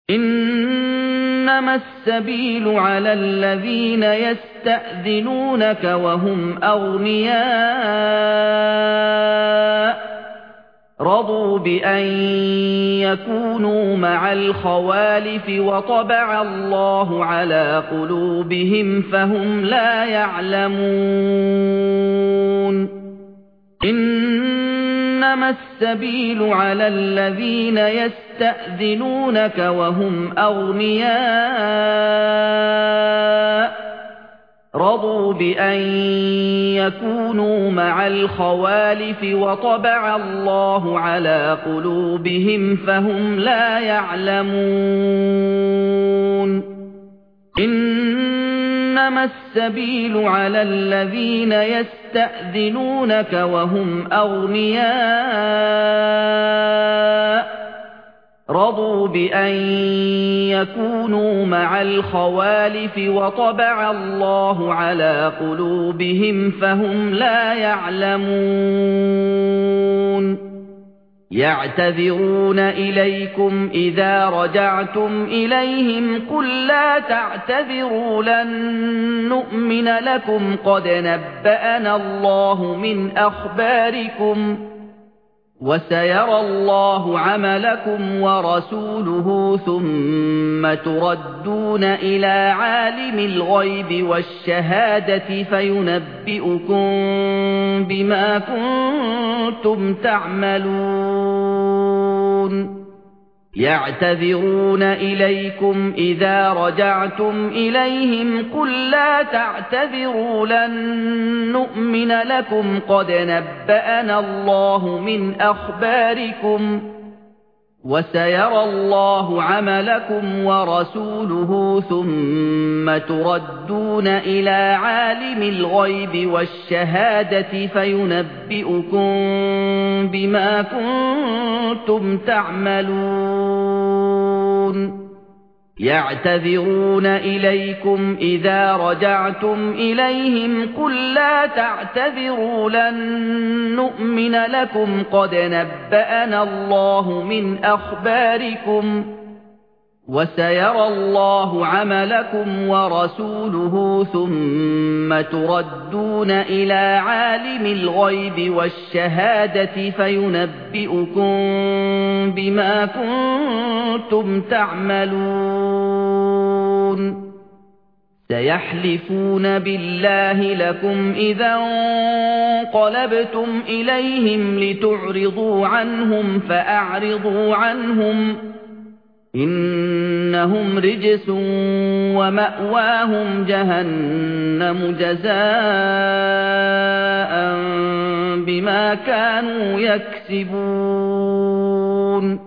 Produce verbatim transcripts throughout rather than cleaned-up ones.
إنما السبيل على الذين يستأذنونك وهم أغنياء رضوا بأن يكونوا مع الخوالف وطبع الله على قلوبهم فهم لا يعلمون إنما السبيل على الذين يستأذنونك وهم أغنياء رضوا بأن يكونوا مع الخوالف وطبع الله على قلوبهم فهم لا يعلمون إنما السبيل على الذين يستأذنونك وهم أغنياء رضوا بأن يكونوا مع الخوالف وطبع الله على قلوبهم فهم لا يعلمون يعتذرون إليكم إذا رجعتم إليهم قل لا تعتذروا لن نؤمن لكم قد نبأنا الله من أخباركم وسيرى الله عملكم ورسوله ثم تردون إلى عالم الغيب والشهادة فينبئكم بما كنتم تعملون يعتذرون إليكم إذا رجعتم إليهم قل لا تعتذروا لن نؤمن لكم قد نبأنا الله من أخباركم وسيرى الله عملكم ورسوله ثم تردون إلى عالم الغيب والشهادة فينبئكم بما كنتم تعملون يعتذرون إليكم إذا رجعتم إليهم قل لا تعتذروا لن نؤمن لكم قد نبأنا الله من أخباركم وسيرى الله عملكم ورسوله ثم تردون إلى عالم الغيب والشهادة فينبئكم بما كنتم تعملون سيحلفون بالله لكم إذا انقلبتم إليهم لتعرضوا عنهم فأعرضوا عنهم إنهم رجس ومأواهم جهنم جزاء بما كانوا يكسبون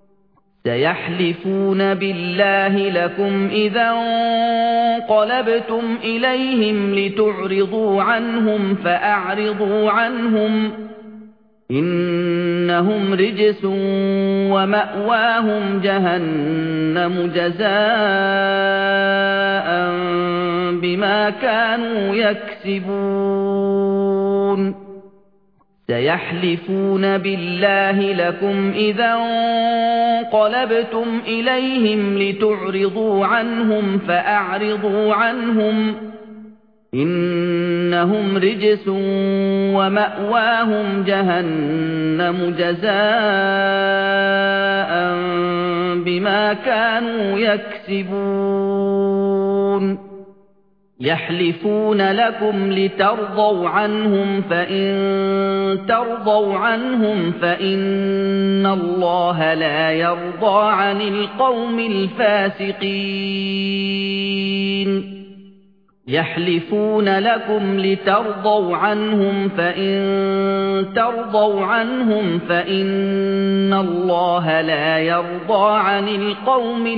سيحلفون بالله لكم إذا انقلبتم إليهم لتعرضوا عنهم فأعرضوا عنهم إنهم رجس ومأواهم جهنم جزاء بما كانوا يكسبون سيحلفون بالله لكم إذا انقلبتم إليهم لتعرضوا عنهم فأعرضوا عنهم إنهم رجس ومأواهم جهنم جزاء بما كانوا يكسبون يحلفون لكم لترضوا عنهم فإن ترضوا عنهم فإن الله لا يرضى عن القوم الفاسقين يحلفون لكم لترضوا عنهم فإن ترضوا عنهم فإن الله لا يرضى عن القوم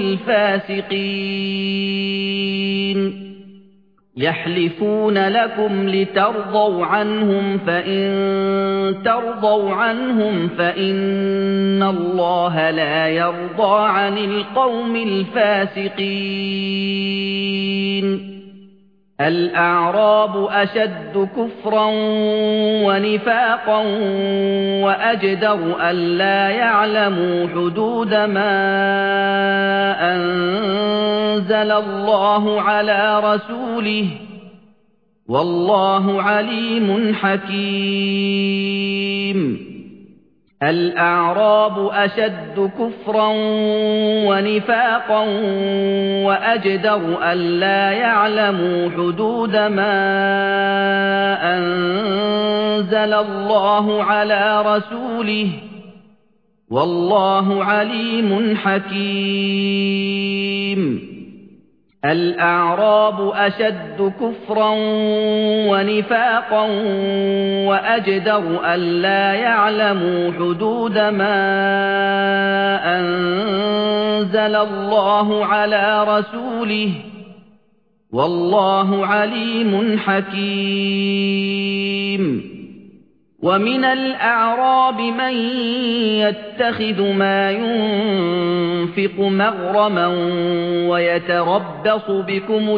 الفاسقين يحلفون لكم لترضوا عنهم فإن ترضوا عنهم فإن الله لا يرضى عن القوم الفاسقين الأعراب أشد كفرا ونفاقا وأجدر ألا يعلموا حدود ما أنزل الله على رسوله والله عليم حكيم الأعراب أشد كفرا ونفاقا وأجدر ألا يعلموا حدود ما أنزل الله على رسوله والله عليم حكيم الأعراب أشد كفرا ونفاقا وأجدر ألا يعلموا حدود ما أنزل الله على رسوله والله عليم حكيم ومن الأعراب من يتخذ ما ينفق مغرما ويتربص بكم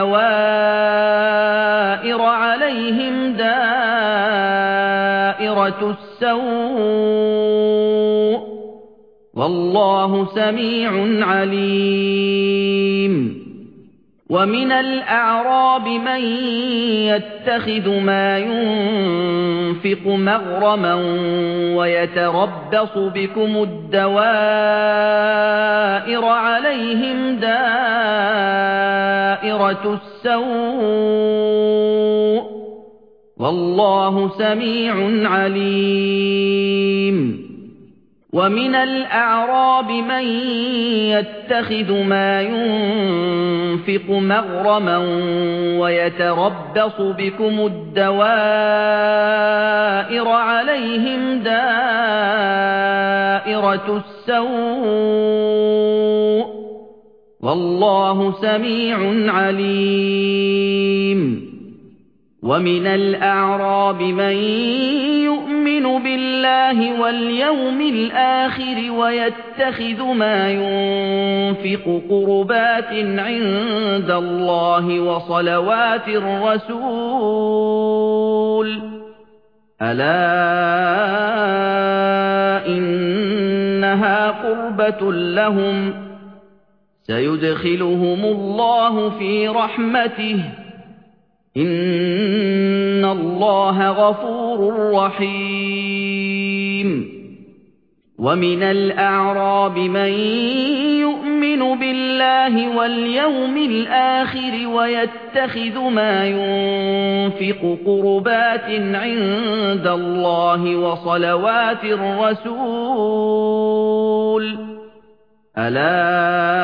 الدوائر عليهم دائرة السوء والله سميع عليم ومن الأعراب من يتخذ ما ينفق مغرما ويتربص بكم الدوائر عليهم دائرة السوء والله سميع عليم ومن الأعراب من يتخذ ما ينفق مغرما ويتربص بكم الدوائر عليهم دائرة السوء والله سميع عليم ومن الأعراب من يؤمن بالله واليوم الآخر ويتخذ ما ينفق قربات عند الله وصلوات الرسول ألا إنها قربة لهم سيدخلهم الله في رحمته إن الله غفور رحيم ومن الأعراب من يؤمن بالله واليوم الآخر ويتخذ ما ينفق قربات عند الله وصلوات الرسول ألا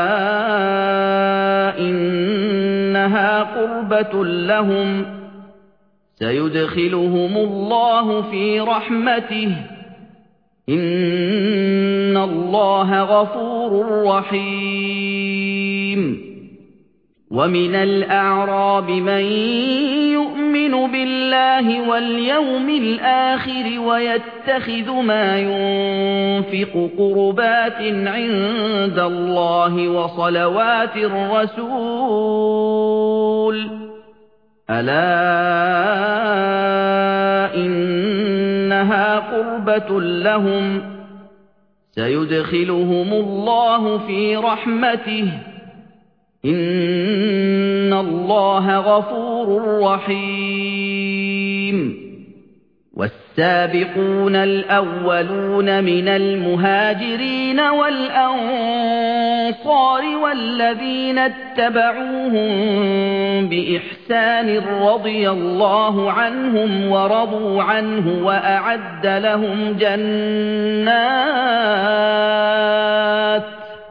إنها قربة لهم سيدخلهم الله في رحمته إن الله غفور رحيم ومن الأعراب من يؤمن بالله واليوم الآخر ويتخذ ما ينفق قربات عند الله وصلوات الرسول ألا إنها قربة لهم سيدخلهم الله في رحمته إن الله غفور رحيم والسابقون الأولون من المهاجرين والأنصار والذين اتبعوهم بإحسان رضي الله عنهم ورضوا عنه وأعد لهم جنات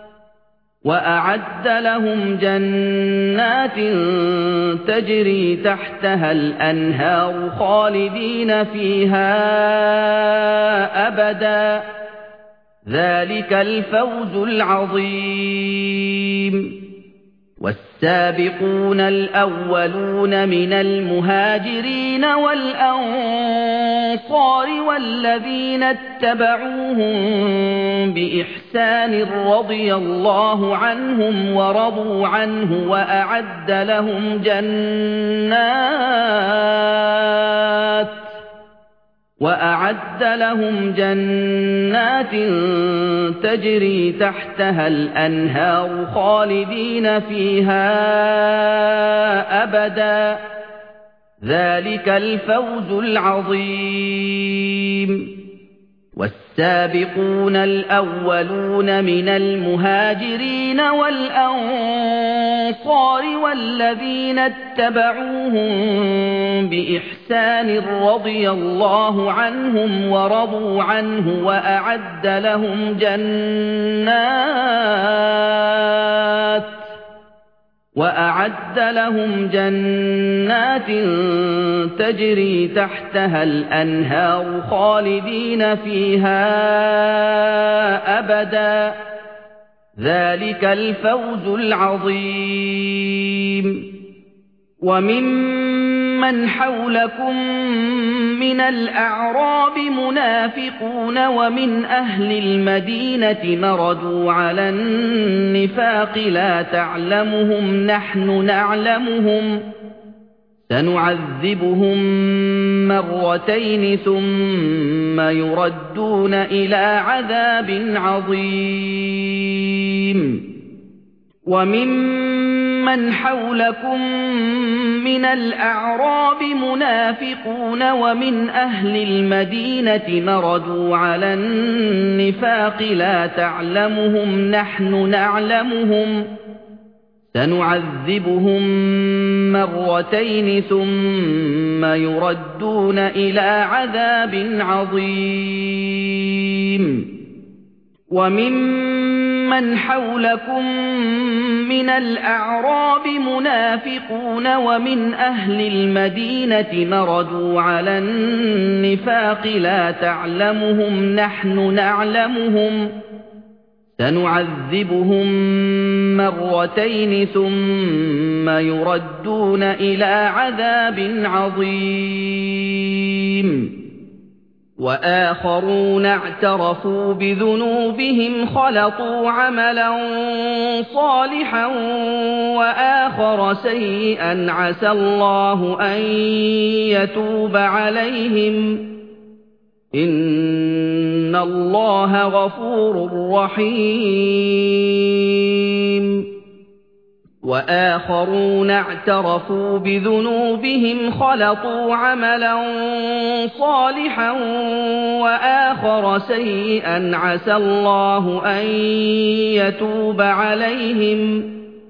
وأعد لهم جنات تجري تحتها الأنهار خالدين فيها أبدا ذلك الفوز العظيم والسابقون الأولون من المهاجرين والأنصار والذين اتبعوهم بإحسان رضي الله عنهم ورضوا عنه وأعد لهم جنات وأعد لهم جنات تجري تحتها الأنهار خالدين فيها أبدا ذلك الفوز العظيم والسابقون الأولون من المهاجرين والأنصار والذين اتبعوهم بإحسان رضي الله عنهم ورضوا عنه وأعد لهم جنات وأعد لهم جنات تجري تحتها الأنهار خالدين فيها أبدا ذلك الفوز العظيم وممن حولكم من الأعراب منافقون ومن أهل المدينة مردوا على النفاق لا تعلمهم نحن نعلمهم سنعذبهم مرتين ثم يردون إلى عذاب عظيم وممن حولكم من الأعراب منافقون ومن أهل المدينة مردوا على النفاق لا تعلمهم نحن نعلمهم سنعذبهم مرتين ثم يردون إلى عذاب عظيم وممن حولكم من الأعراب منافقون ومن أهل المدينة مردوا على النفاق لا تعلمهم نحن نعلمهم سنعذبهم مرتين ثم يردون إلى عذاب عظيم وآخرون اعترفوا بذنوبهم خلطوا عملا صالحا وآخر سيئا عسى الله أن يتوب عليهم إن الله غفور رحيم وآخرون اعترفوا بذنوبهم خلطوا عملا صالحا وآخر سيئا عسى الله أن يتوب عليهم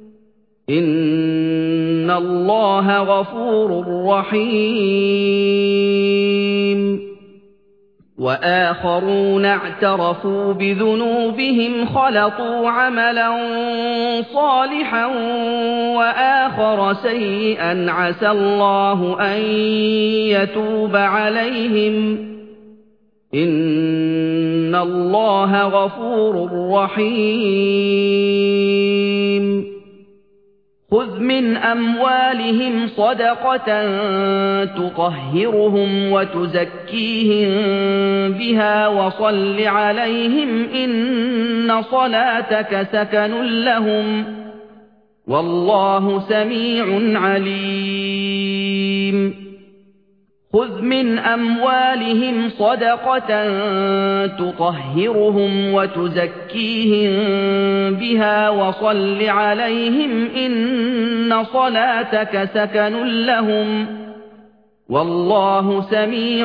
إن الله غفور رحيم وآخرون اعترفوا بذنوبهم خلطوا عملا صالحا وآخر سيئا عسى الله أن يتوب عليهم إن الله غفور رحيم خذ من أموالهم صدقة تطهرهم وتزكيهم بها وصل عليهم إن صلاتك سكن لهم والله سميع عليم خذ من أموالهم صدقة تطهرهم وتزكيهم بها وصل عليهم إن صلاتك سكن لهم والله سميع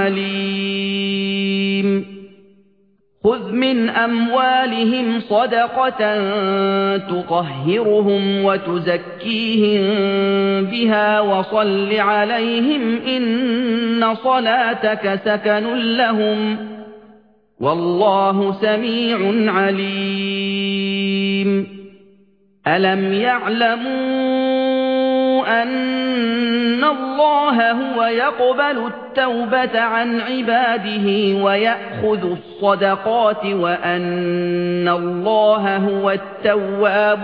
عليم خذ من أموالهم صدقة تطهرهم وتزكيهم بها وصل عليهم إن صلاتك سكن لهم والله سميع عليم ألم يعلموا أَنَّ اللَّهَ هُوَ يَقْبَلُ التَّوْبَةَ عَنْ عِبَادِهِ وَيَأْخُذُ الصَّدَقَاتِ وَأَنَّ اللَّهَ هُوَ التَّوَّابُ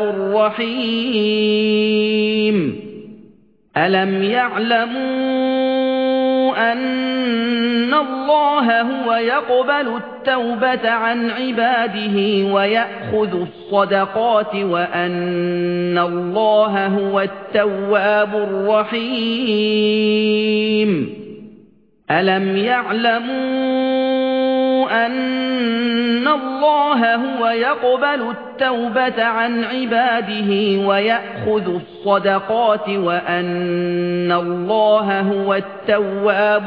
الرَّحِيمُ أَلَمْ يَعْلَمُوا أَنَّ اللَّهَ هُوَ يَقْبَلُ التَّوْبَةَ عَنْ عِبَادِهِ وَيَأْخُذُ الصَّدَقَاتِ وَأَنَّ اللَّهَ هُوَ التَّوَّابُ الرَّحِيمُ أَلَمْ يَعْلَمُوا أَنَّ اللَّهَ هُوَ يَقْبَلُ التَّوْبَةَ عَنْ عِبَادِهِ وَيَأْخُذُ الصَّدَقَاتِ وَأَنَّ اللَّهَ هُوَ التَّوَّابُ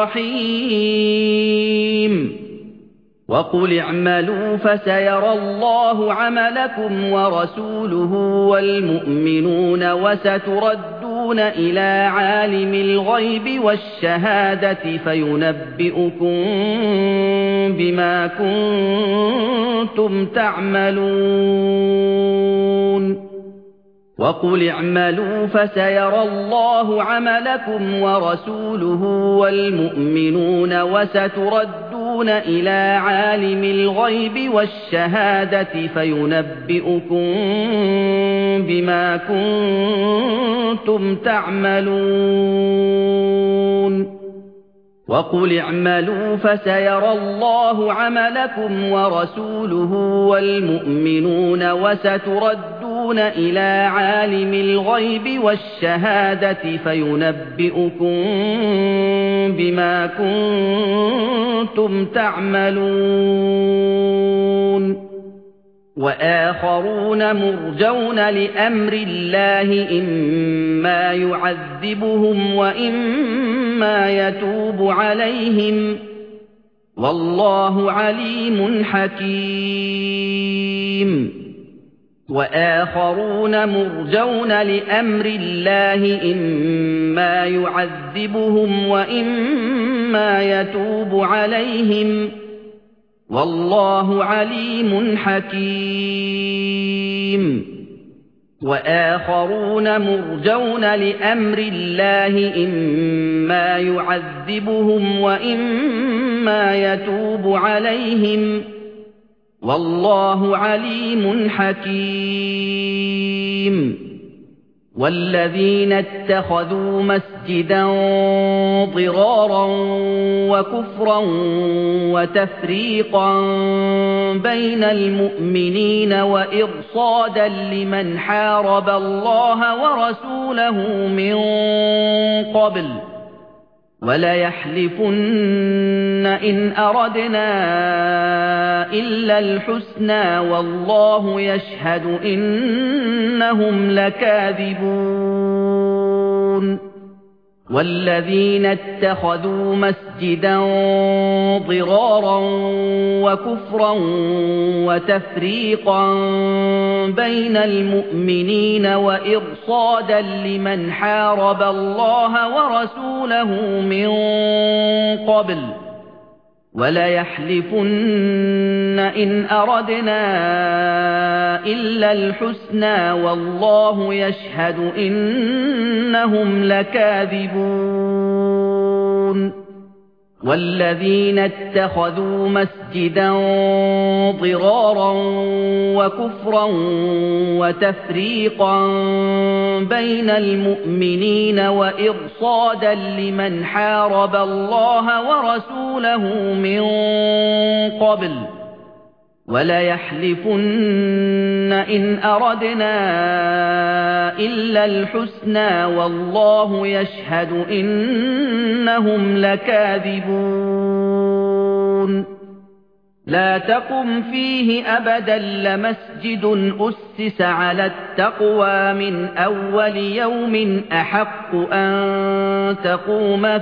الرَّحِيمُ وَقُلِ اعْمَلُوا فَسَيَرَى اللَّهُ عَمَلَكُمْ وَرَسُولُهُ وَالْمُؤْمِنُونَ وَسَتُرَدُّونَ إِلَى عَالِمِ الْغَيْبِ وَالشَّهَادَةِ فَيُنَبِّئُكُم بِمَا كُنتُمْ تَعْمَلُونَ وَقُلِ اعْمَلُوا فَسَيَرَى اللَّهُ عَمَلَكُمْ وَرَسُولُهُ وَالْمُؤْمِنُونَ وَسَتُرَدُّونَ إِلَى عَالِمِ الْغَيْبِ وَالشَّهَادَةِ فَيُنَبِّئُكُم بِمَا كُنتُمْ تَعْمَلُونَ وَقُلِ اعْمَلُوا فَسَيَرَى اللَّهُ عَمَلَكُمْ وَرَسُولُهُ وَالْمُؤْمِنُونَ وَسَتُرَدُّونَ إِلَى عَالِمِ الْغَيْبِ وَالشَّهَادَةِ فَيُنَبِّئُكُم بِمَا كُنتُمْ تَعْمَلُونَ وَآخَرُونَ مُرْجَوْنَ لِأَمْرِ اللَّهِ إِمَّا يُعَذِّبُهُمْ وَإِمَّا يَتُوبُ عَلَيْهِمْ وَاللَّهُ عَلِيمٌ حَكِيمٌ وَآخَرُونَ مُرْجَوْنَ لِأَمْرِ اللَّهِ إِمَّا يُعَذِّبُهُمْ وَإِمَّا يَتُوبُ عَلَيْهِمْ وَاللَّهُ عَلِيمٌ حَكِيمٌ وَآخَرُونَ مُرْجَوْنَ لِأَمْرِ اللَّهِ إِمَّا يُعَذِّبُهُمْ وَإِمَّا يَتُوبُ عَلَيْهِمْ وَاللَّهُ عَلِيمٌ حَكِيمٌ وَالَّذِينَ اتَّخَذُوا مَسْجِدًا ضِرَارًا وَكُفْرًا وَتَفْرِيقًا بَيْنَ الْمُؤْمِنِينَ وَإِرْصَادًا لِمَنْ حَارَبَ اللَّهَ وَرَسُولَهُ مِن قَبْلُ وَلَيَحْلِفُنَّ إِنْ أَرَدْنَا إِلَّا الْحُسْنَى وَاللَّهُ يَشْهَدُ إِنَّهُمْ لَكَاذِبُونَ وَالَّذِينَ اتَّخَذُوا مَسْجِدًا ضِرَارًا وَكُفْرًا وَتَفْرِيقًا بَيْنَ الْمُؤْمِنِينَ وَإِرْصَادًا لِمَنْ حَارَبَ اللَّهَ وَرَسُولَهُ مِن قَبْلُ وَلَيَحْلِفُنَّ إِنْ أَرَدْنَا إِلَّا الْحُسْنَى وَاللَّهُ يَشْهَدُ إِنَّهُمْ لَكَاذِبُونَ وَالَّذِينَ اتَّخَذُوا مَسْجِدًا ضِرَارًا وَكُفْرًا وَتَفْرِيقًا بَيْنَ الْمُؤْمِنِينَ وَإِرْصَادًا لِمَنْ حَارَبَ اللَّهَ وَرَسُولَهُ مِن قَبْلُ وَلَيَحْلِفُنَّ إِنْ أَرَدْنَا إِلَّا الْحُسْنَى وَاللَّهُ يَشْهَدُ إِنَّهُمْ لَكَاذِبُونَ لا تقم فيه أبدا لمسجد أسس على التقوى من أول يوم أحق أن تقوم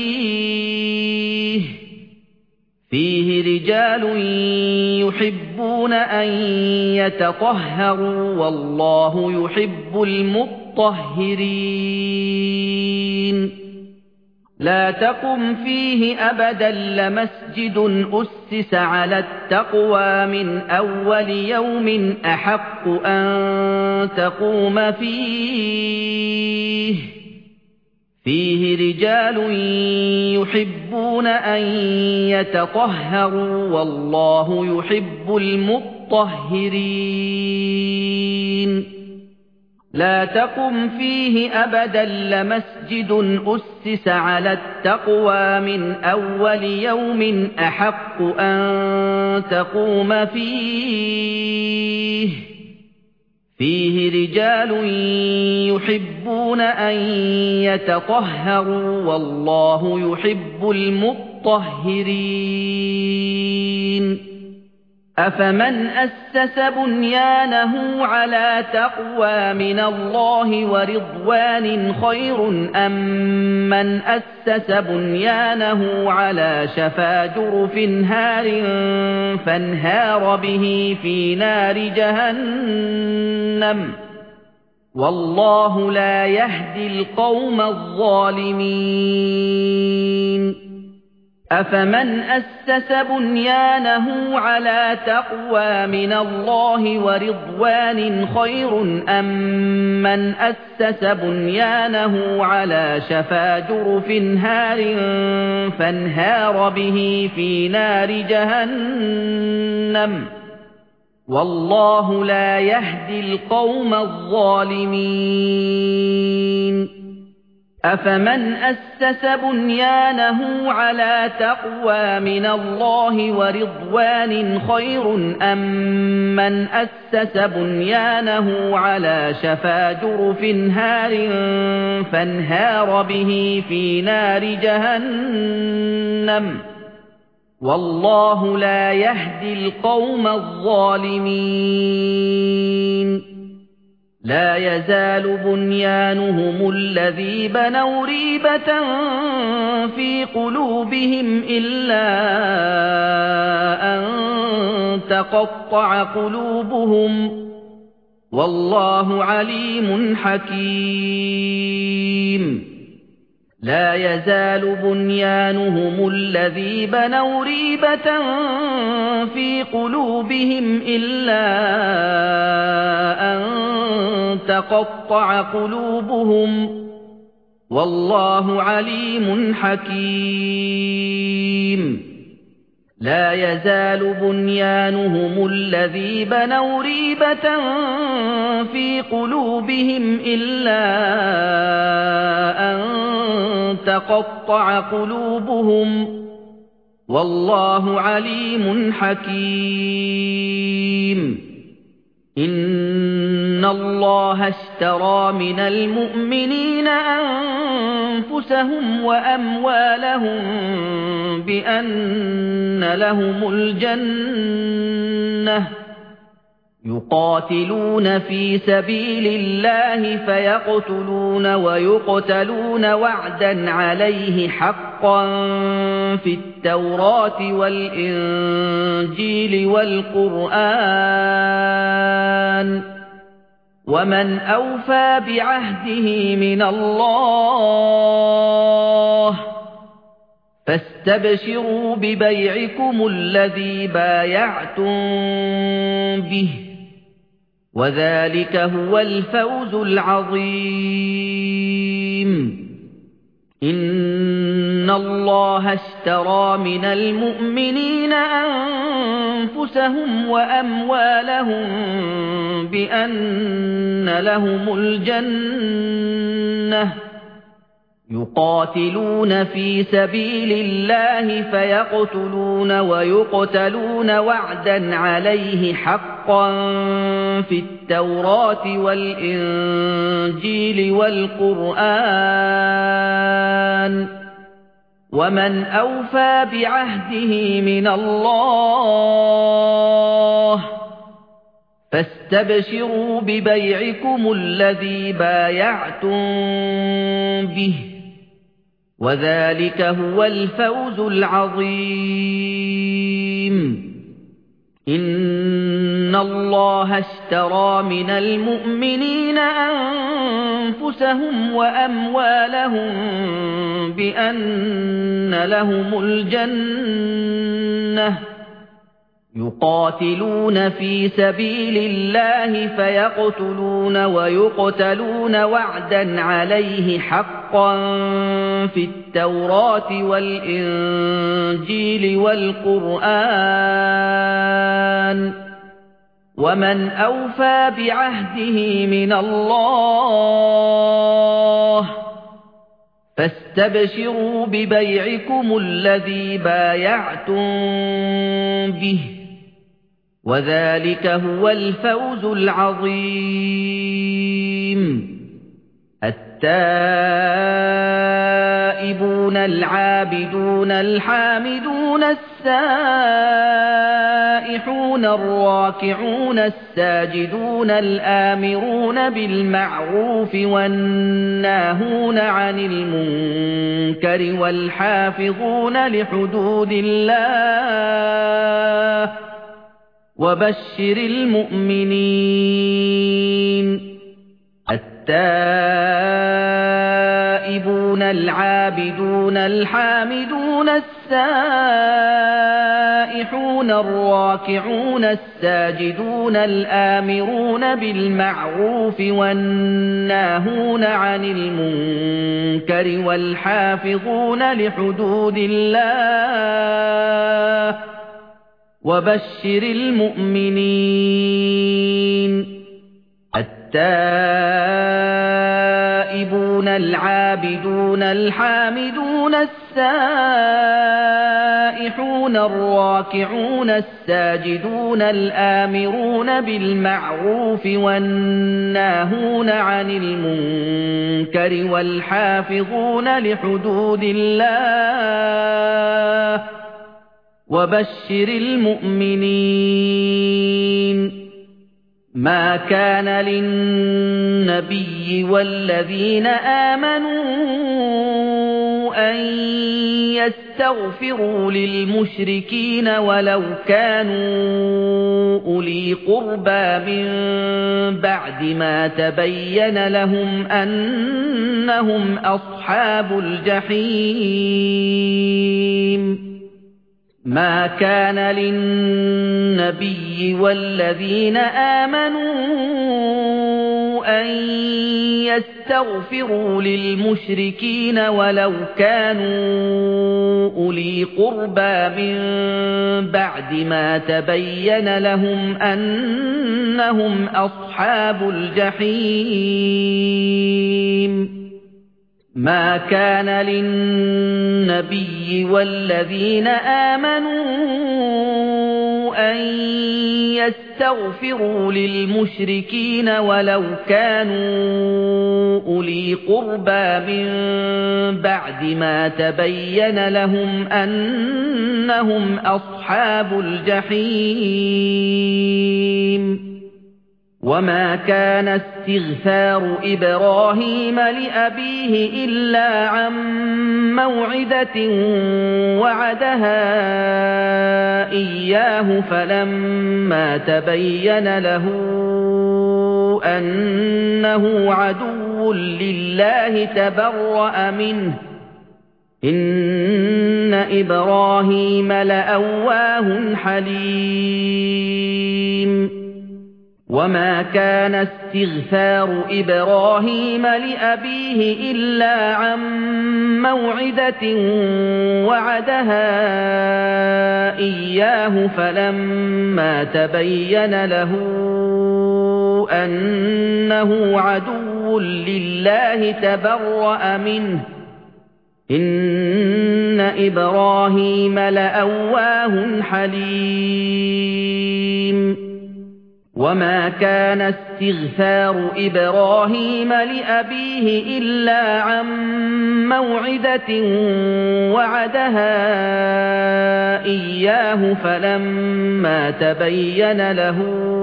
فيه فيه رجال يحبون أن يتطهروا والله يحب المطهرين لا تقم فيه أبدا لمسجد أسس على التقوى من أول يوم أحق أن تقوم فيه فيه رجال يحبون أن يتطهروا والله يحب المطهرين لا تقم فيه أبدا لمسجد أسس على التقوى من أول يوم أحق أن تقوم فيه فيه رجال يحبون أن يتطهروا والله يحب المطهرين أفمن أسس بنيانه على تقوى من الله ورضوان خير أم من أسس بنيانه على شفا جرف هار فانهار به في نار جهنم والله لا يهدي القوم الظالمين أفمن أسس بنيانه على تقوى من الله ورضوان خير أم من أسس بنيانه على شفا جرف هار فانهار به في نار جهنم والله لا يهدي القوم الظالمين أفمن أسس بنيانه على تقوى من الله ورضوان خير أم من أسس بنيانه على شفا جرف هار فانهار به في نار جهنم والله لا يهدي القوم الظالمين لا يزال بنيانهم الذي بنوا ريبة في قلوبهم إلا أن تقطع قلوبهم والله عليم حكيم لا يزال بنيانهم الذي بنوا ريبة في قلوبهم إلا أن تقطع قلوبهم والله عليم حكيم لا يزال بنيانهم الذي بنوا ريبة في قلوبهم إلا أن تقطع قلوبهم والله عليم حكيم إن الله اشترى من المؤمنين أنفسهم وأموالهم بأن لهم الجنة يقاتلون في سبيل الله فيقتلون ويقتلون وعدا عليه حقا في التوراة والإنجيل والقرآن ومن أوفى بعهده من الله فاستبشروا ببيعكم الذي بايعتم به وذلك هو الفوز العظيم إن الله اشترى من المؤمنين أنفسهم وأموالهم بأن لهم الجنة يقاتلون في سبيل الله فيقتلون ويقتلون وعدا عليه حقا في التوراة والإنجيل والقرآن ومن أوفى بعهده من الله فاستبشروا ببيعكم الذي بايعتم به وذلك هو الفوز العظيم إن إِنَّ اللَّهَ اشْتَرَىٰ مِنَ الْمُؤْمِنِينَ أَنفُسَهُمْ وَأَمْوَالَهُم بِأَنَّ لَهُمُ الْجَنَّةَ يُقَاتِلُونَ فِي سَبِيلِ اللَّهِ فَيَقْتُلُونَ وَيُقْتَلُونَ وَعْدًا عَلَيْهِ حَقًّا فِي التَّوْرَاةِ وَالْإِنجِيلِ وَالْقُرْآنِ وَمَنْ أَوْفَىٰ بِعَهْدِهِ مِنَ اللَّهِ فَاسْتَبْشِرُوا بِبَيْعِكُمُ الَّذِي بَايَعْتُم بِهِ وَذَلِكَ هُوَ الْفَوْزُ الْعَظِيمُ التائبون العابدون الحامدون السائحون الراكعون الساجدون الآمرون بالمعروف والناهون عن المنكر والحافظون لحدود الله وبشر المؤمنين التائبون العابدون الحامدون السائحون الراكعون الساجدون الآمرون بالمعروف والناهون عن المنكر والحافظون لحدود الله وبشر المؤمنين التائبون العابدون الحامدون السائحون الراكعون الساجدون الآمرون بالمعروف والناهون عن المنكر والحافظون لحدود الله وبشر المؤمنين ما كان للنبي والذين آمنوا أن يستغفروا للمشركين ولو كانوا أولي قربى من بعد ما تبين لهم أنهم أصحاب الجحيم ما كان للنبي والذين آمنوا أن يستغفروا للمشركين ولو كانوا أولي قربى من بعد ما تبين لهم أنهم أصحاب الجحيم ما كان للنبي والذين آمنوا أن يستغفروا للمشركين ولو كانوا أولي قربى من بعد ما تبين لهم أنهم أصحاب الجحيم وما كان استغفار إبراهيم لأبيه إلا عن موعدة وعدها إياه فلما تبين له أنه عدو لله تبرأ منه إن إبراهيم لأواه حليم وما كان استغفار إبراهيم لأبيه إلا عن موعدة وعدها إياه فلما تبين له أنه عدو لله تبرأ منه إن إبراهيم لأواه حليم وما كان استغفار إبراهيم لأبيه إلا عن موعدة وعدها إياه فلما تبين له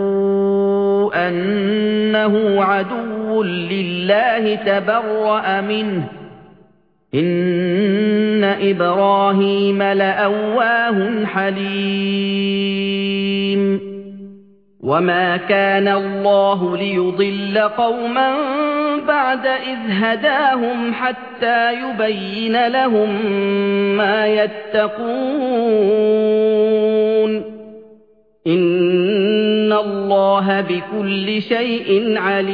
أنه عدو لله تبرأ منه إن إبراهيم لأواه حليم وما كان الله ليضل قوما بعد إذ هداهم حتى يبين لهم ما يتقون إن الله بكل شيء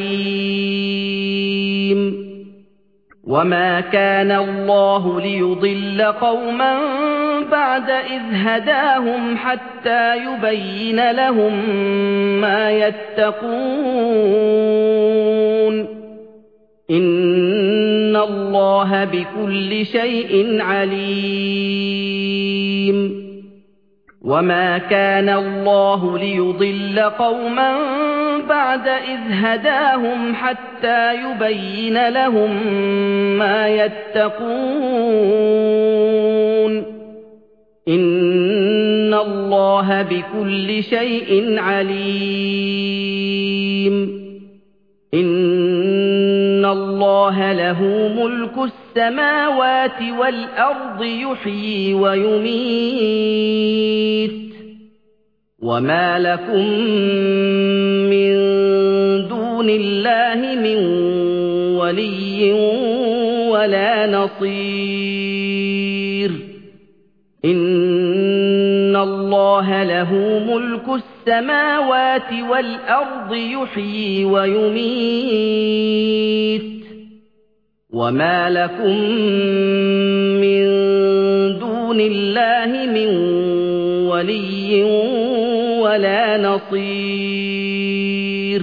عليم وما كان الله ليضل قوما بعد إذ هداهم حتى يبين لهم ما يتقون إن الله بكل شيء عليم وما كان الله ليضل قوما بعد إذ هداهم حتى يبين لهم ما يتقون إن الله بكل شيء عليم إن الله له ملك السماوات والأرض يحيي ويميت وما لكم من دون الله من ولي ولا نصير إن الله له ملك السماوات والأرض يحيي ويميت وما لكم من دون الله من ولي ولا نصير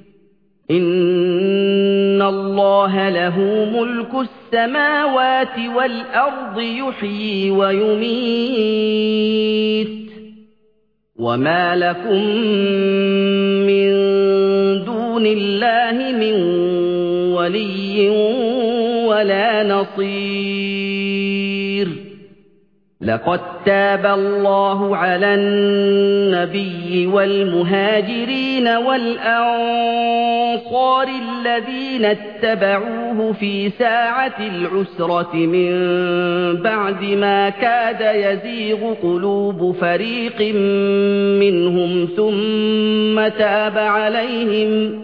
إن الله له ملك السماوات والأرض يحيي ويميت وما لكم من دون الله من ولي ولا نصير لقد تاب الله على النبي والمهاجرين والأنصار الذين اتبعوه في ساعة العسرة من بعد ما كاد يزيغ قلوب فريق منهم ثم تاب عليهم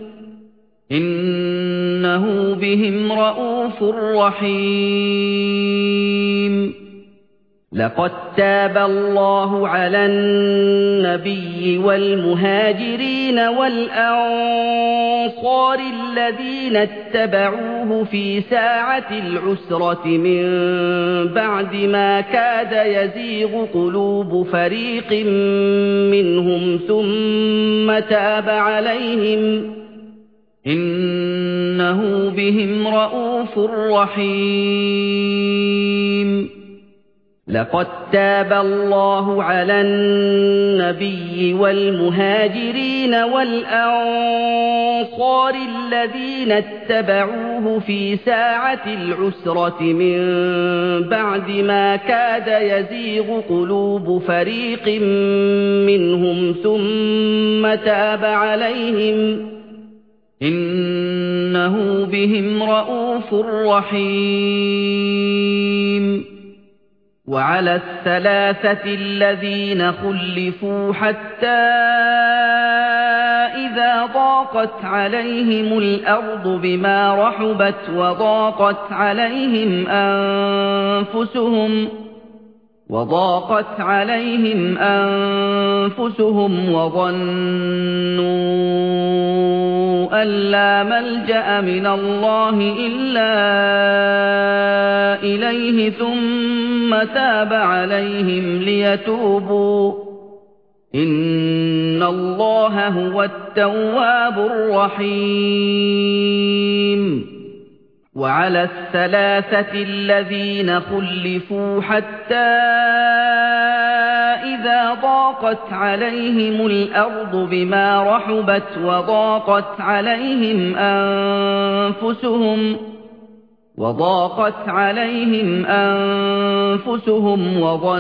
إنه بهم رءوف رحيم لقد تاب الله على النبي والمهاجرين والأنصار الذين اتبعوه في ساعة العسرة من بعد ما كاد يزيغ قلوب فريق منهم ثم تاب عليهم إنه بهم رءوف رحيم لقد تاب الله على النبي والمهاجرين والأنصار الذين اتبعوه في ساعة العسرة من بعد ما كاد يزيغ قلوب فريق منهم ثم تاب عليهم إنه بهم رءوف رحيم وعلى الثلاثة الذين خلفوا حتى إذا ضاقت عليهم الأرض بما رحبت وضاقت عليهم أنفسهم وضاقت عليهم أنفسهم وظنوا أن لا ملجأ من الله إلا إليه ثم تاب عليهم ليتوبوا إن الله هو التواب الرحيم وعلى الثلاثة الذين خلفوا حتى إذا ضاقت عليهم الأرض بما رحبت وضاقت عليهم أنفسهم وضاقت عليهم أنفسهم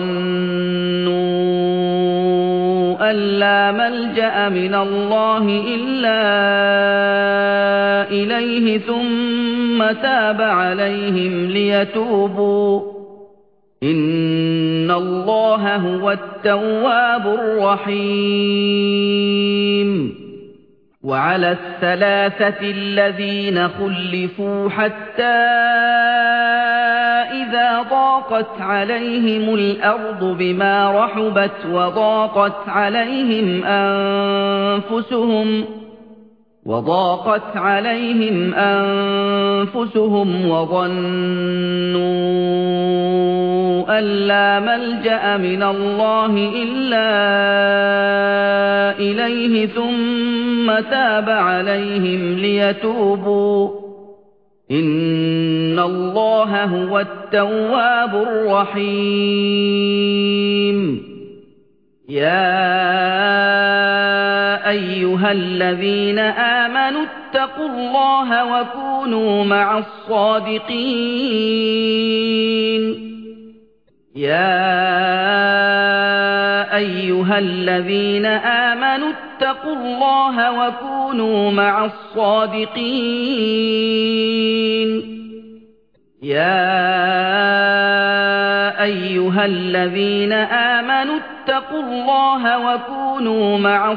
وظنوا أن لا ملجأ من الله إلا إليه ثم تاب عليهم ليتوبوا إِنَّ اللَّهَ هُوَ التَّوَّابُ الرَّحِيمُ وَعَلَى الثَّلَاثَةِ الَّذِينَ خُلِّفُوا حَتَّىٰ إِذَا ضَاقَتْ عَلَيْهِمُ الْأَرْضُ بِمَا رَحُبَتْ وَضَاقَتْ عَلَيْهِمْ أَنفُسُهُمْ وَضَاقَتْ عَلَيْهِمْ أَنفُسُهُمْ وَظَنُّوا أَن لَّا مَلْجَأَ مِنَ اللَّهِ إِلَّا إِلَيْهِ ثُمَّ تَابَ عَلَيْهِمْ لِيَتُوبُوا إِنَّ اللَّهَ هُوَ التَّوَّابُ الرَّحِيمُ يَا أَيُّهَا الَّذِينَ آمَنُوا اتَّقُوا اللَّهَ وَكُونُوا مَعَ الصَّادِقِينَ يَا أَيُّهَا الَّذِينَ آمَنُوا اتَّقُوا اللَّهَ وَكُونُوا مَعَ الصَّادِقِينَ يَا أَيُّهَا الَّذِينَ آمَنُوا اتَّقُوا اللَّهَ وَكُونُوا مَعَ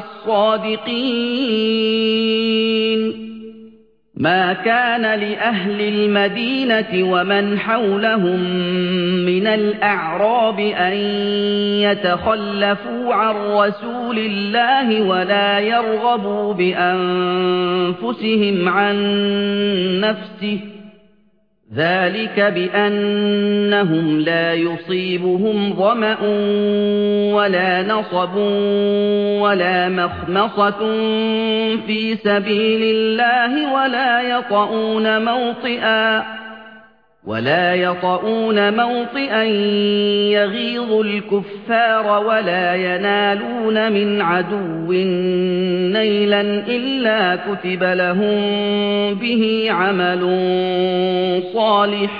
الصَّادِقِينَ مَا كَانَ لِأَهْلِ الْمَدِينَةِ وَمَنْ حَوْلَهُم مِّنَ الْأَعْرَابِ أَن يَتَخَلَّفُوا عَن رَّسُولِ اللَّهِ وَلَا يَرْغَبُوا بِأَنفُسِهِمْ عَن نَّفْسِهِ ذَلِكَ بِأَنَّهُمْ لَا يُصِيبُهُمْ ظَمَأٌ وَلَا نَصَبٌ وَلَا مَخْمَصَةٌ فِي سَبِيلِ اللَّهِ وَلَا يَطَئُونَ مَوْطِئًا وَلَا يَطَئُونَ مَوْطِئًا يَغِيظُ الْكُفَّارَ وَلَا يَنَالُونَ مِنْ عَدُوٍّ نَيْلًا إِلَّا كُتِبَ لَهُم بِهِ عَمَلٌ صَالِحٌ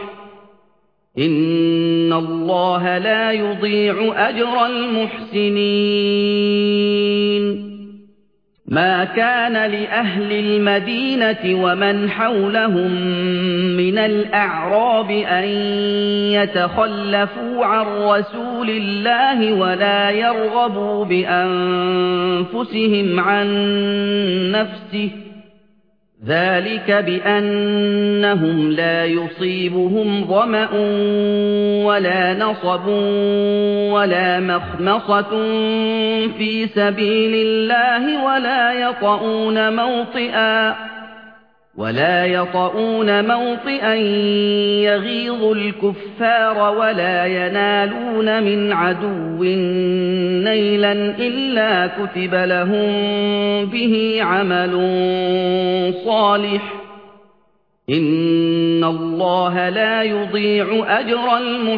إِنَّ اللَّهَ لَا يُضِيعُ أَجْرَ الْمُحْسِنِينَ مَا كَانَ لِأَهْلِ الْمَدِينَةِ وَمَنْ حَوْلَهُم مِّنَ الْأَعْرَابِ أَن يَتَخَلَّفُوا عَن رَّسُولِ اللَّهِ وَلَا يَرْغَبُوا بِأَنفُسِهِمْ عَن نَّفْسِهِ ذَلِكَ بِأَنَّهُمْ لَا يُصِيبُهُمْ ظَمَأٌ وَلَا نَصَبٌ وَلَا مَخْمَصَةٌ فِي سَبِيلِ اللَّهِ وَلَا يَطَئُونَ مَوْطِئًا وَلَا يَطَئُونَ مَوْطِئًا يَغِيظُ الْكُفَّارَ وَلَا يَنَالُونَ مِنْ عَدُوٍّ نَيْلًا إِلَّا كُتِبَ لَهُم بِهِ عَمَلٌ صَالِحٌ إِنَّ اللَّهَ لَا يُضِيعُ أَجْرَ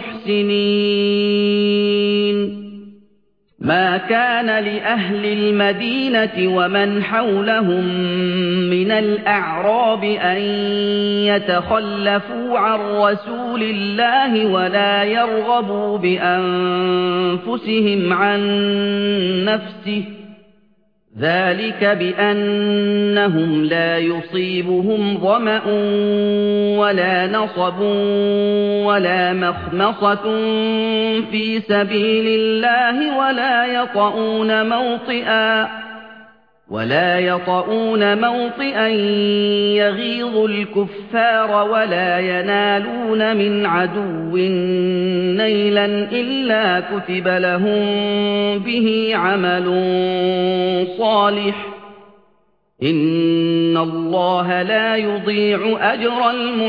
الْمُحْسِنِينَ مَا كَانَ لِأَهْلِ الْمَدِينَةِ وَمَنْ حَوْلَهُم مِّنَ الْأَعْرَابِ أَن يَتَخَلَّفُوا عَن رَّسُولِ اللَّهِ وَلَا يَرْغَبُوا بِأَنفُسِهِمْ عَن نَّفْسِهِ ذَلِكَ بِأَنَّهُمْ لَا يُصِيبُهُمْ ظَمَأٌ وَلَا نَصَبٌ وَلَا مَخْمَصَةٌ فِي سَبِيلِ اللَّهِ وَلَا يَطَئُونَ مَوْطِئًا وَلَا يَطَئُونَ مَوْطِئًا يَغِيظُ الْكُفَّارَ وَلَا يَنَالُونَ مِنْ عَدُوٍّ نَيْلًا إِلَّا كُتِبَ لَهُم بِهِ عَمَلٌ صَالِحٌ إِنَّ اللَّهَ لَا يُضِيعُ أَجْرَ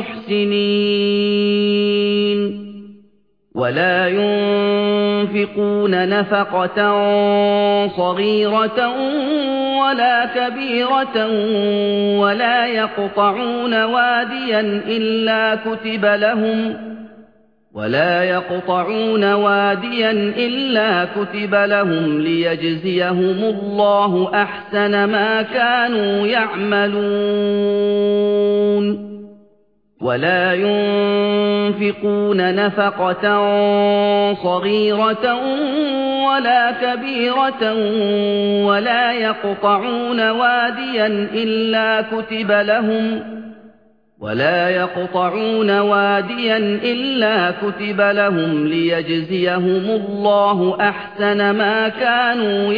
الْمُحْسِنِينَ وَلَا يُنفِقُونَ نَفَقَةً صَغِيرَةً وَلَا كَبِيرَةً وَلَا يَقْطَعُونَ وَادِيًا إِلَّا كُتِبَ لَهُمْ وَلَا يَقْطَعُونَ وَادِيًا إِلَّا كُتِبَ لَهُمْ لِيَجْزِيَهُمُ اللَّهُ أَحْسَنَ مَا كَانُوا يَعْمَلُونَ وَلَا يُنفِقُونَ نَفَقَةً صَغِيرَةً وَلَا كَبِيرَةً وَلَا يَقْطَعُونَ وَادِيًا إِلَّا كُتِبَ لَهُمْ ولا يقطعون واديا إلا كتب لهم ليجزيهم الله أحسن ما كانوا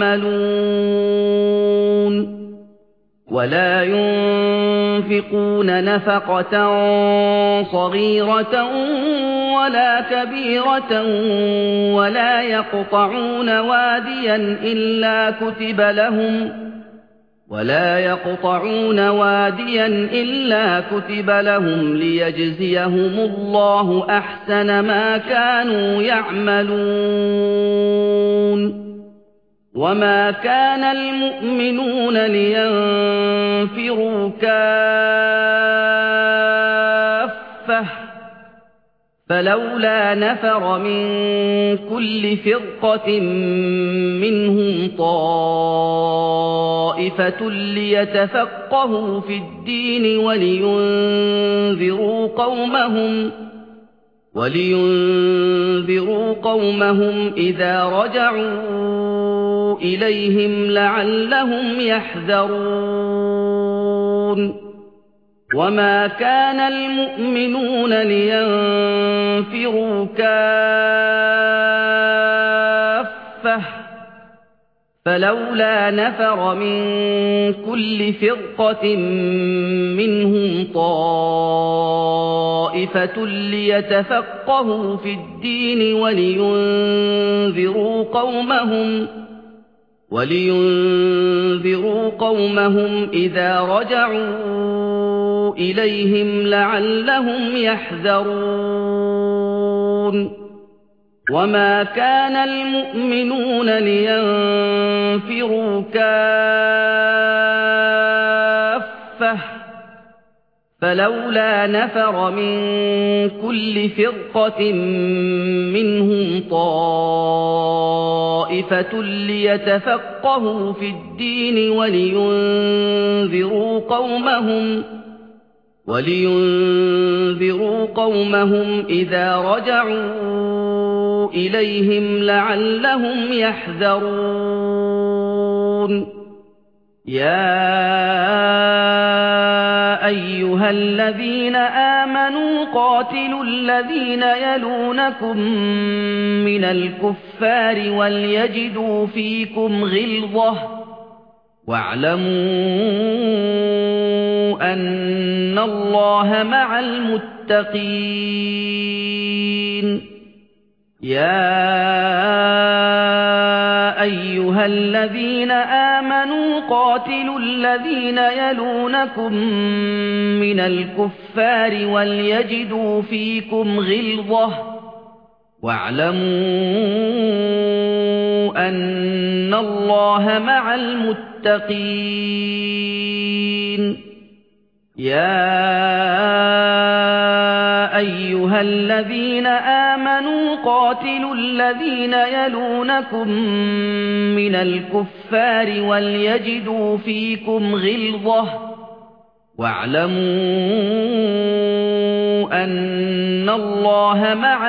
يعملون ولا ينفقون نفقة صغيرة ولا كبيرة ولا يقطعون واديا إلا كتب لهم ولا يقطعون واديا إلا كتب لهم ليجزيهم الله أحسن ما كانوا يعملون وما كان المؤمنون لينفروا كافة فلولا نفر من كل فرقة منهم طائفة ليتفقهوا في الدين ولينذروا قومهم ولينذروا قومهم إذا رجعوا إليهم لعلهم يحذرون وما كان المؤمنون لينفروا كافة فلولا نفر من كل فرقة منهم طائفة ليتفقهوا في الدين ولينذروا قومهم ولينذروا قومهم إذا رجعوا إليهم لعلهم يحذرون وما كان المؤمنون لينفروا كافة فلولا نفر من كل فرقة منهم طائفة ليتفقهوا في الدين ولينذروا قومهم ولينذروا قومهم إذا رجعوا إليهم لعلهم يحذرون يا أيها الذين آمنوا قاتلوا الذين يلونكم من الكفار وليجدوا فيكم غلظة واعلموا أن الله مع المتقين يا أيها الذين آمنوا قاتلوا الذين يلونكم من الكفار وليجدوا فيكم غلظة واعلموا أن الله مع المتقين يا أيها الذين آمنوا قاتلوا الذين يلونكم من الكفار وليجدوا فيكم غلظة واعلموا أن الله مع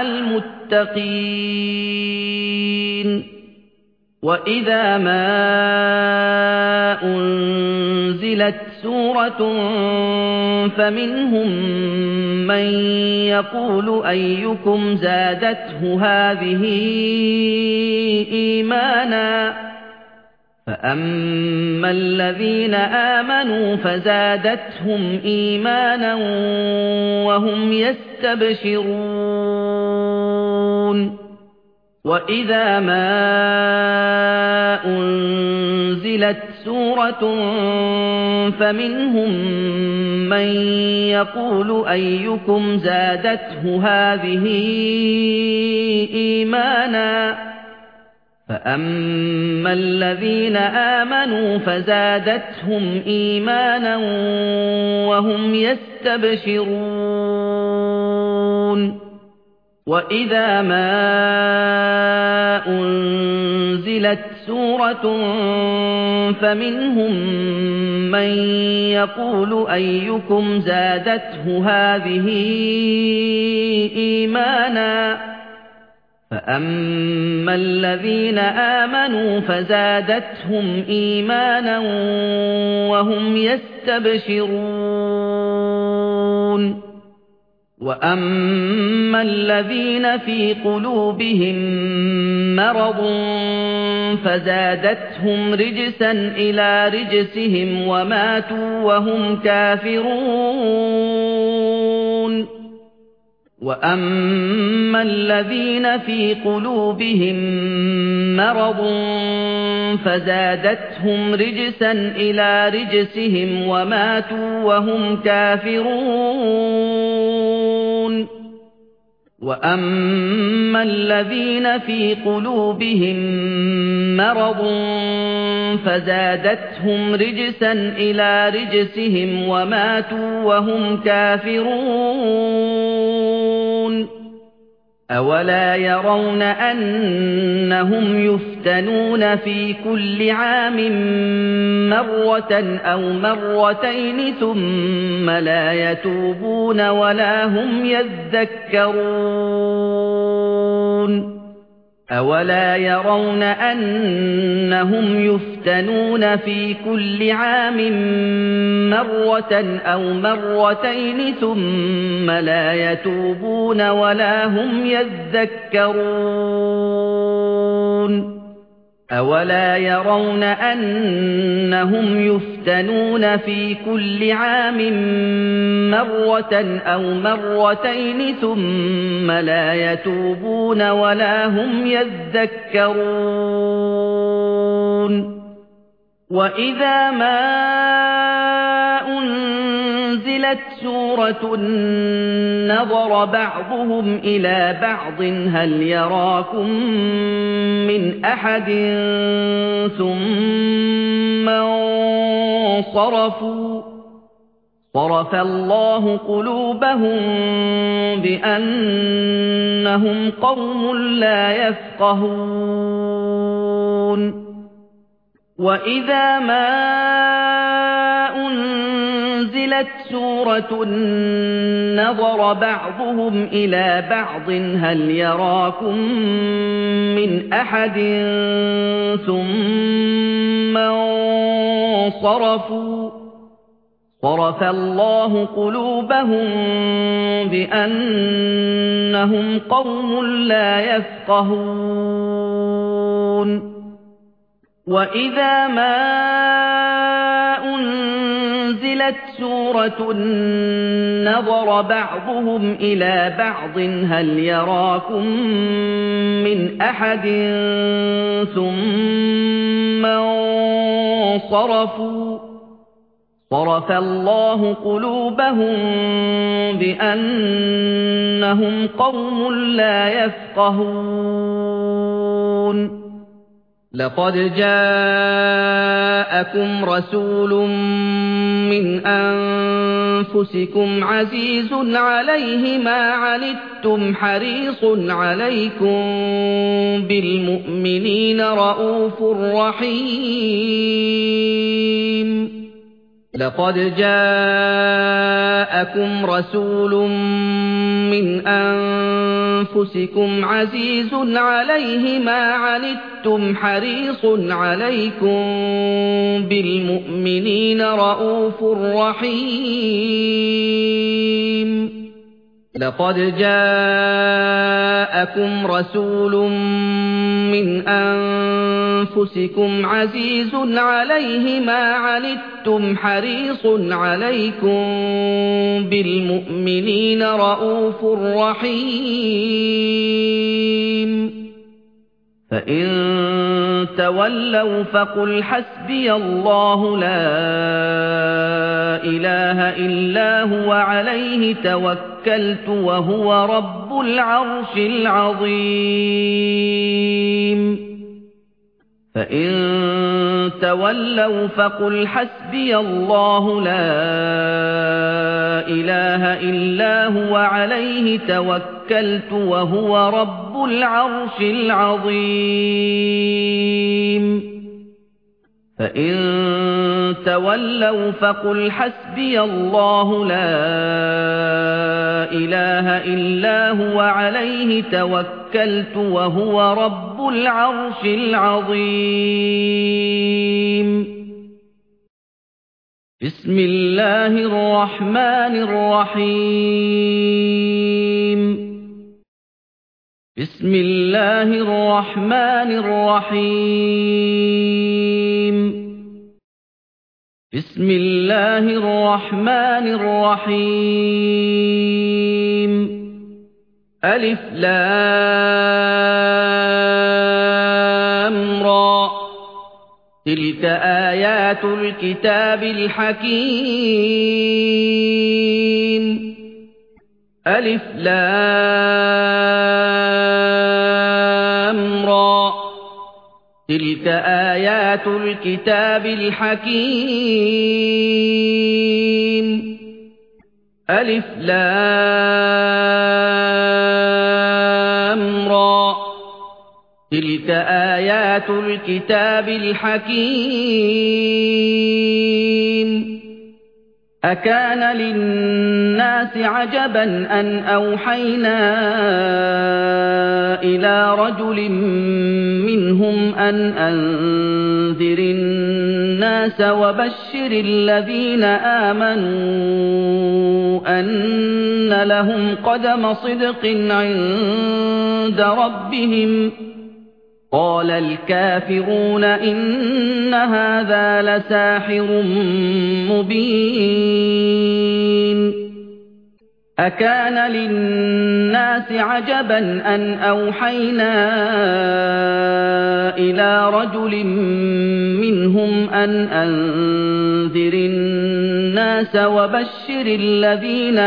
المتقين وإذا ما أنزلت سورة فمنهم من يقول أيكم زادته هذه إيمانا فأما الذين آمنوا فزادتهم إيمانا وهم يستبشرون وإذا ما أنزلت سورة فمنهم من يقول أيكم زادته هذه إيمانا فأما الذين آمنوا فزادتهم إيمانا وهم يستبشرون وإذا ما أنزلت سورة فمنهم من يقول أيكم زادته هذه إيمانا فأما الذين آمنوا فزادتهم إيمانا وهم يستبشرون وَأَمَّا الَّذِينَ فِي قُلُوبِهِم مَّرَضٌ فَزَادَتْهُمْ رِجْسًا إِلَىٰ رِجْسِهِمْ وَمَاتُوا وَهُمْ كَافِرُونَ وَأَمَّا الَّذِينَ فِي قُلُوبِهِم مَّرَضٌ فَزَادَتْهُمْ رِجْسًا إِلَىٰ رِجْسِهِمْ وَمَاتُوا وَهُمْ كَافِرُونَ وَأَمَّا الَّذِينَ فِي قُلُوبِهِم مَّرَضٌ فَزَادَتْهُمْ رِجْسًا إِلَىٰ رِجْسِهِمْ وَمَاتُوا وَهُمْ كَافِرُونَ أَوَلَا يَرَوْنَ أَنَّهُمْ يُفْتَنُونَ فِي كُلِّ عَامٍ مَّرَّةً أَوْ مَرَّتَيْنِ ثُمَّ لَا يَتُوبُونَ وَلَا هُمْ يَذَّكَّرُونَ أَوَلَا يَرَوْنَ أَنَّهُمْ يُفْتَنُونَ فِي كُلِّ عَامٍ مَّرَّةً أَوْ مَرَّتَيْنِ ثُمَّ لَا يَتُوبُونَ وَلَا هُمْ يَذَّكَّرُونَ أَوَلَا يَرَوْنَ أَنَّهُمْ يُفْتَنُونَ فِي كُلِّ عَامٍ مَّرَّةً أَوْ مَرَّتَيْنِ ثُمَّ لَا يَتُوبُونَ وَلَا هُمْ يَذَّكَّرُونَ وَإِذَا مَا أُنزِلَتْ سُورَةٌ نَّظَرَ بَعْضُهُمْ إِلَىٰ بَعْضٍ هَلْ يَرَاكُم مِّنْ أَحَدٍ ثُمَّ انصَرَفُوا صَرَفَ اللَّهُ قُلُوبَهُم بِأَنَّهُمْ قَوْمٌ لَّا يَفْقَهُونَ وَإِذَا مَا أُنزِلَتْ سُورَةٌ نَّظَرَ بَعْضُهُمْ إِلَىٰ بَعْضٍ هَلْ يَرَاكُم مِّنْ أَحَدٍ ثُمَّ انصَرَفُوا صَرَفَ اللَّهُ قُلُوبَهُم بِأَنَّهُمْ قَوْمٌ لَّا يَفْقَهُونَ وَإِذَا مَا أُنزِلَتْ سُورَةٌ نَّظَرَ بَعْضُهُمْ إِلَىٰ بَعْضٍ هَلْ يَرَاكُم مِّنْ أَحَدٍ ثُمَّ انصَرَفُوا صَرَفَ اللَّهُ قُلُوبَهُم بِأَنَّهُمْ قَوْمٌ لَّا يَفْقَهُونَ لَقَدْ جَاءَكُمْ رَسُولٌ مِّنْ أَنفُسِكُمْ عَزِيزٌ عَلَيْهِ مَا عَنِتُّمْ حَرِيصٌ عَلَيْكُم بِالْمُؤْمِنِينَ رَءُوفٌ رَّحِيمٌ لَقَدْ جَاءَكُمْ رَسُولٌ مِّنْ أَنفُسِكُمْ عَزِيزٌ عَلَيْهِ مَا عَنِتُّمْ حَرِيصٌ عَلَيْكُم بِالْمُؤْمِنِينَ رَءُوفٌ رَّحِيمٌ لَقَدْ جَاءَكُمْ رَسُولٌ مِّنْ أَنفُسِكُمْ عَزِيزٌ عَلَيْهِ مَا عَنِتُّمْ حَرِيصٌ عَلَيْكُم بِالْمُؤْمِنِينَ رَءُوفٌ رَّحِيمٌ فَإِن تَوَلَّوْا فَقُلْ حَسْبِيَ اللَّهُ لَا إِلَٰهَ إِلَّا هُوَ عَلَيْهِ تَوَكَّلْتُ وَهُوَ رَبُّ الْعَرْشِ الْعَظِيمِ فَإِن تَوَلَّوْا فَقُلْ حَسْبِيَ اللَّهُ لَا إِلَٰهَ إِلَّا هُوَ عَلَيْهِ تَوَكَّلْتُ وَهُوَ رَبُّ الْعَرْشِ الْعَظِيمِ فَإِن تَوَلَّوْا فَقُلْ حَسْبِيَ اللَّهُ لَا إِلَٰهَ إِلَّا هُوَ عَلَيْهِ تَوَكَّلْتُ وَهُوَ رَبُّ الْعَرْشِ الْعَظِيمِ بسم الله الرحمن الرحيم بسم الله الرحمن الرحيم بسم الله الرحمن الرحيم ألف لام را تلك آيات الكتاب الحكيم ألف لام را تلك آيات الكتاب الحكيم ألف لام را تلك آيات الكتاب الحكيم أكان للناس عجبا أن أوحينا إلى رجل منهم أن أنذر الناس وبشر الذين آمنوا أن لهم قدم صدق عند ربهم قال الكافرون إن هذا لساحر مبين أكان للناس عجبا أن أوحينا إلى رجل منهم أن أنذر الناس وبشر الذين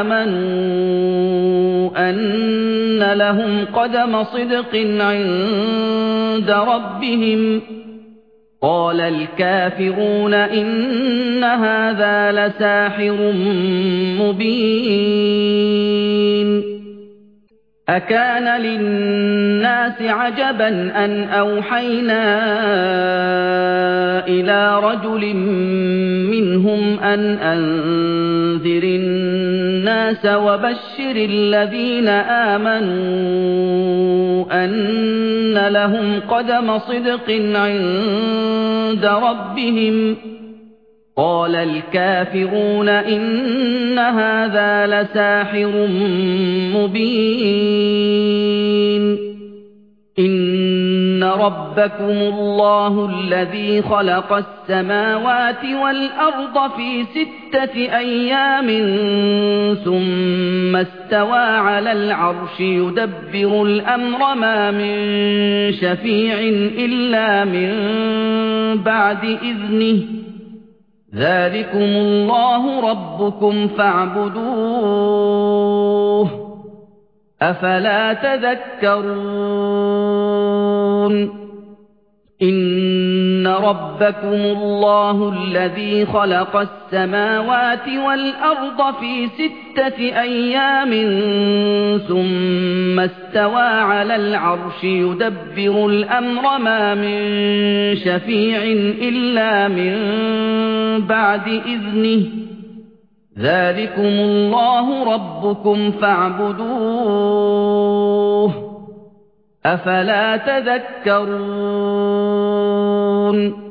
آمنوا أن لهم قدم صدق عند ربهم قال الكافرون إن هذا لساحر مبين أكان للناس عجبا أن أوحينا إلى رجل منهم أن أنذر الناس وبشر الذين آمنوا أن لهم قدم صدق عند ربهم قال الكافرون إن هذا لساحر مبين إن ربكم الله الذي خلق السماوات والأرض في ستة أيام ثم استوى على العرش يدبر الأمر ما من شفيع إلا من بعد إذنه ذلكم الله ربكم فاعبدوه أفلا تذكرون إن ربكم الله الذي خلق السماوات والأرض في ستة أيام ثم استوى على العرش يدبر الأمر ما من شفيع إلا من بعد إذنه ذلكم الله ربكم فاعبدوه أفلا تذكرون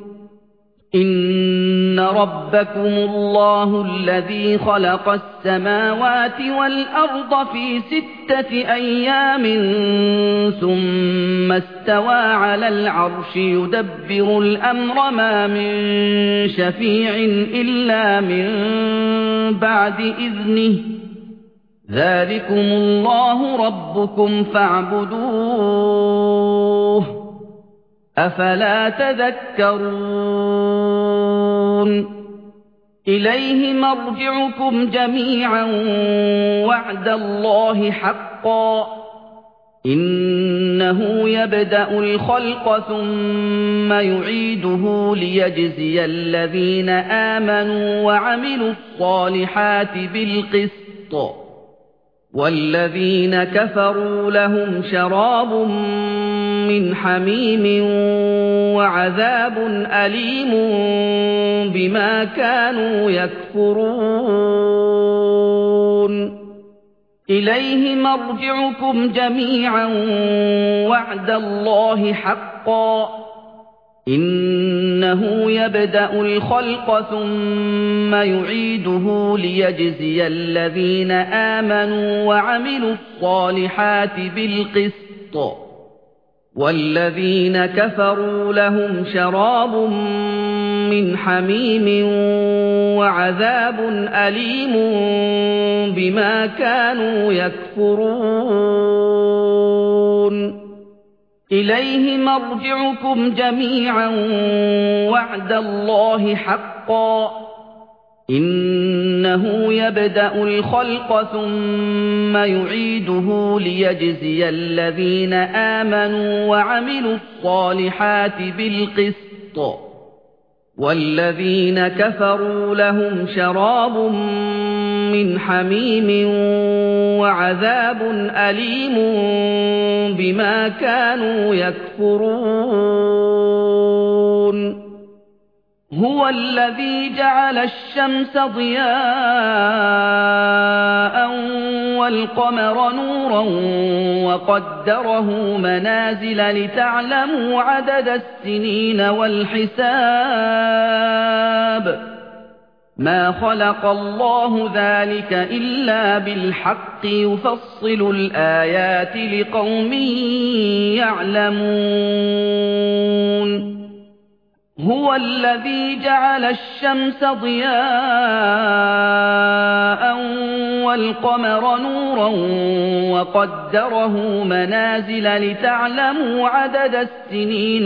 إن ربكم الله الذي خلق السماوات والأرض في ستة أيام ثم استوى على العرش يدبر الأمر ما من شفيع إلا من بعد إذنه ذلكم الله ربكم فاعبدوه أفلا تذكرون إليه مرجعكم جميعا وعد الله حقا إنه يبدأ الخلق ثم يعيده ليجزي الذين آمنوا وعملوا الصالحات بالقسط والذين كفروا لهم شراب من حميم وعذاب أليم بما كانوا يكفرون إليه مرجعكم جميعا وعد الله حقا إنه يبدأ الخلق ثم يعيده ليجزي الذين آمنوا وعملوا الصالحات بالقسط والذين كفروا لهم شراب من حميم وعذاب أليم بما كانوا يكفرون إليه مرجعكم جميعا وعد الله حقا إنه يبدأ الخلق ثم يعيده ليجزي الذين آمنوا وعملوا الصالحات بالقسط والذين كفروا لهم شراب من حميم وعذاب أليم بما كانوا يكفرون هو الذي جعل الشمس ضياء والقمر نورا وقدره منازل لتعلموا عدد السنين والحساب ما خلق الله ذلك إلا بالحق يفصل الآيات لقوم يعلمون هو الذي جعل الشمس ضياء والقمر نورا وقدره منازل لتعلموا عدد السنين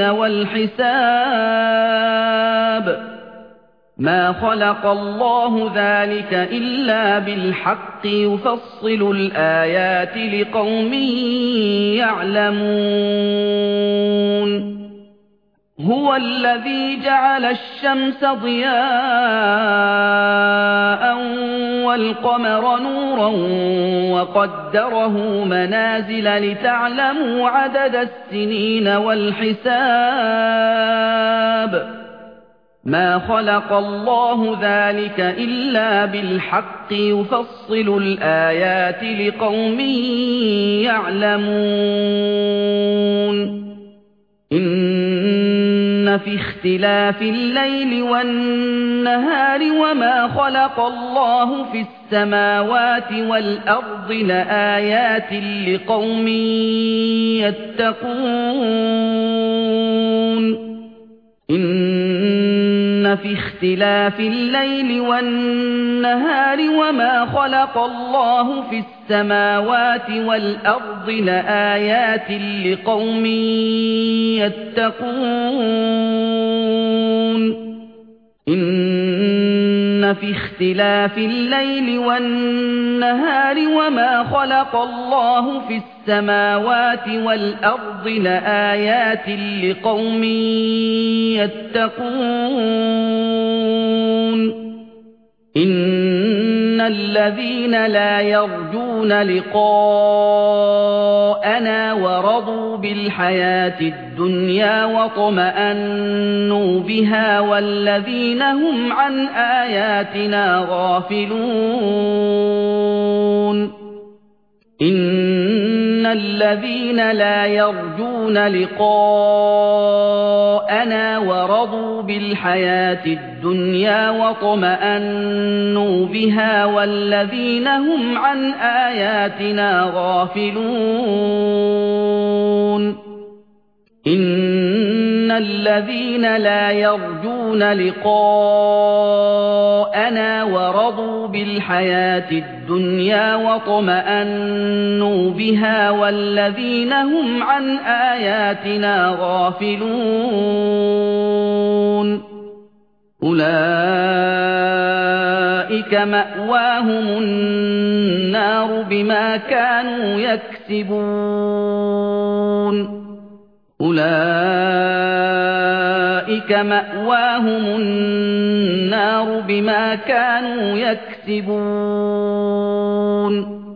والحساب ما خلق الله ذلك إلا بالحق يفصل الآيات لقوم يعلمون هو الذي جعل الشمس ضياء والقمر نورا وقدره منازل لتعلموا عدد السنين والحساب ما خلق الله ذلك إلا بالحق يفصل الآيات لقوم يعلمون إن في اختلاف الليل والنهار وما خلق الله في السماوات والأرض لآيات لقوم يتقون إن في اختلاف الليل والنهار وما خلق الله في السماوات والأرض لآيات لقوم يتقون إن في اختلاف الليل والنهار وما خلق الله في السماوات والأرض لآيات لقوم يتقون إن الذين لا يرجون لقاءنا ورضوا بالحياة الدنيا واطمأنوا بها والذين هم عن آياتنا غافلون إن الذين لا يرجون لقاءنا ورضوا بالحياة الدنيا واطمأنوا بها والذين هم عن آياتنا غافلون إن الذين لا يرجون لقاءنا ورضوا بالحياة الدنيا واطمأنوا بها والذين هم عن آياتنا غافلون أولئك مأواهم النار بما كانوا يكسبون أولئك مأواهم النار بما كانوا يكسبون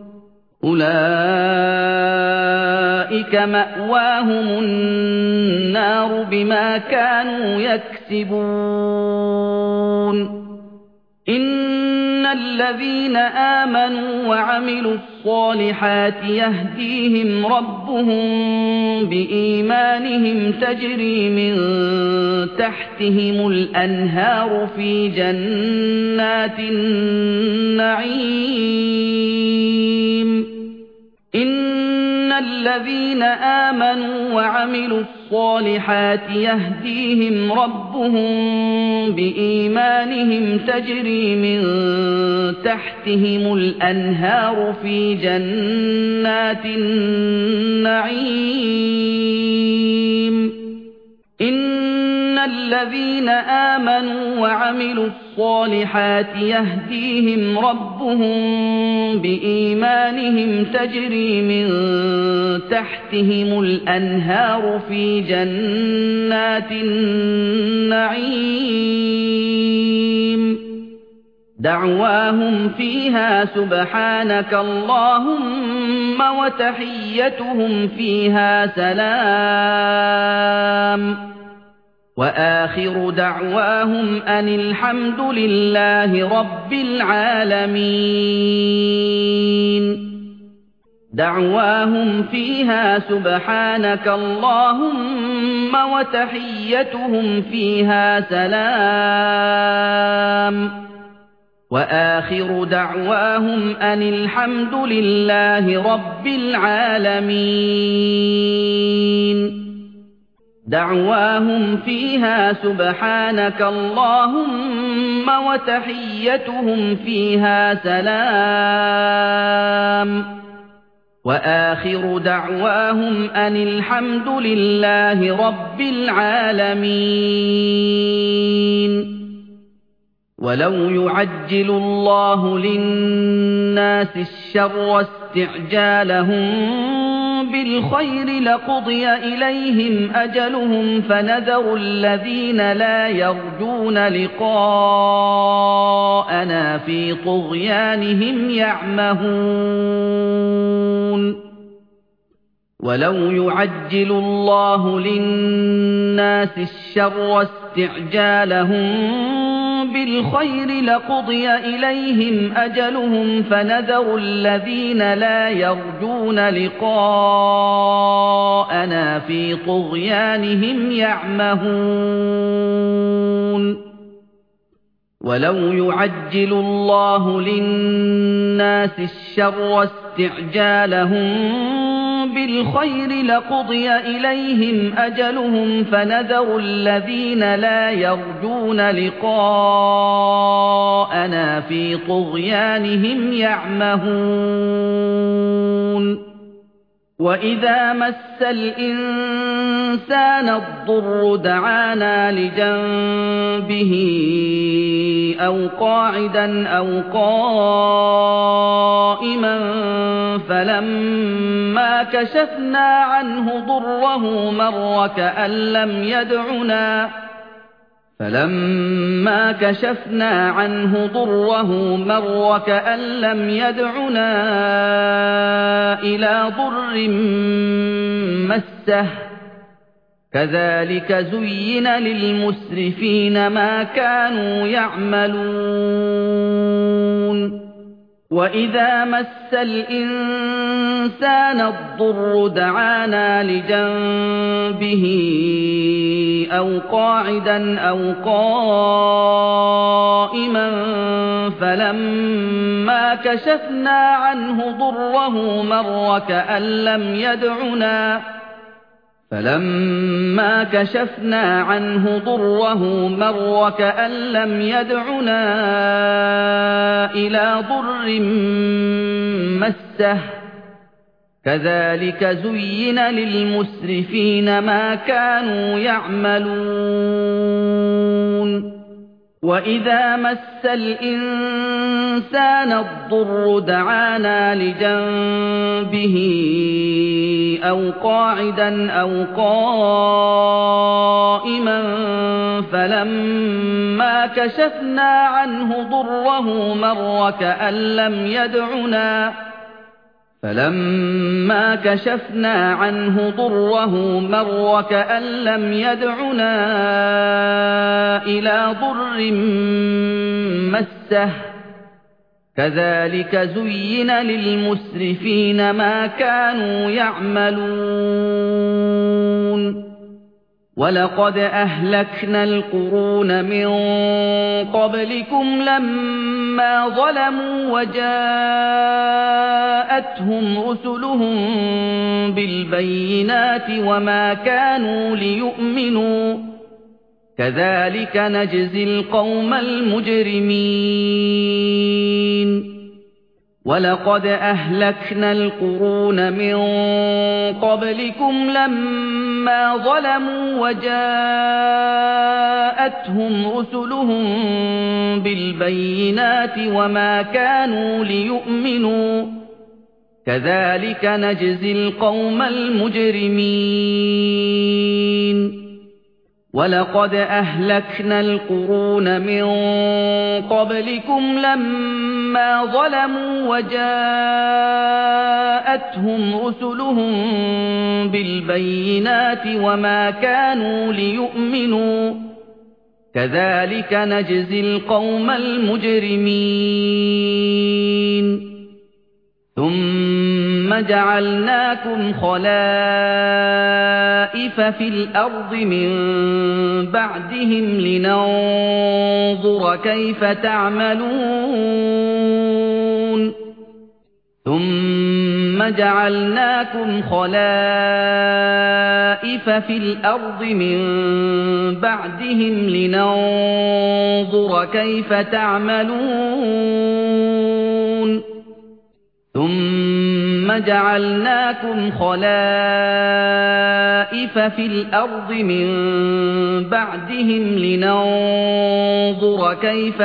أولئك مأواهم النار بما كانوا يكسبون إن الذين آمنوا وعملوا الصالحات يهديهم ربهم بإيمانهم تجري من تحتهم الأنهار في جنات النعيم إن الذين آمنوا وعملوا الصالحات يهديهم ربهم بإيمانهم تجري من تحتهم الأنهار في جنات النعيم إن الذين آمنوا وعملوا الصالحات يهديهم ربهم بإيمانهم تجري من تحتهم الأنهار في جنات النعيم دعواهم فيها سبحانك اللهم وتحيتهم فيها سلام وآخر دعواهم أن الحمد لله رب العالمين دعواهم فيها سبحانك اللهم وتحيتهم فيها سلام وآخر دعواهم أن الحمد لله رب العالمين دعواهم فيها سبحانك اللهم وتحيتهم فيها سلام وآخر دعواهم أن الحمد لله رب العالمين ولو يعجل الله للناس الشر استعجالهم بالخير لقضي إليهم أجلهم فنذر الذين لا يرجون لقاءنا في طغيانهم يعمهون ولو يعجل الله للناس الشر استعجالهم بالخير لقضي إليهم أجلهم فنذر الذين لا يرجون لقاءنا في طغيانهم يعمهون ولو يعجل الله للناس الشر استعجالهم بالخير لقضي إليهم أجلهم فنذر الذين لا يرجون لقاءنا في طغيانهم يعمهون وإذا مس الإنسان الضر دعانا لجنبه أو قاعدا أو قائما فلما كشفنا عنه ضره مر كأن لم يدعنا فلما كشفنا عنه ضره مر كأن لم يدعنا إلى ضر مسه كذلك زين للمسرفين ما كانوا يعملون وإذا مس الإنسان الضر دعانا لجنبه أو قاعدا أو قائما فلما كشفنا عنه ضره مر كأن لم يدعنا فلما كشفنا عنه ضره مر كأن لم يدعنا إلى ضر مسه كذلك زين للمسرفين ما كانوا يعملون وإذا مس الإنسان الضر دعانا لجنبه أو قاعدا أو قائما فلما كشفنا عنه ضره مر كأن لم يدعنا فلما كشفنا عنه ضره مر كأن لم يدعنا إلى ضر مسه كذلك زين للمسرفين ما كانوا يعملون ولقد أهلكنا القرون من قبلكم لما ظلموا وجاءتهم رسلهم بالبينات وما كانوا ليؤمنوا كذلك نجزي القوم المجرمين ولقد أهلكنا القرون من قبلكم لما ظلموا وجاءتهم رسلهم بالبينات وما كانوا ليؤمنوا كذلك نجزي القوم المجرمين ولقد أهلكنا القرون من قبلكم لما ظلموا وجاءتهم رسلهم بالبينات وما كانوا ليؤمنوا كذلك نجزي القوم المجرمين ثم جعلناكم خلائف في الأرض من بعدهم لننظر كيف تعملون ثم جعلناكم خلائف في الأرض من بعدهم لننظر كيف تعملون ثم جعلناكم خلائف في الأرض من بعدهم لننظر كيف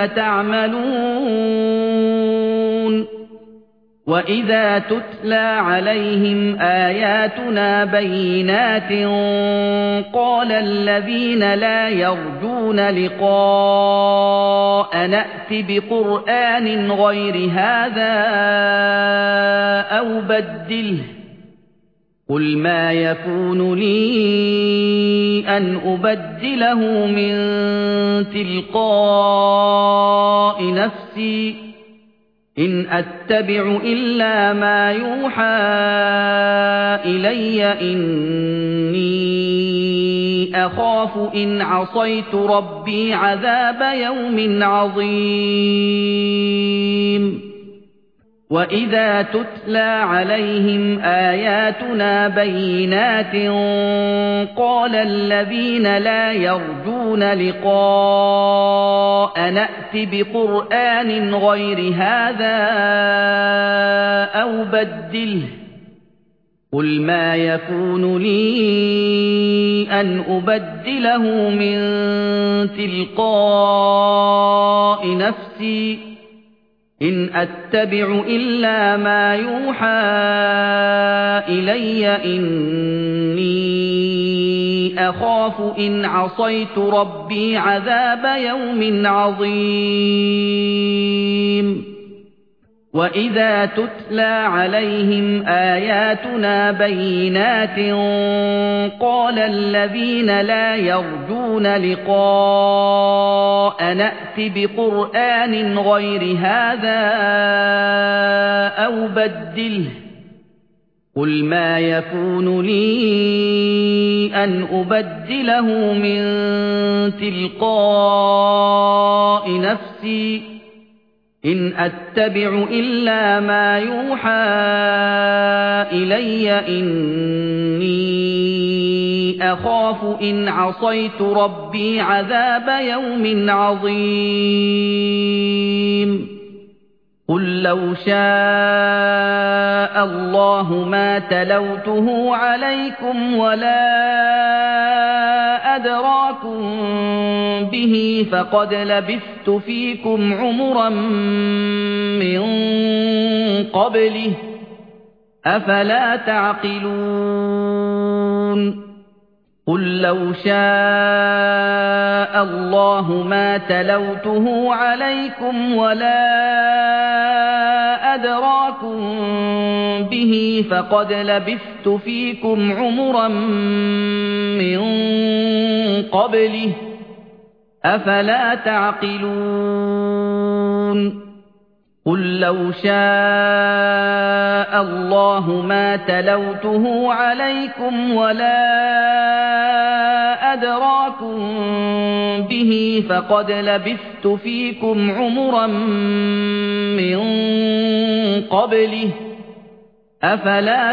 تعملون وإذا تتلى عليهم آياتنا بينات قال الذين لا يرجون لقاء نأت بقرآن غير هذا أو بدله قل ما يكون لي أن أبدله من تلقاء نفسي إن أتبع إلا ما يوحى إلي إني أخاف إن عصيت ربي عذاب يوم عظيم وإذا تتلى عليهم آياتنا بينات قال الذين لا يرجون لقاء نأت بقرآن غير هذا أو بدله قل ما يكون لي أن أبدله من تلقاء نفسي إن أتبع إلا ما يوحى إلي إني أخاف إن عصيت ربي عذاب يوم عظيم وإذا تتلى عليهم آياتنا بينات قال الذين لا يرجون لقاء نأت بقرآن غير هذا أو بدله قل ما يكون لي أن أبدله من تلقاء نفسي إن أتبع إلا ما يوحى إلي إني أخاف إن عصيت ربي عذاب يوم عظيم قل لو شاء الله ما تلوته عليكم ولا أدراكم به فقد لبثت فيكم عمرا من قبله أفلا تعقلون قل لو شاء الله ما تلوته عليكم ولا أدراكم به فقد لبثت فيكم عمرا من قبله أفلا تعقلون قُل لَّوْ شَاءَ اللَّهُ مَا تَلَوْتُهُ عَلَيْكُمْ وَلَا أَدْرَاكُم بِهِ فَقَدْ لَبِثْتُ فِيكُمْ عُمُرًا مِّن قَبْلِهِ ۚ أَفَلَا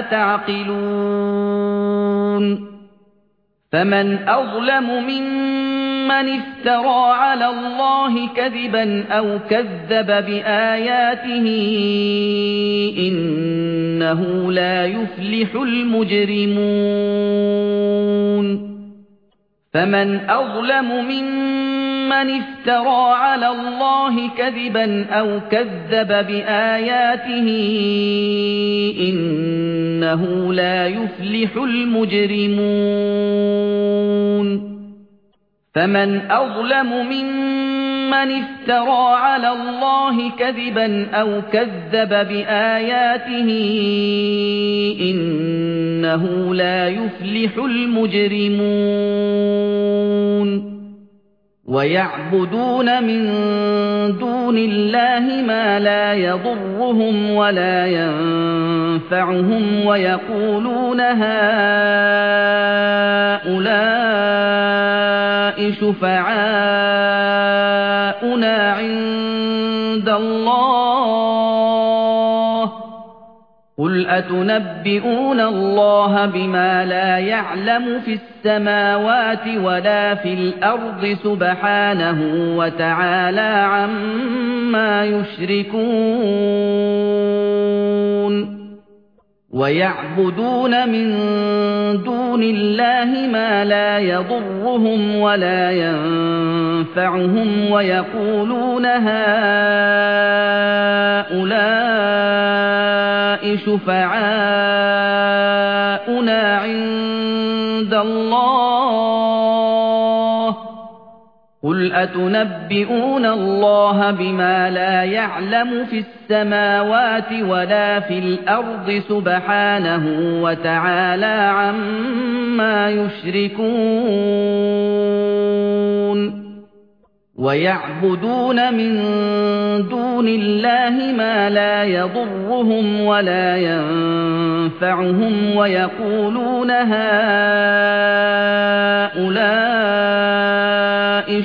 تَعْقِلُونَ فَمَنْ أَظْلَمُ مِمَّنِ افْتَرَىٰ عَلَى اللَّهِ كَذِبًا أَوْ كَذَّبَ بِآيَاتِهِ ۚ إِنَّهُ لَا يُفْلِحُ الْمُجْرِمُونَ فَمَنْ أَظْلَمُ مِمَّنِ افْتَرَىٰ عَلَى اللَّهِ كَذِبًا أَوْ كَذَّبَ بِآيَاتِهِ ۚ إِنَّهُ لَا يُفْلِحُ الْمُجْرِمُونَ فَمَنْ أَظْلَمُ مِمَّنِ افْتَرَىٰ عَلَى اللَّهِ كَذِبًا أَوْ كَذَّبَ بِآيَاتِهِ ۚ إِنَّهُ لَا يُفْلِحُ الْمُجْرِمُونَ وَيَعْبُدُونَ مِن دُونِ اللَّهِ مَا لَا يَضُرُّهُمْ وَلَا يَنفَعُهُمْ وَيَقُولُونَ هَٰؤُلَاءِ شُفَعَاؤُنَا عِندَ اللَّهِ ۚ قُلْ أَتُنَبِّئُونَ اللَّهَ بِمَا لَا يَعْلَمُ فِي السَّمَاوَاتِ وَلَا فِي الْأَرْضِ سُبْحَانَهُ وَتَعَالَىٰ عَمَّا يُشْرِكُونَ وَيَعْبُدُونَ مِن دُونِ اللَّهِ مَا لَا يَضُرُّهُمْ وَلَا يَنفَعُهُمْ وَيَقُولُونَ هَٰؤُلَاءِ شُفَعَاؤُنَا عِندَ اللَّهِ ۚ قُلْ أَتُنَبِّئُونَ اللَّهَ بِمَا لَا يَعْلَمُ فِي السَّمَاوَاتِ وَلَا فِي الْأَرْضِ سُبْحَانَهُ وَتَعَالَىٰ عَمَّا يُشْرِكُونَ وَيَعْبُدُونَ مِن دُونِ اللَّهِ مَا لَا يَضُرُّهُمْ وَلَا يَنفَعُهُمْ وَيَقُولُونَ هَٰؤُلَاءِ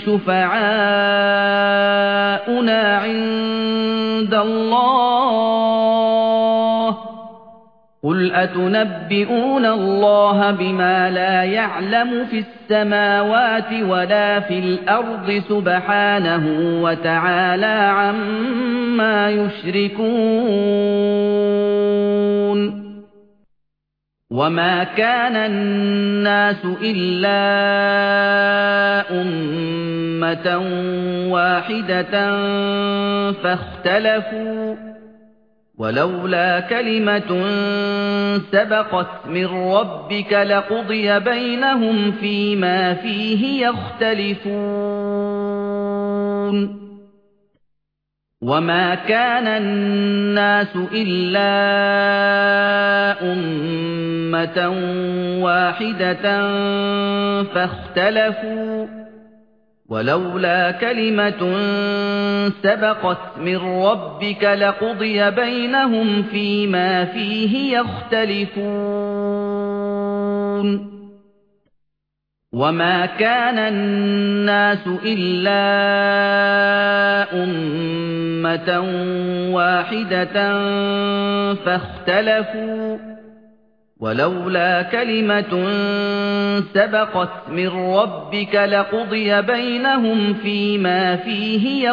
شُفَعَاؤُنَا عِندَ اللَّهِ ۚ قُلْ أَتُنَبِّئُونَ اللَّهَ بِمَا لَا يَعْلَمُ فِي السَّمَاوَاتِ وَلَا فِي الْأَرْضِ سُبْحَانَهُ وَتَعَالَىٰ عَمَّا يُشْرِكُونَ وَمَا كَانَ النَّاسُ إِلَّا أُمَّةً وَاحِدَةً فَاخْتَلَفُوا ۚ وَلَوْلَا كَلِمَةٌ سَبَقَتْ مِن رَّبِّكَ لَقُضِيَ بَيْنَهُمْ فِيمَا فِيهِ يَخْتَلِفُونَ وَمَا كَانَ النَّاسُ إِلَّا أُمَّةً وَاحِدَةً فَاخْتَلَفُوا ۚ وَلَوْلَا كَلِمَةٌ سَبَقَتْ مِن رَّبِّكَ لَقُضِيَ بَيْنَهُمْ فِيمَا فِيهِ يَخْتَلِفُونَ وَمَا كَانَ النَّاسُ إِلَّا أُمَّةً وَاحِدَةً فَاخْتَلَفُوا ۚ وَلَوْلَا كَلِمَةٌ سَبَقَتْ مِن رَّبِّكَ لَقُضِيَ بَيْنَهُمْ فِيمَا فِيهِ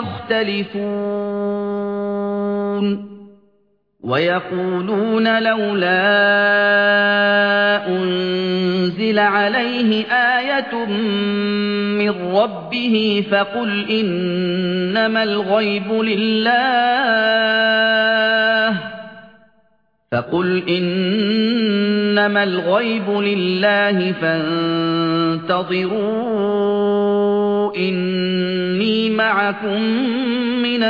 يَخْتَلِفُونَ وَيَقُولُونَ لَوْلَا أُنزِلَ عَلَيْهِ آيَةٌ مِّن رَّبِّهِ فَقُلْ إِنَّمَا الْغَيْبُ لِلَّهِ فَقُلْ إِنَّمَا الْغَيْبُ لِلَّهِ فَانتَظِرُوا إِنِّي مَعَكُم مِّنَ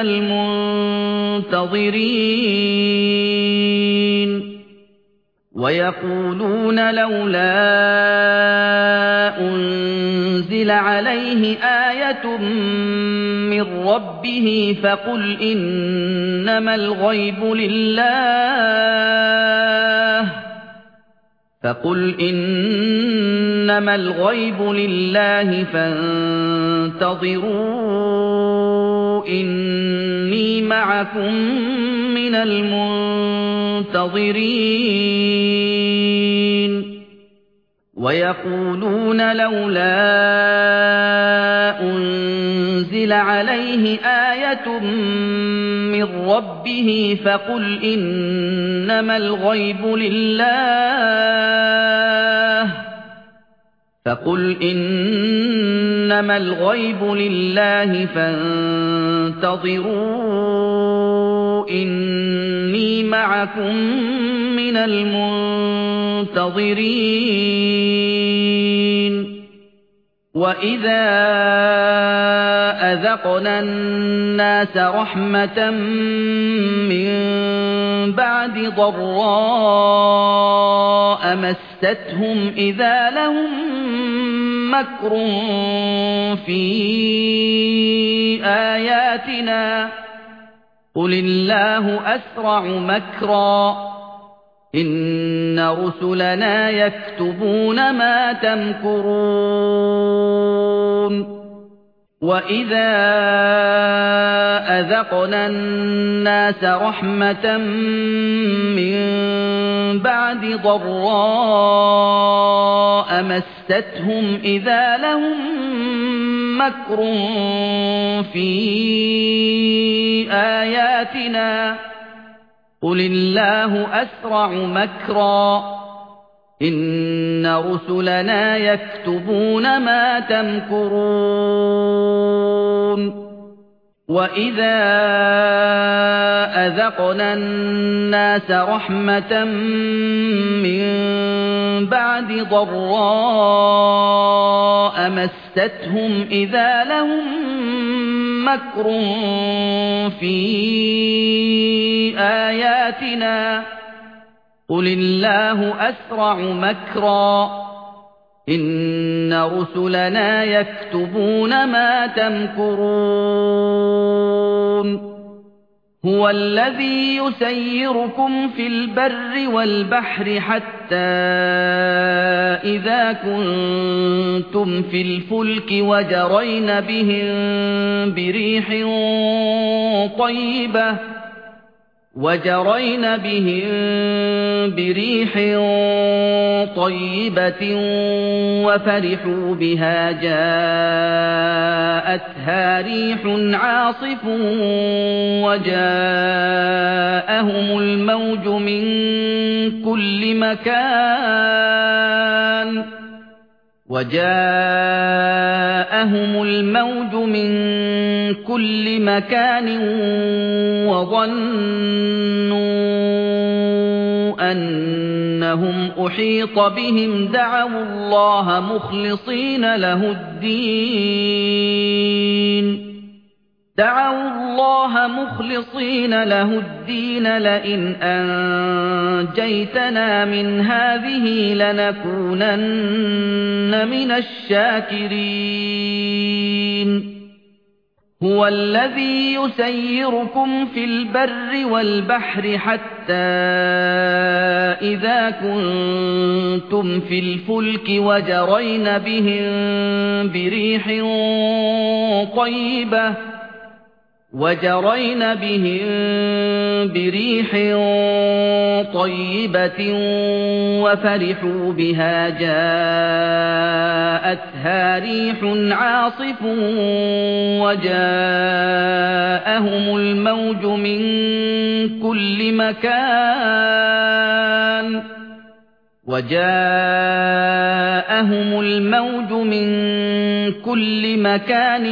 الْمُنتَظِرِينَ وَيَقُولُونَ لَوْلَا أُنزِلَ أُنْزِلَ عَلَيْهِ آيَةٌ مِّن رَّبِّهِ فَقُلْ إِنَّمَا الْغَيْبُ لِلَّهِ فَقُلْ إِنَّمَا الْغَيْبُ لِلَّهِ فَانتَظِرُوا إِنِّي مَعَكُم مِّنَ الْمُنتَظِرِينَ وَيَقُولُونَ لَوْلَا أُنْزِلَ عَلَيْهِ آيَةٌ مِّن رَّبِّهِ فَقُلْ إِنَّمَا الْغَيْبُ لِلَّهِ فَقُلْ إِنَّمَا الْغَيْبُ لِلَّهِ فَانتَظِرُوا إِنِّي مَعَكُم مِّنَ الْمُنتَظِرِينَ وَإِذَا أَذَقْنَا النَّاسَ رَحْمَةً مِّن بَعْدِ ضَرَّاءَ مَسَّتْهُمْ إِذَا لَهُم مَّكْرٌ فِي آيَاتِنَا قُلِ اللَّهُ أَسْرَعُ مَكْرًا إِنَّ رُسُلَنَا يَكْتُبُونَ مَا تَمْكُرُونَ وَإِذَا أَذَقْنَا النَّاسَ رَحْمَةً مِّن بَعْدِ ضَرَّاءَ مَسَّتْهُمْ إِذَا لَهُم مَّكْرٌ فِي آيَاتِنَا قُلِ اللَّهُ أَسْرَعُ مَكْرًا إِنَّ رُسُلَنَا يَكْتُبُونَ مَا تَمْكُرُونَ وَإِذَا أَذَقْنَا النَّاسَ رَحْمَةً مِّن بَعْدِ ضَرَّاءَ مَسَّتْهُمْ إِذَا لَهُم مَّكْرٌ فِي آيَاتِنَا قُلِ اللَّهُ أَسْرَعُ مَكْرًا إِنَّ رُسُلَنَا يَكْتُبُونَ مَا تَمْكُرُونَ هُوَ الَّذِي يُسَيِّرُكُمْ فِي الْبَرِّ وَالْبَحْرِ حَتَّى إِذَا كُنتُمْ فِي الْفُلْكِ وَجَرَيْنَ بِهِم بِرِيحٍ طَيِّبَةٍ وَجَرَيْنَ بِهِم بِرِيحٍ طَيِّبَةٍ وَفَرِحُوا بِهَا جَاءَتْهَا رِيحٌ عَاصِفٌ وَجَاءَهُمُ الْمَوْجُ مِن كُلِّ مَكَانٍ وَجَاءَهُمُ الْمَوْجُ مِن كُلِّ مَكَانٍ وَظَنُّوا أَنَّهُمْ أُحِيطَ بِهِمْ دَعَوُا اللَّهَ مُخْلِصِينَ لَهُ الدِّينَ دَعَوُا اللَّهَ مُخْلِصِينَ لَهُ الدِّينَ لَئِنْ أَنجَيْتَنَا مِنْ هَٰذِهِ لَنَكُونَنَّ مِنَ الشَّاكِرِينَ هُوَ الَّذِي يُسَيِّرُكُمْ فِي الْبَرِّ وَالْبَحْرِ حَتَّى إِذَا كُنتُمْ فِي الْفُلْكِ وَجَرَيْنَ بِهِم بِرِيحٍ طَيِّبَةٍ وَجَرَيْنَ بِهِم بِرِيحٍ طَيِّبَةٍ وَفَرِحُوا بِهَا جَاءَتْهَا رِيحٌ عَاصِفٌ وَجَاءَهُمُ الْمَوْجُ مِن كُلِّ مَكَانٍ وَجَاءَهُمُ الْمَوْجُ مِن كُلِّ مَكَانٍ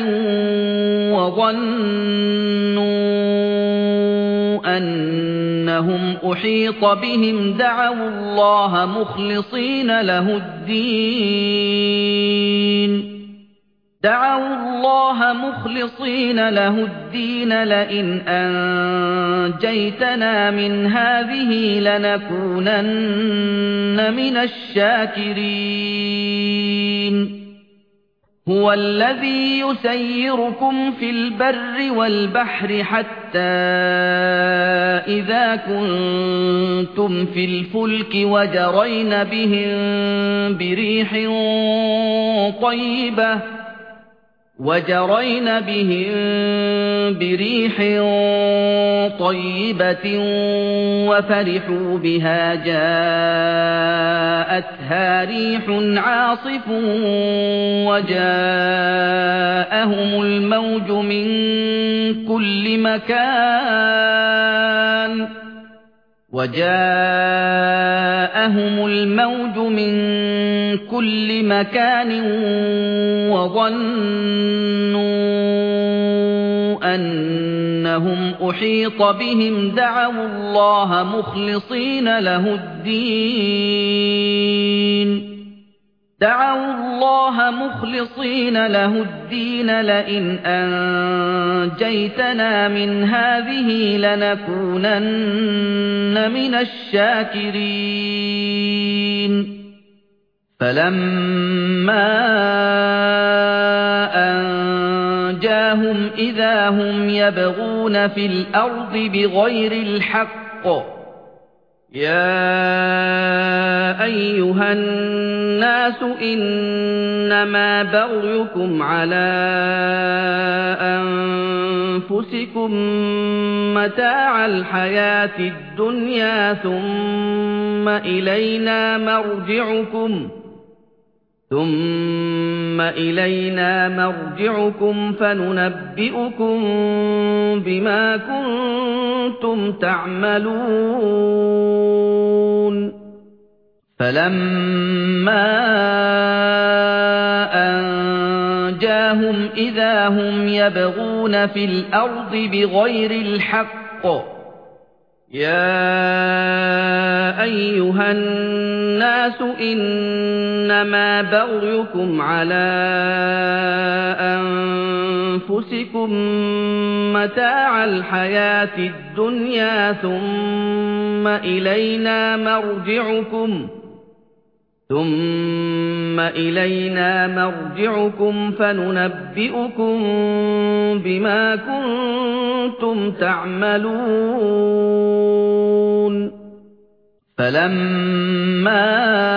وَظَنُّوا أَنَّهُمْ أُحِيطَ بِهِمْ دَعَوُا اللَّهَ مُخْلِصِينَ لَهُ الدِّينَ دَعَوُا اللَّهَ مُخْلِصِينَ لَهُ الدِّينَ لَئِنْ أَنجَيْتَنَا مِنْ هَٰذِهِ لَنَكُونَنَّ مِنَ الشَّاكِرِينَ هُوَ الَّذِي يُسَيِّرُكُمْ فِي الْبَرِّ وَالْبَحْرِ حَتَّى إِذَا كُنتُمْ فِي الْفُلْكِ وَجَرَيْنَ بِهِم بِرِيحٍ طَيِّبَةٍ وَجَرَيْنَ بِهِم بِرِيحٍ طَيِّبَةٍ وَفَرِحُوا بِهَا جَاءَتْهَا رِيحٌ عَاصِفٌ وَجَاءَهُمُ الْمَوْجُ مِنْ كُلِّ مَكَانٍ وَجَاءَهُمُ الْمَوْجُ مِنْ كُلِّ مَكَانٍ وَظَنُّوا أَنَّهُمْ أُحِيطَ بِهِمْ دَعَوُا اللَّهَ مُخْلِصِينَ لَهُ الدِّينَ دعوا الله مخلصين له الدين لئن أنجيتنا من هذه لنكونن من الشاكرين فلما أنجاهم إذا هم يبغون في الأرض بغير الحق يا أيها الناس إنما بغيكم على أنفسكم متاع الحياة الدنيا ثم إلينا مرجعكم ثم إلينا مرجعكم فننبئكم بما كنتم تعملون فلما أنجاهم إذا هم يبغون في الأرض بغير الحق يا أيها الناس إنما بغيكم على أنفسكم متاع الحياة الدنيا ثم إلينا مرجعكم ثم إلينا مرجعكم فننبئكم بما كنتم تعملون فلما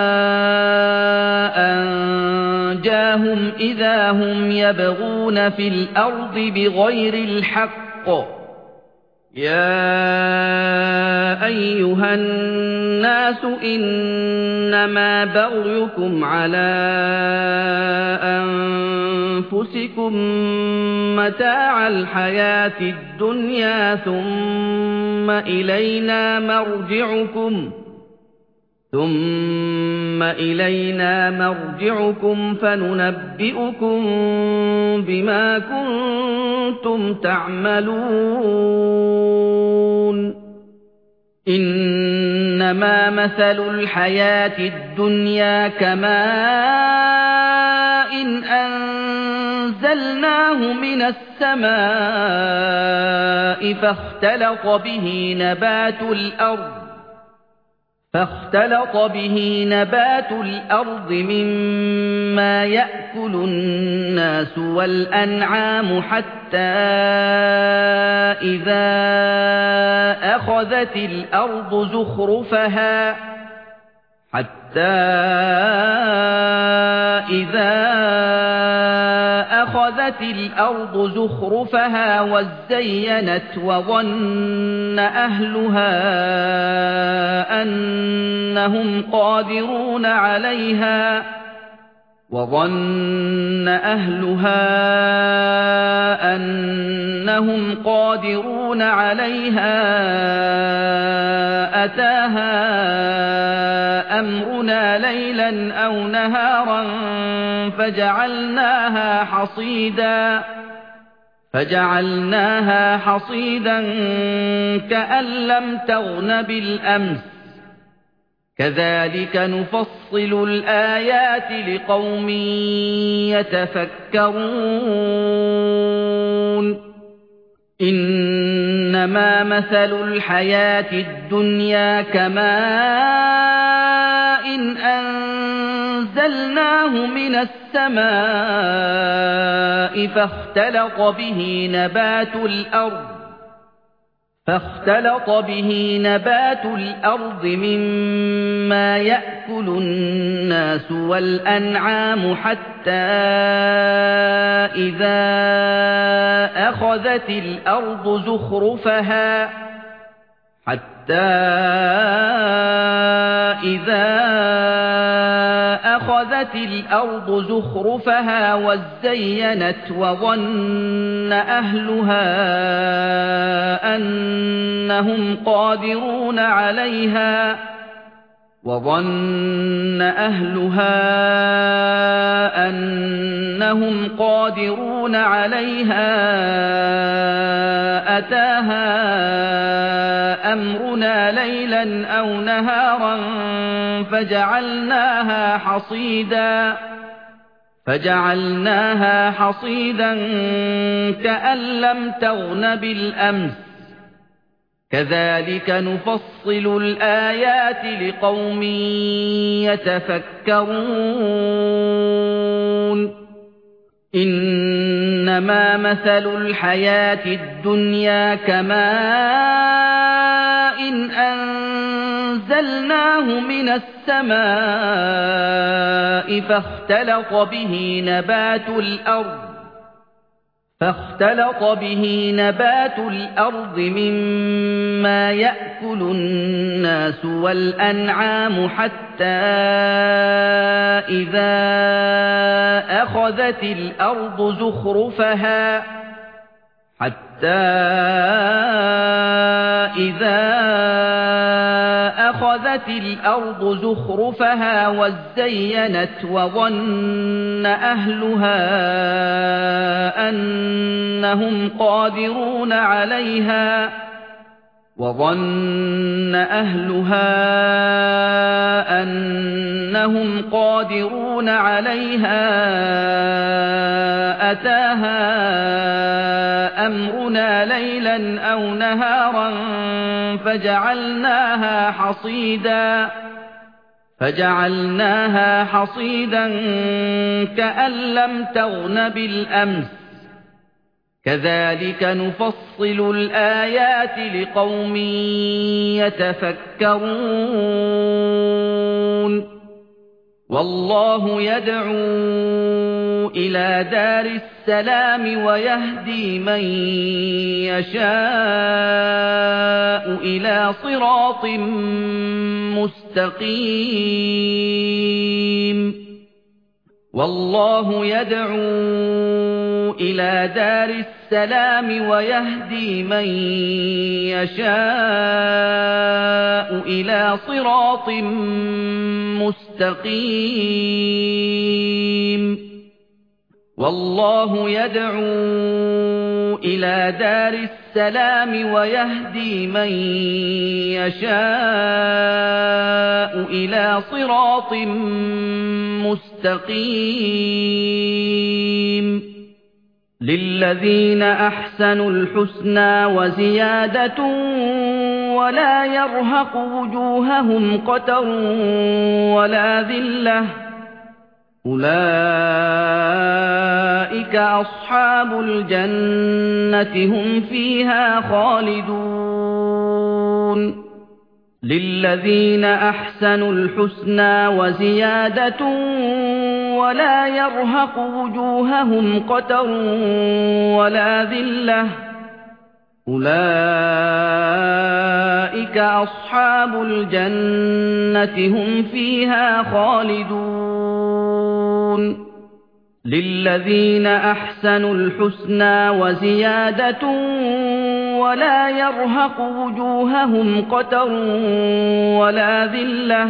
أنجاهم إذا هم يبغون في الأرض بغير الحق يا أيها الناس إنما بغيكم على أنفسكم متاع الحياة الدنيا ثم إلينا مرجعكم ثم إلينا مرجعكم فننبئكم بما كنتم تعملون إنما مثل الحياة الدنيا كماء إن أنزلناه من السماء فاختلط به نبات الأرض فاختلط به نبات الأرض مما يأكل الناس والأنعام حتى إذا أخذت الأرض زخرفها حتى إذا أخذت الأرض زخرفها وزينت وظن أهلها أنهم قادرون عليها وظن أهلها أنهم قادرون عليها أتاها أمرنا ليلا أو نهارا فجعلناها حصيدا فجعلناها حصيدا كأن لم تغن بالأمس كذلك نفصل الآيات لقوم يتفكرون إنما مثل الحياة الدنيا كماء إن أنزلناه أنزلناه من السماء فاختلط به نبات الأرض فاختلط به نبات الأرض مما يأكل الناس والأنعام حتى إذا أخذت الأرض زخرفها حتى إذا أخذت الأرض زخرفها وزينت وظن أهلها أنهم قادرون عليها وظن أهلها أنهم قادرون عليها أتاها أمرنا ليلا أو نهارا فجعلناها حصيدا فجعلناها حصيدا كأن لم تغن بالأمس كذلك نفصل الآيات لقوم يتفكرون إنما مثل الحياة الدنيا كماء إن أنزلناه من السماء فاختلط به نبات الأرض فاختلط به نبات الأرض مما يأكل الناس والأنعام حتى إذا أخذت الأرض زخرفها حتى إذا أخذت الأرض زخرفها وزينت وظن أهلها أنهم قادرون عليها وظن أهلها أنهم قادرون عليها أتاها أمرنا ليلا أو نهارا فجعلناها حصيدا فجعلناها حصيدا كأن لم تغن بالأمس كذلك نفصل الآيات لقوم يتفكرون والله يدعو إلى دار السلام ويهدي من يشاء إلى صراط مستقيم والله يدعو إلى دار السلام ويهدي من يشاء إلى صراط مستقيم والله يدعو إلى دار السلام ويهدي من يشاء إلى صراط مستقيم للذين أحسنوا الحسنى وزيادة ولا يرهق وجوههم قتر ولا ذلة أولئك أصحاب الجنة هم فيها خالدون للذين أحسنوا الحسنى وزيادة ولا يرهق وجوههم قتر ولا ذلة أولئك أصحاب الجنة هم فيها خالدون للذين أحسنوا الحسنى وزيادة ولا يرهق وجوههم قتر ولا ذلة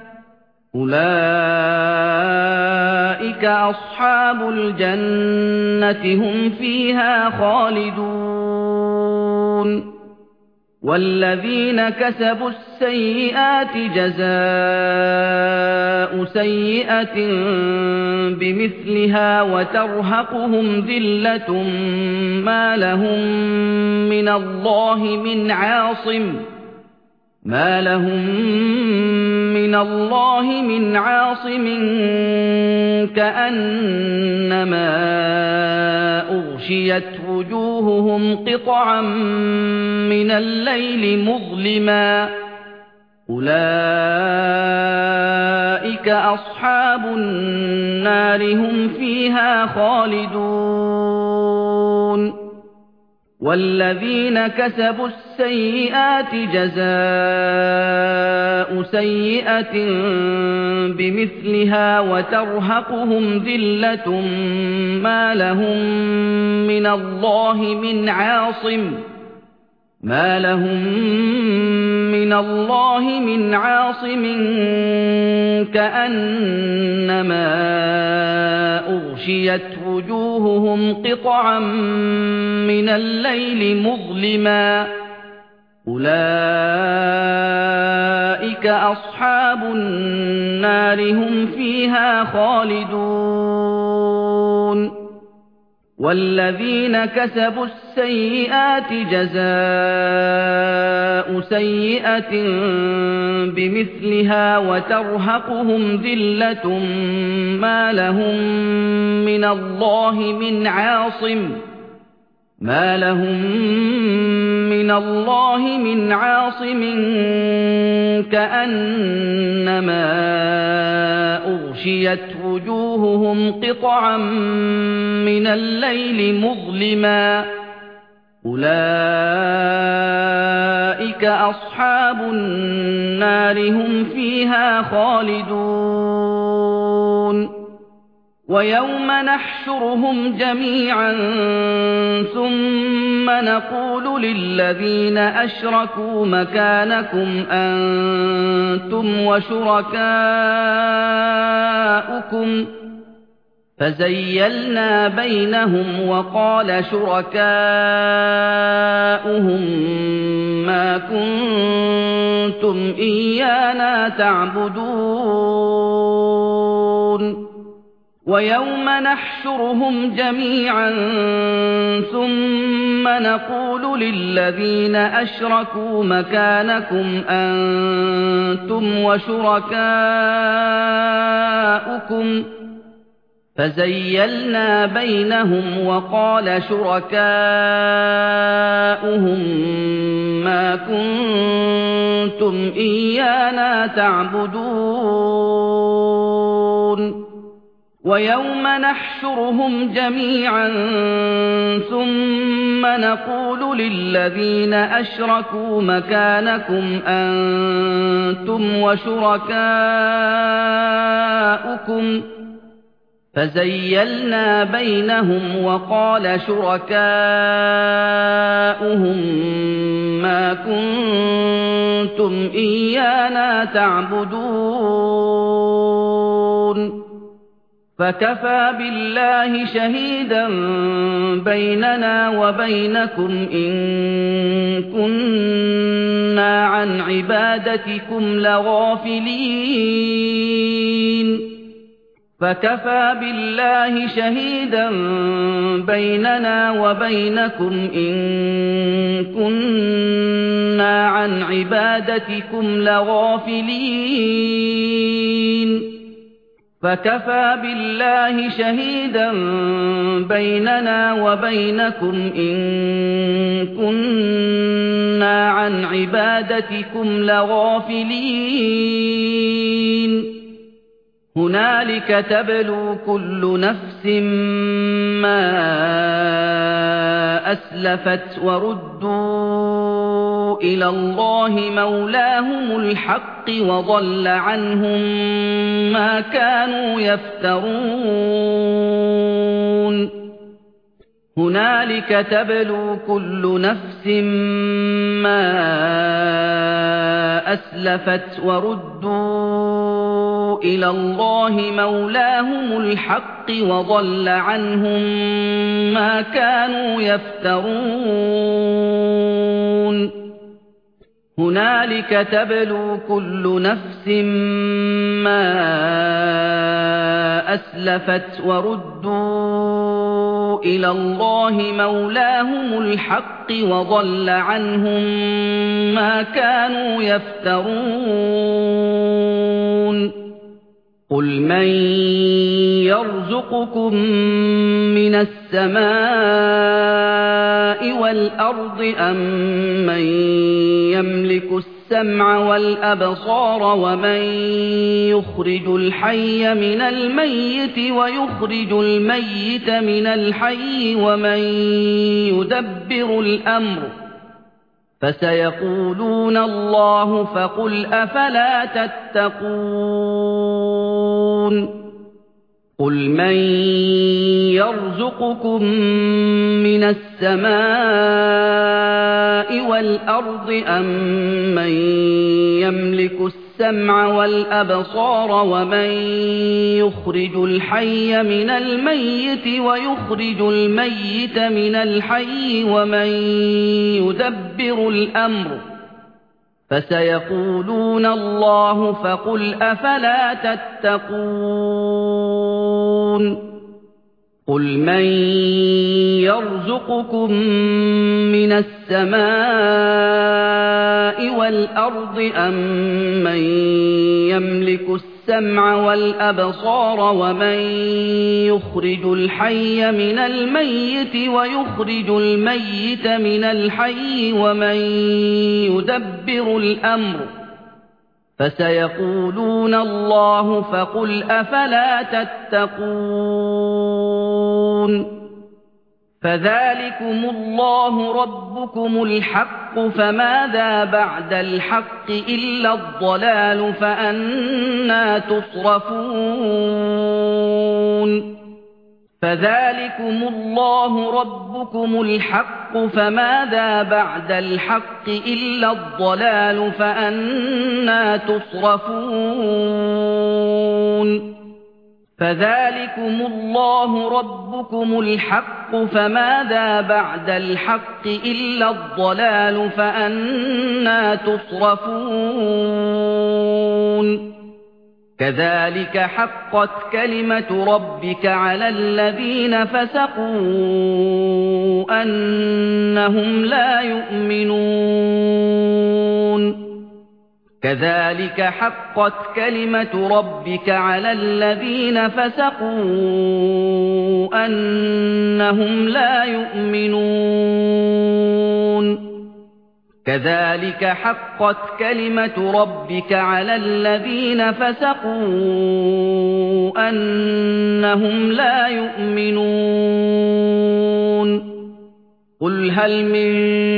أولئك أصحاب الجنة هم فيها خالدون والذين كسبوا السيئات جزاء سيئة بمثلها وترهقهم ذلة ما لهم من الله من عاصم مَا لَهُم مِّنَ اللَّهِ مِنْ عَاصِمٍ كَأَنَّمَا أُغْشِيَتْ وُجُوهُهُمْ قِطَعًا مِّنَ اللَّيْلِ مُظْلِمًا ۚ أُولَٰئِكَ أَصْحَابُ النَّارِ هُمْ فِيهَا خَالِدُونَ وَالَّذِينَ كَسَبُوا السَّيِّئَاتِ جَزَاءُ سَيِّئَةٍ بِمِثْلِهَا وَتَرْهَقُهُمْ ذِلَّةٌ مَّا لَهُم مِّنَ اللَّهِ مِنْ عَاصِمٍ مَّا لَهُم مِّنَ اللَّهِ مِنْ عَاصِمٍ كَأَنَّمَا أُغْشِيَتْ وُجُوهُهُمْ قِطَعًا مِّنَ اللَّيْلِ مُظْلِمًا ۚ أُولَٰئِكَ أَصْحَابُ النَّارِ هُمْ فِيهَا خَالِدُونَ وَالَّذِينَ كَسَبُوا السَّيِّئَاتِ جَزَاءُ سَيِّئَةٍ بِمِثْلِهَا وَتَرْهَقُهُمْ ذِلَّةٌ مَّا لَهُم مِّنَ اللَّهِ مِنْ عَاصِمٍ مَّا لَهُم مِّنَ اللَّهِ مِنْ عَاصِمٍ كَأَنَّمَا أُغْشِيَتْ وُجُوهُهُمْ قِطَعًا مِّنَ اللَّيْلِ مُظْلِمًا ۚ أُولَٰئِكَ أَصْحَابُ النَّارِ هُمْ فِيهَا خَالِدُونَ وَيَوْمَ نَحْشُرُهُمْ جَمِيعًا ثُمَّ نَقُولُ لِلَّذِينَ أَشْرَكُوا مَكَانَكُمْ أَنتُمْ وَشُرَكَاؤُكُمْ فَزَيَّلْنَا بَيْنَهُمْ وَقَالَ شُرَكَاؤُهُم مَّا كُنتُمْ إِيَّانَا تَعْبُدُونَ وَيَوْمَ نَحْشُرُهُمْ جَمِيعًا ثُمَّ نَقُولُ لِلَّذِينَ أَشْرَكُوا مَكَانَكُمْ أَنتُمْ وَشُرَكَاؤُكُمْ فَزَيَّلْنَا بَيْنَهُمْ وَقَالَ شُرَكَاؤُهُم مَّا كُنتُمْ إِيَّانَا تَعْبُدُونَ وَيَوْمَ نَحْشُرُهُمْ جَمِيعًا ثُمَّ نَقُولُ لِلَّذِينَ أَشْرَكُوا مَكَانَكُمْ أَنتُمْ وَشُرَكَاؤُكُمْ فَزَيَّلْنَا بَيْنَهُمْ وَقَالَ شُرَكَاؤُهُم مَّا كُنتُمْ إِيَّانَا تَعْبُدُونَ فَكَفَىٰ بِاللَّهِ شَهِيدًا بَيْنَنَا وَبَيْنَكُمْ إِن كُنَّا عَنْ عِبَادَتِكُمْ لَغَافِلِينَ فَكَفَىٰ بِاللَّهِ شَهِيدًا بَيْنَنَا وَبَيْنَكُمْ إِن كُنَّا عَنْ عِبَادَتِكُمْ لَغَافِلِينَ فَكَفَىٰ بِاللَّهِ شَهِيدًا بَيْنَنَا وَبَيْنَكُمْ إِن كُنَّا عَنْ عِبَادَتِكُمْ لَغَافِلِينَ هُنَالِكَ تَبْلُو كُلُّ نَفْسٍ مَّا أَسْلَفَتْ وَرُدُّوا إِلَى اللَّهِ مَوْلَاهُمُ الْحَقِّ وَضَلَّ عَنْهُم مَّا كَانُوا يَفْتَرُونَ هُنَالِكَ تَبْلُو كُلُّ نَفْسٍ مَّا أَسْلَفَتْ وَرُدُّوا إِلَى اللَّهِ مَوْلَاهُمُ الْحَقِّ وَضَلَّ عَنْهُم مَّا كَانُوا يَفْتَرُونَ هُنَالِكَ تَبْلُو كُلُّ نَفْسٍ مَّا أَسْلَفَتْ وَرُدُّوا إلى الله مولاهم الحق وضل عنهم ما كانوا يفترون قل من يرزقكم من السماء والأرض أم من يملك السمع والأبصار ومن يخرج الحي من الميت ويخرج الميت من الحي ومن يدبر الأمر فسيقولون الله فقل أفلا تتقون قل من يرزقكم من السماء والأرض أم من يملك السمع والأبصار ومن يخرج الحي من الميت ويخرج الميت من الحي ومن يدبر الأمر فسيقولون الله فقل أفلا تتقون قل من يرزقكم من السماء والأرض أم من يملك السمع والأبصار ومن يخرج الحي من الميت ويخرج الميت من الحي ومن يدبر الأمر فسيقولون الله فقل أفلا تتقون فذلكم الله ربكم الحق فماذا بعد الحق إلا الضلال فأنى تصرفون فذلكم الله ربكم الحق فماذا بعد الحق إلا الضلال فأنى تصرفون فذلكم الله ربكم الحق فماذا بعد الحق إلا الضلال فأنى تصرفون كذلك حقت كلمة ربك على الذين فسقوا أنهم لا يؤمنون كذلك حقت كلمة ربك على الذين فسقوا أنهم لا يؤمنون كذلك حقت كلمة ربك على الذين فسقوا أنهم لا يؤمنون قل هل من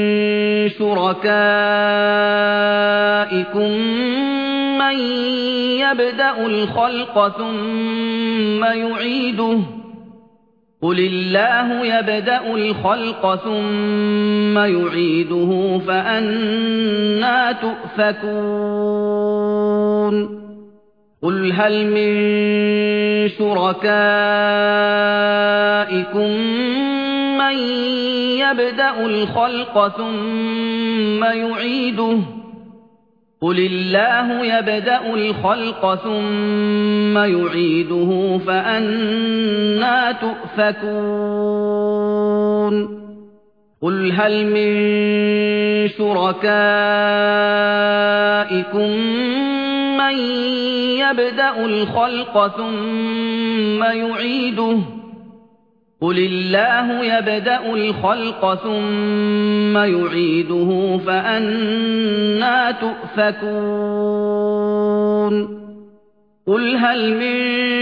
شركائكم من يبدأ الخلق ثم يعيده قل الله يبدأ الخلق ثم يعيده فأنى تؤفكون قل هل من شركائكم من يبدأ الخلق ثم يعيده قل الله يبدأ الخلق ثم يعيده فأنى تؤفكون قل هل من شركائكم من يبدأ الخلق ثم يعيده قل الله يبدأ الخلق ثم يعيده فأنى تؤفكون قل هل من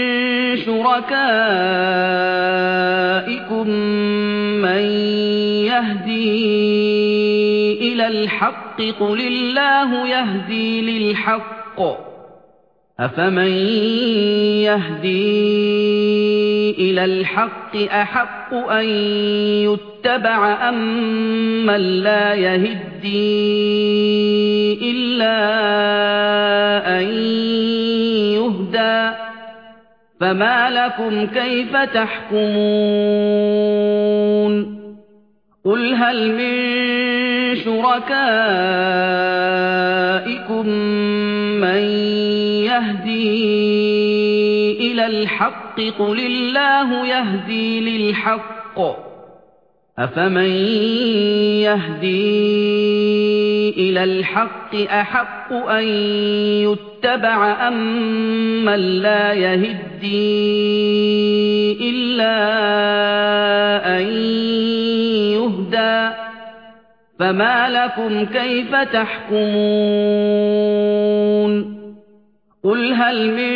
شركائكم من يهدي إلى الحق قل الله يهدي للحق أفمن يهدي إلى الحق أحق أن يتبع أم من لا يهدي إلا أن يهدى فما لكم كيف تحكمون قل هل من شركائكم من يهدي إلى الحق قل الله يهدي للحق الْحَقِّ أَفَمَن يَهْدِي إِلَى الْحَقِّ أَحَقُّ أَن يُتَّبَعَ أَمَّن لَّا يَهِدِّي إِلَّا أَن يُهْدَىٰ فَمَا لَكُمْ كَيْفَ تَحْكُمُونَ قُلْ هَلْ مِن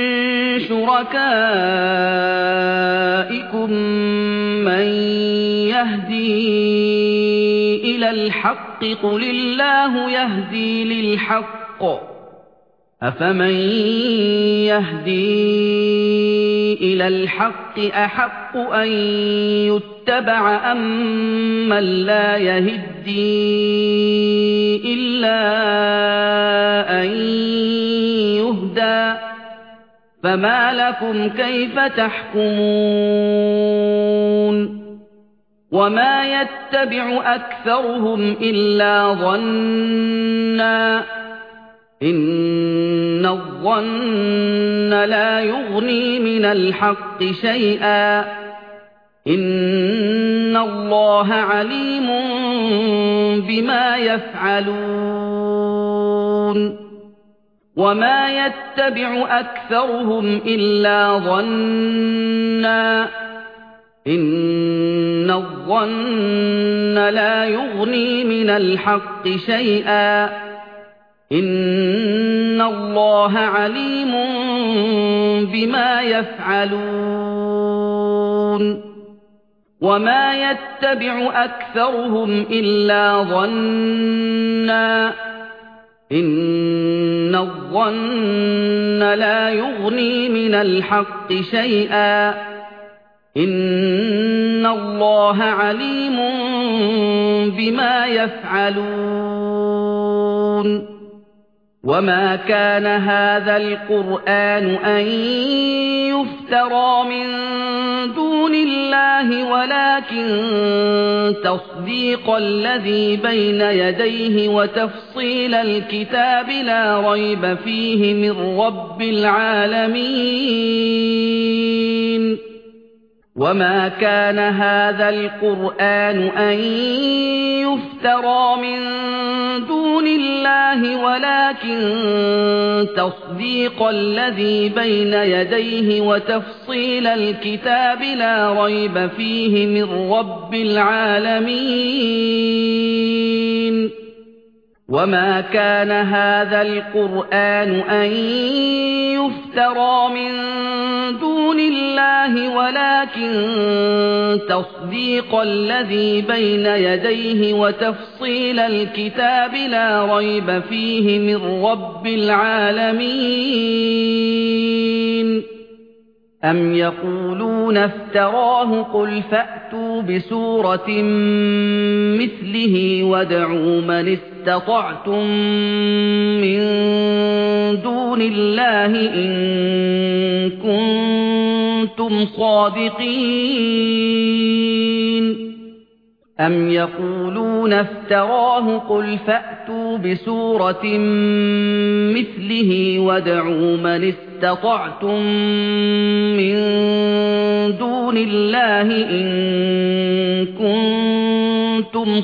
شُرَكَائِكُم مَّن يَهْدِي إِلَى الْحَقِّ قُلِ اللَّهُ يَهْدِي لِلْحَقِّ أَفَمَن يَهْدِي إِلَى الْحَقِّ أَحَقُّ أَن يُتَّبَعَ أَمَّن لَّا يَهِدِّي إِلَّا أَن يُهْدَىٰ فَمَا لَكُمْ كَيْفَ تَحْكُمُونَ وَمَا يَتَّبِعُ أَكْثَرُهُمْ إِلَّا ظَنًّا إِنَّ الظَّنَّ لَا يُغْنِي مِنَ الْحَقِّ شَيْئًا إِنَّ اللَّهَ عَلِيمٌ بِمَا يَفْعَلُونَ وَمَا يَتَّبِعُ أَكْثَرُهُمْ إِلَّا ظَنًّا إِنَّ الظَّنَّ لَا يُغْنِي مِنَ الْحَقِّ شَيْئًا إِنَّ اللَّهَ عَلِيمٌ بِمَا يَفْعَلُونَ وَمَا يَتَّبِعُ أَكْثَرُهُمْ إِلَّا ظَنًّا إِنَّ الظَّنَّ لَا يُغْنِي مِنَ الْحَقِّ شَيْئًا إِنَّ اللَّهَ عَلِيمٌ بِمَا يَفْعَلُونَ وَمَا كَانَ هَٰذَا الْقُرْآنُ أَن يُفْتَرَىٰ مِن دُونِ اللَّهِ وَلَٰكِن تَصْدِيقَ الَّذِي بَيْنَ يَدَيْهِ وَتَفْصِيلَ الْكِتَابِ لَا رَيْبَ فِيهِ مِن رَّبِّ الْعَالَمِينَ وَمَا كَانَ هَٰذَا الْقُرْآنُ أَن يُفْتَرَىٰ مِن دُونِ اللَّهِ وَلَٰكِن تَصْدِيقَ الَّذِي بَيْنَ يَدَيْهِ وَتَفْصِيلَ الْكِتَابِ لَا رَيْبَ فِيهِ مِن رَّبِّ الْعَالَمِينَ وَمَا كَانَ هَٰذَا الْقُرْآنُ أَن يُفْتَرَىٰ مِن دُونِ اللَّهِ وَلَٰكِن تَصْدِيقَ الَّذِي بَيْنَ يَدَيْهِ وَتَفْصِيلَ الْكِتَابِ لَا رَيْبَ فِيهِ مِن رَّبِّ الْعَالَمِينَ أَمْ يَقُولُونَ افْتَرَاهُ قُلْ فَأْتُوا بِسُورَةٍ مِّثْلِهِ وَادْعُوا مَنِ اسْتَطَعْتُم مِّن دُونِ اللَّهِ إِن كُنتُمْ صَادِقِينَ أَمْ يَقُولُونَ افْتَرَاهُ قُلْ فَأْتُوا بِسُورَةٍ مِّثْلِهِ وَادْعُوا مَنِ اسْتَطَعْتُم مِّن دُونِ اللَّهِ إِن كُنتُمْ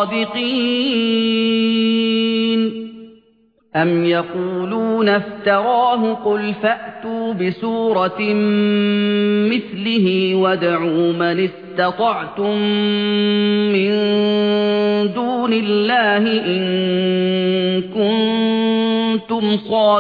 صَادِقِينَ أَمْ يَقُولُونَ افْتَرَاهُ قُلْ فَأْتُوا بِسُورَةٍ مِّثْلِهِ وَادْعُوا مَنِ اسْتَطَعْتُم مِّن دُونِ اللَّهِ إِن كُنتُمْ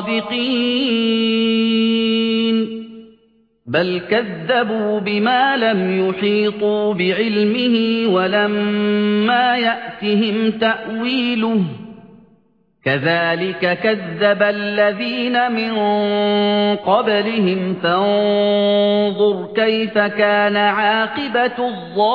صَادِقِينَ بَلْ كَذَّبُوا بِمَا لَمْ يُحِيطُوا بِعِلْمِهِ وَلَمَّا يَأْتِهِمْ تَأْوِيلُهُ كَذَلِكَ كَذَّبَ الَّذِينَ مِن قَبْلِهِمْ فَانظُرْ كَيْفَ كَانَ عَاقِبَةُ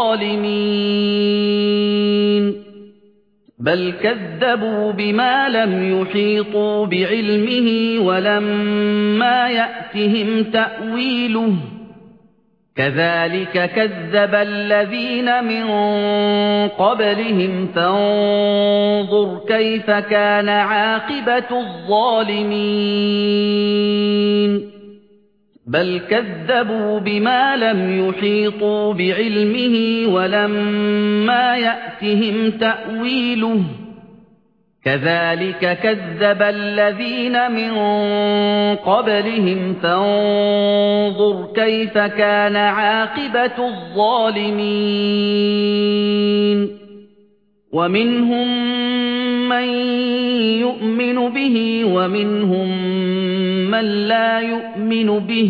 الظَّالِمِينَ بَلْ كَذَّبُوا بِمَا لَمْ يُحِيطُوا بِعِلْمِهِ وَلَمَّا يَأْتِهِمْ تَأْوِيلُهُ كَذَلِكَ كَذَّبَ الَّذِينَ مِن قَبْلِهِمْ فَانظُرْ كَيْفَ كَانَ عَاقِبَةُ الظَّالِمِينَ بل كذبوا بما لم يحيطوا بعلمه ولما يأتهم تأويله كذلك كذب الذين من قبلهم فانظر كيف كان عاقبة الظالمين ومنهم من يؤمن به ومنهم من لا يؤمن به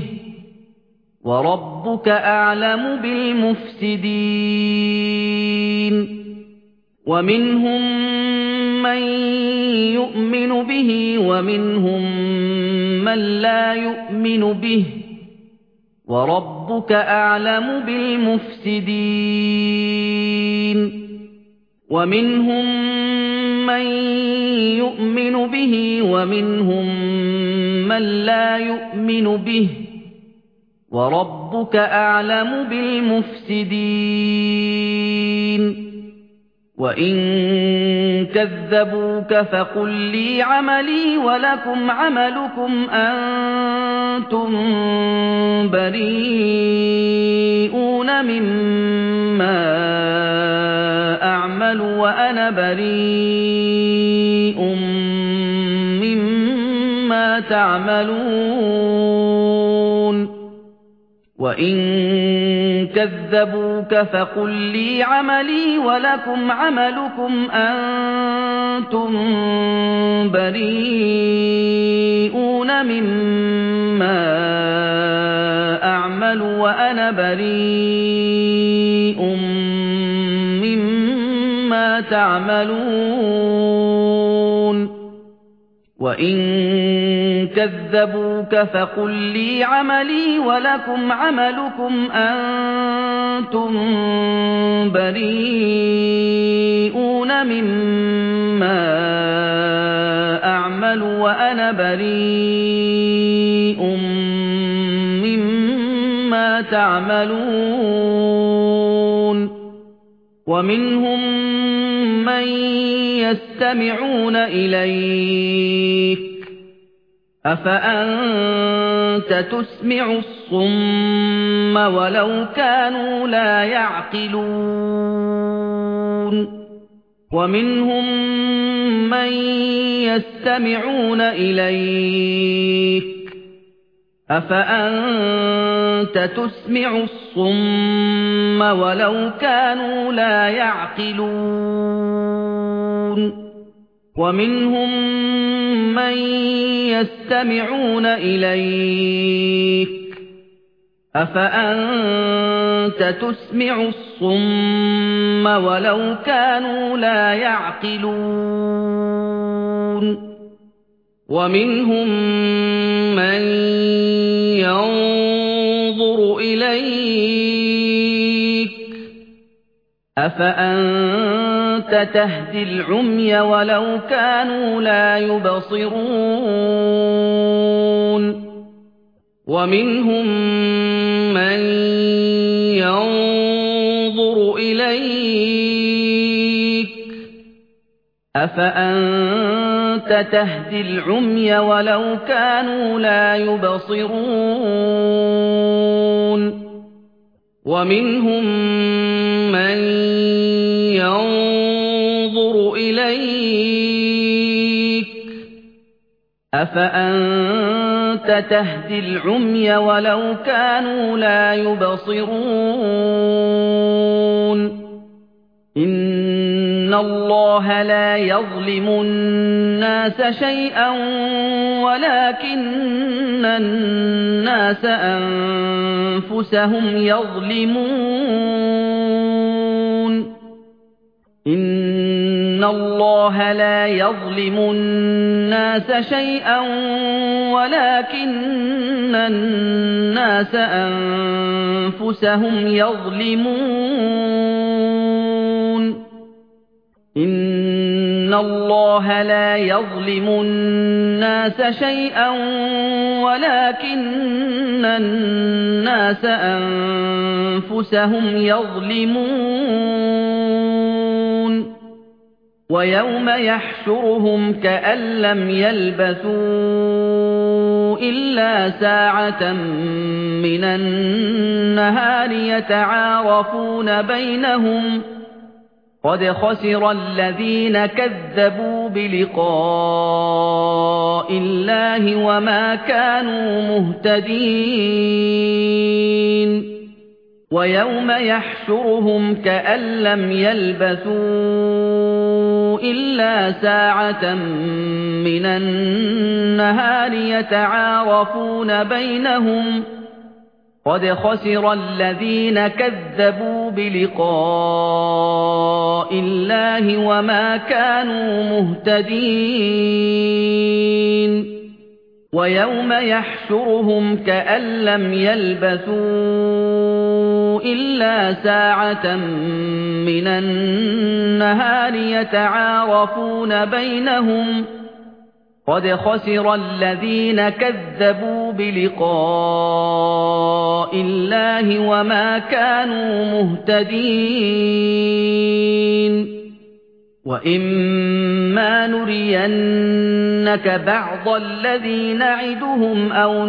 وربك أعلم بالمفسدين ومنهم من يؤمن به ومنهم من لا يؤمن به وربك أعلم بالمفسدين ومنهم من يؤمن به ومنهم من لا يؤمن به وربك أعلم بالمفسدين وإن كذبوك فقل لي عملي ولكم عملكم أنتم بريئون مما أعمل وأنا بريء مما تعملون وإن كذبوك فقل لي عملي ولكم عملكم أنتم بريئون مما أعمل وأنا بريء مما تعملون وإن كذبوك فقل لي عملي ولكم عملكم أنتم بريئون مما أعمل وأنا بريء مما تعملون ومنهم من يستمعون إليك أفأنت تسمع الصم ولو كانوا لا يعقلون ومنهم من يستمعون إليك أفأنت تسمع الصم ولو كانوا لا يعقلون ومنهم من يستمعون إليك أفأنت تسمع الصم ولو كانوا لا يعقلون ومنهم من ينظر إليك أفأنت تهدي العمي ولو كانوا لا يبصرون ومنهم من ينظر إليك أفأنت تهدي العمي ولو كانوا لا يبصرون ومنهم من ينظر إليك أفأنت تهدي العمي ولو كانوا لا يبصرون إن الله لا يظلم الناس شيئا ولكن الناس أنفسهم يظلمون إن الله لا يظلم الناس شيئا ولكن الناس أنفسهم يظلمون إن الله لا يظلم الناس شيئا ولكن الناس أنفسهم يظلمون ويوم يحشرهم كأن لم يلبثوا إلا ساعة من النهار يتعارفون بينهم قد خسر الذين كذبوا بلقاء الله وما كانوا مهتدين ويوم يحشرهم كأن لم يلبثوا إلا ساعة من النهار يتعارفون بينهم قد خسر الذين كذبوا بلقاء الله وما كانوا مهتدين ويوم يحشرهم كأن لم يلبثوا إلا ساعة من النهار يتعارفون بينهم قد خسر الذين كذبوا بلقاء الله وما كانوا مهتدين وإما نرينك بعض الذي نعدهم أو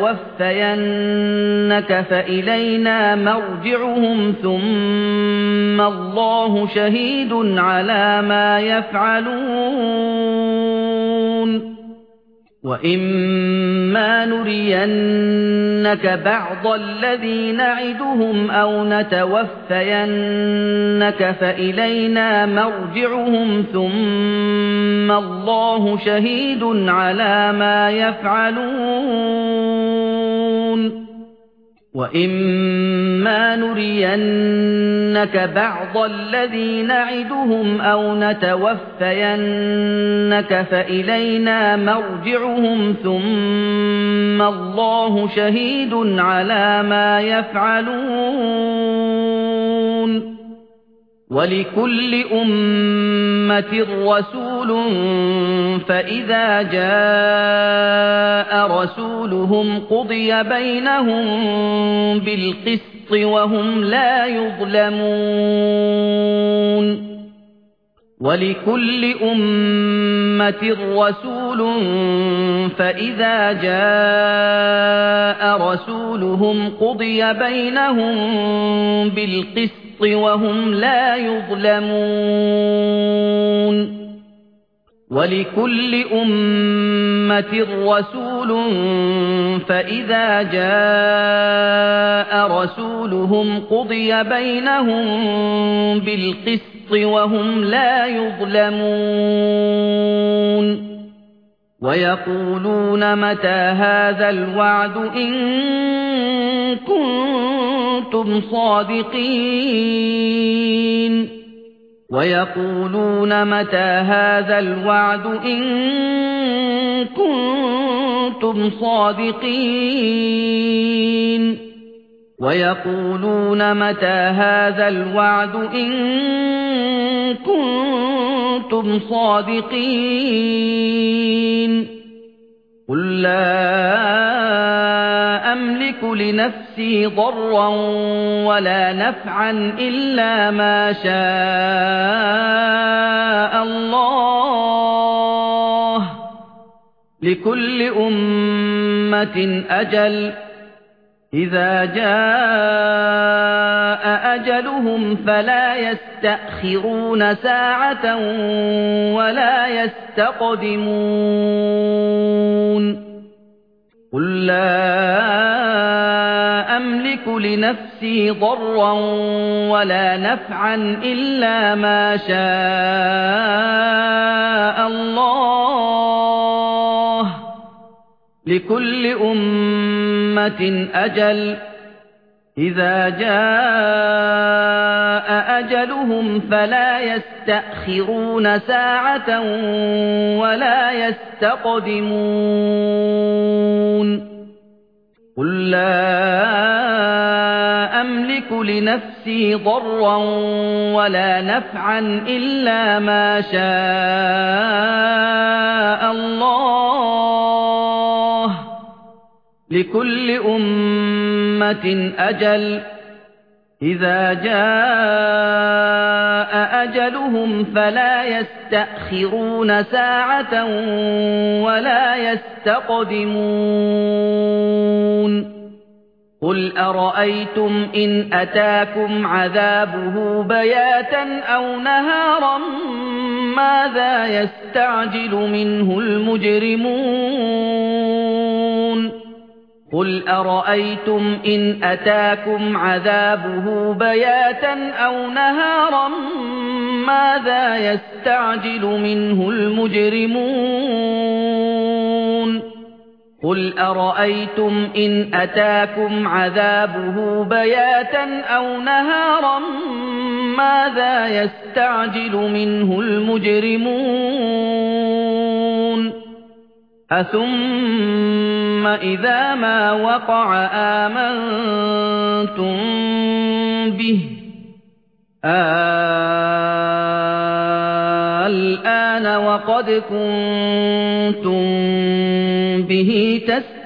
نتوفينك فإلينا مرجعهم ثم الله شهيد على ما يفعلون وإما نرينك بعض الذي نعدهم أو نتوفينك فإلينا مرجعهم ثم الله شهيد على ما يفعلون وإما نرينك بعض الذي نعدهم أو نتوفينك فإلينا مرجعهم ثم الله شهيد على ما يفعلون ولكل أمة رسول فإذا جاء رسولهم قضي بينهم بالقسط وهم لا يظلمون ولكل أمة رسول فإذا جاء رسولهم قضي بينهم بالقسط وهم لا يظلمون ولكل أمة رسول فإذا جاء رسولهم قضي بينهم بالقسط وهم لا يظلمون ويقولون متى هذا الوعد إن كنتم صادقين ويقولون متى هذا الوعد إن كنتم صادقين ويقولون متى هذا الوعد إن كنتم صادقين قل لا أملك لنفسي ضرا ولا نفعا إلا ما شاء الله لكل أمة أجل إذا جاء أجلهم فلا يستأخرون ساعة ولا يستقدمون قل لا أملك لنفسي ضرا ولا نفعا إلا ما شاء الله لكل أمة أجل إذا جاء أجلهم فلا يستأخرون ساعة ولا يستقدمون قل لا أملك لنفسي ضرا ولا نفعا إلا ما شاء الله لكل أمة أجل إذا جاء أجلهم فلا يستأخرون ساعة ولا يستقدمون قل أرأيتم إن أتاكم عذابه بياتا أو نهارا ماذا يستعجل منه المجرمون قل أرأيتم إن أتاكم عذابه بياتا أو نهارا ماذا يستعجل منه المجرمون قل أرأيتم إن أتاكم عذابه بياتا أو نهارا ماذا يستعجل منه المجرمون أثم إذا ما وقع آمنتم به الآن وقد كنتم به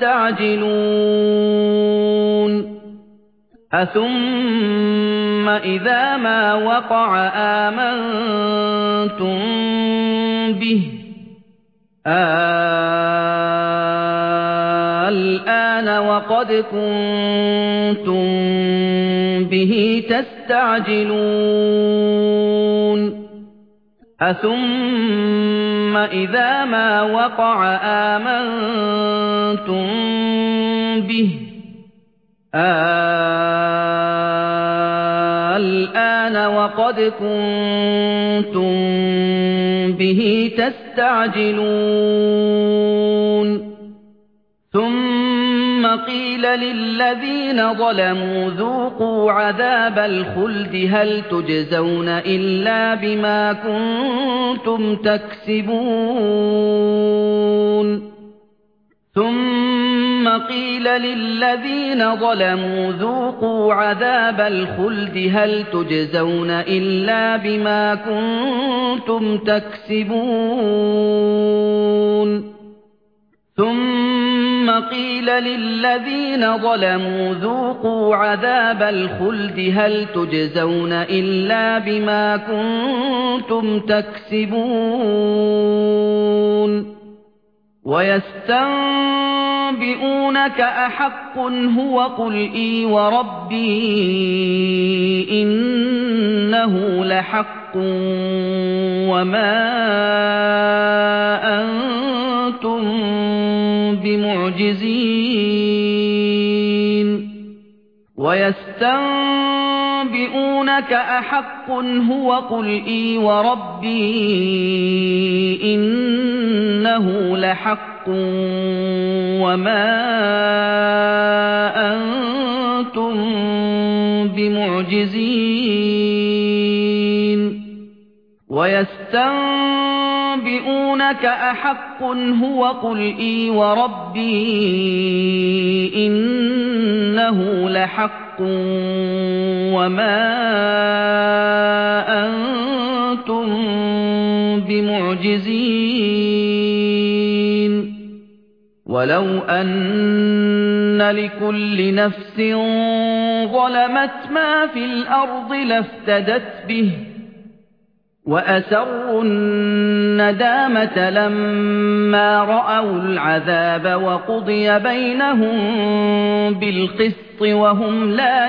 تستعجلون أثم إذا ما وقع آمنتم به الآن وقد كنتم به تستعجلون أثم إذا ما وقع آمنتم به الآن وقد كنتم به تستعجلون ثم قيل للذين ظلموا ذوقوا عذاب الخلد هل تجزون إلا بما كنتم تكسبون ثم قيل للذين ظلموا ذوقوا عذاب الخلد هل تجزون إلا بما كنتم تكسبون ثم قيل للذين ظلموا ذوقوا عذاب الخلد هل تجزون إلا بما كنتم تكسبون ويستنبئونك أحق هو قل إي وربي إنه لحق وما أنتم بمعجزين ويستنبئونك أحق هو قل إي وربي إنه لحق وما أنتم بمعجزين ويستنبئونك أحق هو قل إي وربي إنه لحق وما أنتم بمعجزين ولو أن لكل نفس ظلمت ما في الأرض لافتدت به وأسروا الندامة لما رأوا العذاب وقضي بينهم بالقسط وهم لا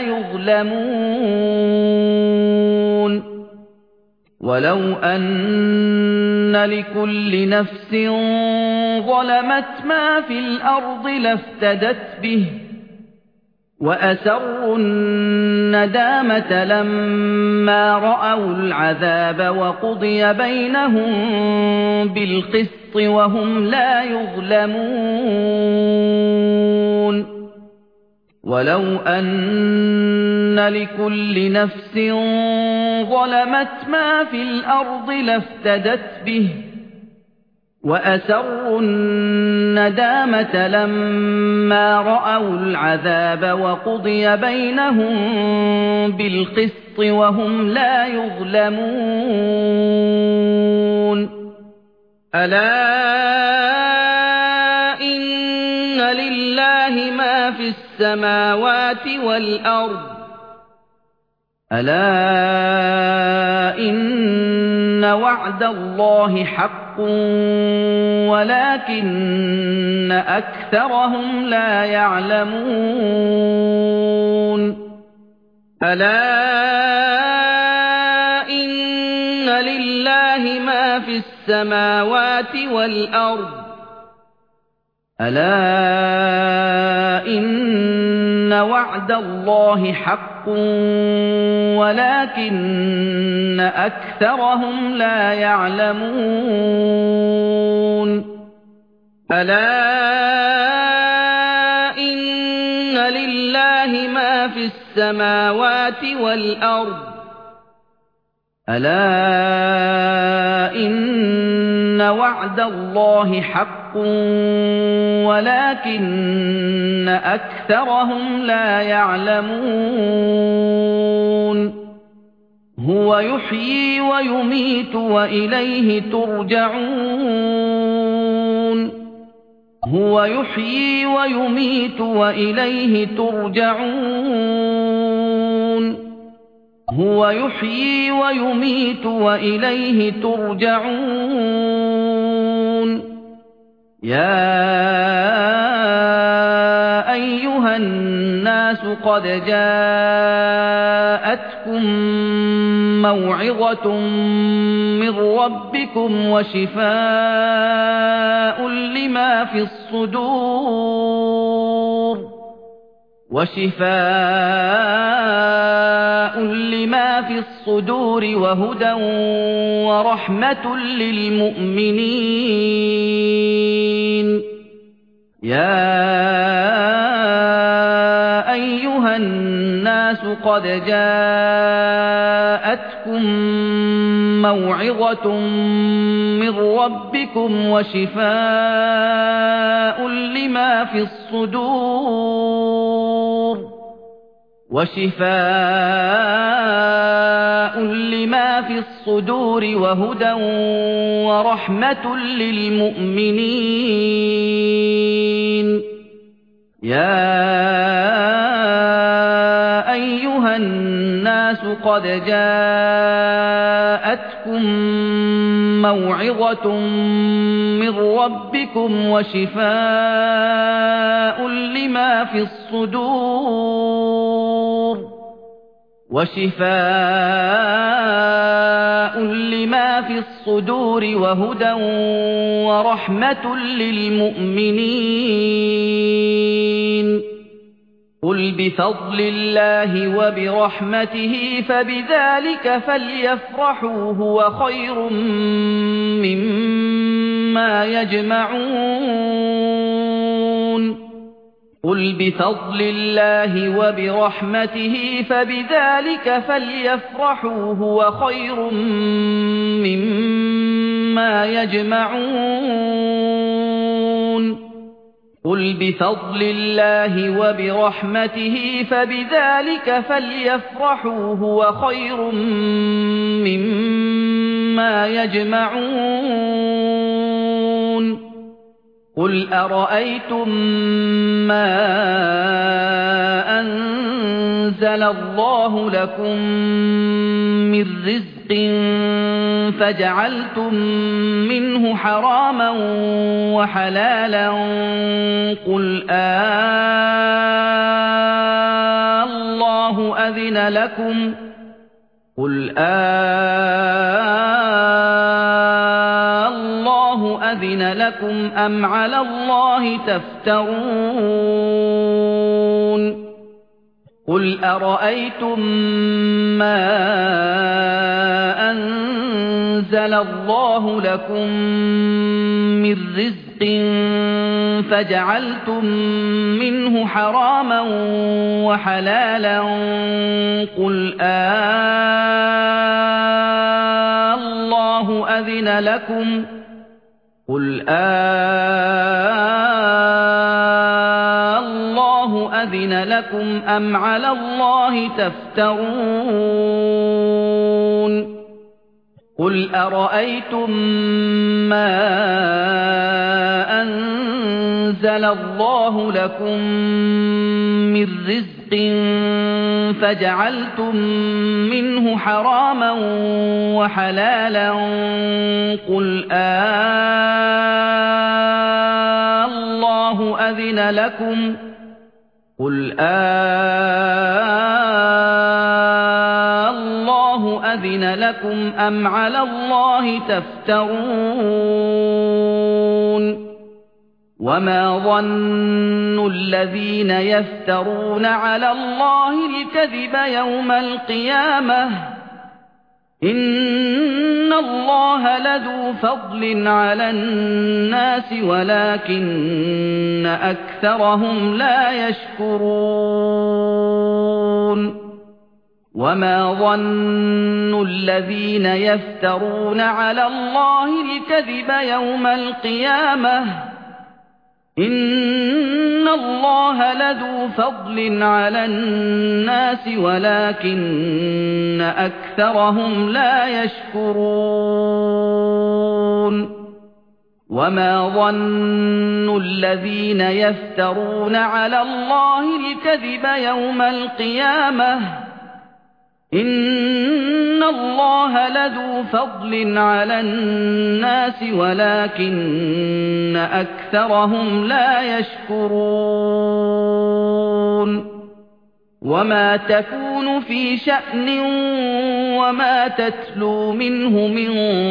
يظلمون ولو أن لكل نفس ظلمت ما في الأرض لافتدت به وأسروا الندامة لما رأوا العذاب وقضي بينهم بالقسط وهم لا يظلمون ولو أن لكل نفس ظلمت ما في الأرض لافتدت به وأسروا الندامة لما رأوا العذاب وقضي بينهم بالقسط وهم لا يظلمون ألا إن لله ما في السماوات والأرض ألا إن وعد الله حق ولكن أكثرهم لا يعلمون ألا إن لله ما في السماوات والأرض ألا إن وعد الله حق ولكن أكثرهم لا يعلمون ألا إن لله ما في السماوات والأرض ألا إن وعد الله حق ولكن أكثرهم لا يعلمون هو يحيي ويميت وإليه ترجعون هو يحيي ويميت وإليه ترجعون هو يحيي ويميت وإليه ترجعون يا أيها الناس قد جاءتكم موعظة من ربكم وشفاء لما في الصدور وشفاء لما في الصدور وهدى ورحمة للمؤمنين يا أيها الناس قد جاءتكم موعظة من ربكم وشفاء لما في الصدور وشفاء لما في الصدور وهدى ورحمة للمؤمنين يا أيها الناس قد جاءتكم موعظة من ربكم وشفاء لما في الصدور وشفاء لما في الصدور وهدى ورحمة للمؤمنين قل بفضل الله وبرحمته فبذلك فليفرحوا هو خير مما يجمعون قل بفضل الله وبرحمته فبذلك فليفرحوا هو خير مما يجمعون قل بفضل الله وبرحمته فبذلك فليفرحوا هو خير مما يجمعون قل أرأيتم ما أنزل الله لكم من رزق فجعلتم منه حراما وحلالا قل آه الله أذن لكم قل آه الله أذن لكم أم على الله تفترون قل أرأيتم ما أنزل الله لكم من رزق فجعلتم منه حراما وحلالا قل آه الله أذن لكم قل آه الله أذن لكم أم على الله تفترون قل أرأيتم ما أنزل أنزل الله لكم من رزق فجعلتم منه حراما وحلالا قل آه الله أذن لكم قل آه الله أذن لكم أم على الله تفترون وما ظن الذين يفترون على الله الكذب يوم القيامة إن الله لذو فضل على الناس ولكن أكثرهم لا يشكرون وما ظن الذين يفترون على الله الكذب يوم القيامة إن الله لذو فضل على الناس ولكن أكثرهم لا يشكرون وما ظن الذين يفترون على الله الكذب يوم القيامة إن الله لذو فضل على الناس ولكن أكثرهم لا يشكرون وما تكون في شأن وما تتلو منه من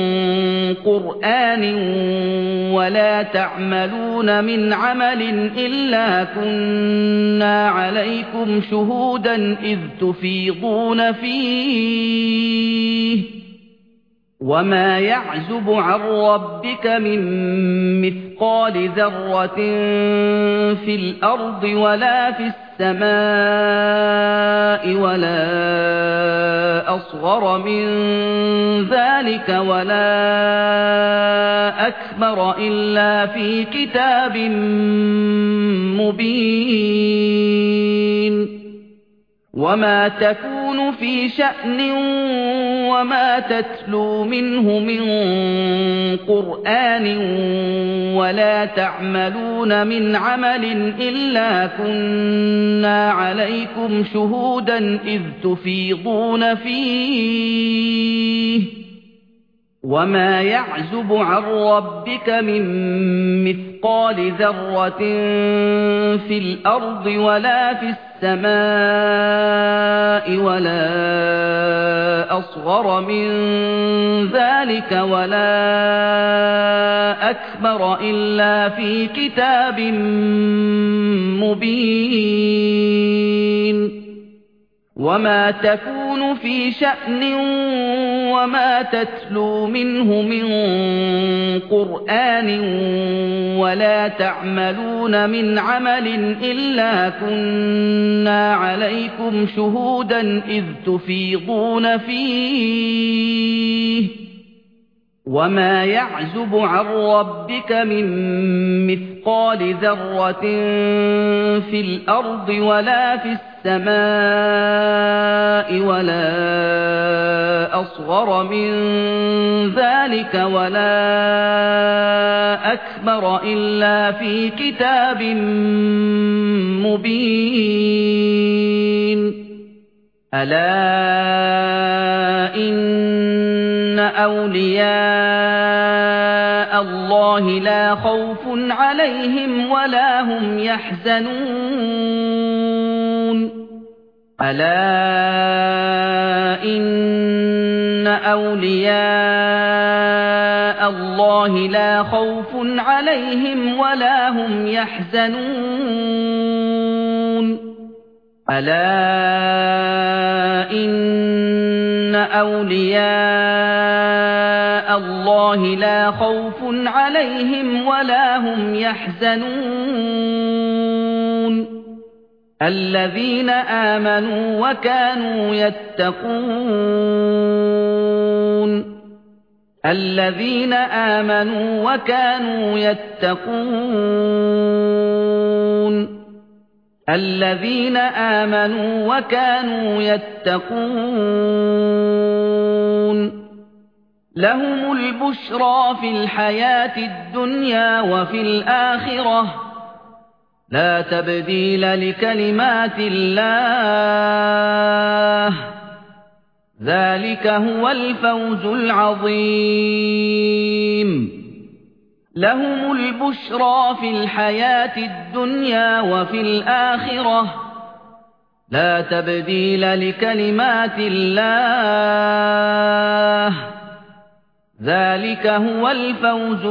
قرآن ولا تعملون من عمل إلا كنا عليكم شهودا إذ تفيضون فيه وما يعزب عن ربك من مثقال ذرة في الأرض ولا في السماء ولا أصغر من ذلك ولا أكبر إلا في كتاب مبين وما تكون في شأن وما تتلو منه من قرآن ولا تعملون من عمل إلا كنا عليكم شهودا إذ تفيضون فيه وما يعزب عن ربك من مثقال ذرة في الأرض ولا في السماء ولا أصغر من ذلك ولا أكبر إلا في كتاب مبين وما تكون في شأن وما تتلو منه من قرآن ولا تعملون من عمل إلا كنا عليكم شهودا إذ تفيضون فيه وما يعزب عن ربك من مثقال ذرة في الأرض ولا في السماء ولا أصغر من ذلك ولا أكبر إلا في كتاب مبين ألا إن أولياء الله لا خوف عليهم ولا هم يحزنون ألا إن أولياء الله لا خوف عليهم ولا هم يحزنون ألا إن أولياء الله لا خوف عليهم ولا هم يحزنون الذين آمنوا وكانوا يتقون الذين آمنوا وكانوا يتقون الذين آمنوا وكانوا يتقون لهم البشرى في الحياة الدنيا وفي الآخرة لا تبديل لكلمات الله ذلك هو الفوز العظيم لهم البشرى في الحياة الدنيا وفي الآخرة لا تبديل لكلمات الله ذلك هو الفوز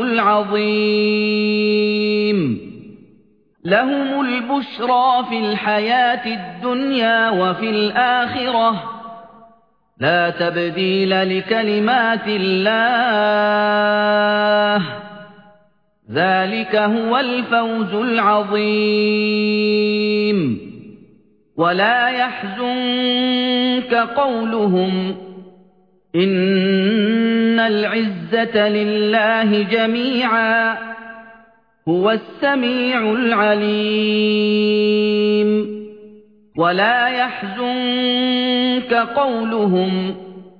العظيم لهم البشرى في الحياة الدنيا وفي الآخرة لا تبديل لكلمات الله ذلك هو الفوز العظيم ولا يحزنك قولهم إن العزة لله جميعا هو السميع العليم ولا يحزنك قولهم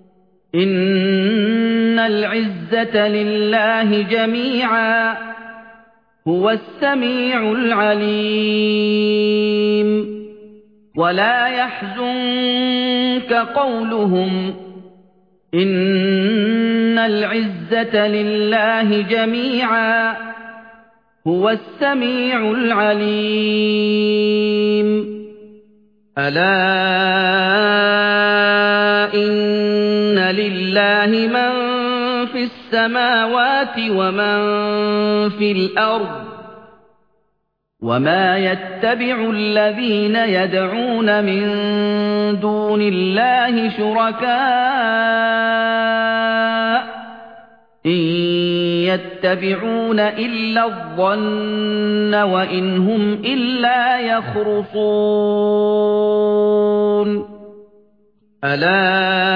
إن العزة لله جميعا هو السميع العليم ولا يحزنك قولهم إن العزة لله جميعا هو السميع العليم ألا إن لله من في السماوات ومن في الأرض وما يتبع الذين يدعون من دون الله شركاء إن يتبعون إلا الظن وإن هم إلا يخرصون ألا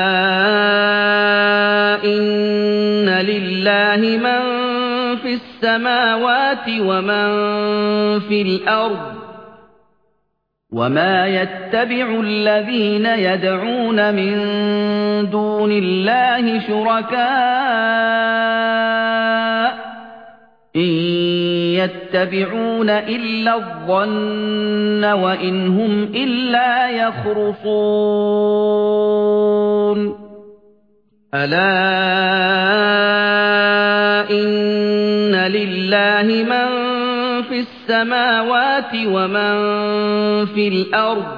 إن لله من في السماوات ومن في الأرض وما يتبع الذين يدعون من دون الله شركاء إن يتبعون إلا الظن وإن هم إلا يخرصون ألا إن لله من في السماوات ومن في الأرض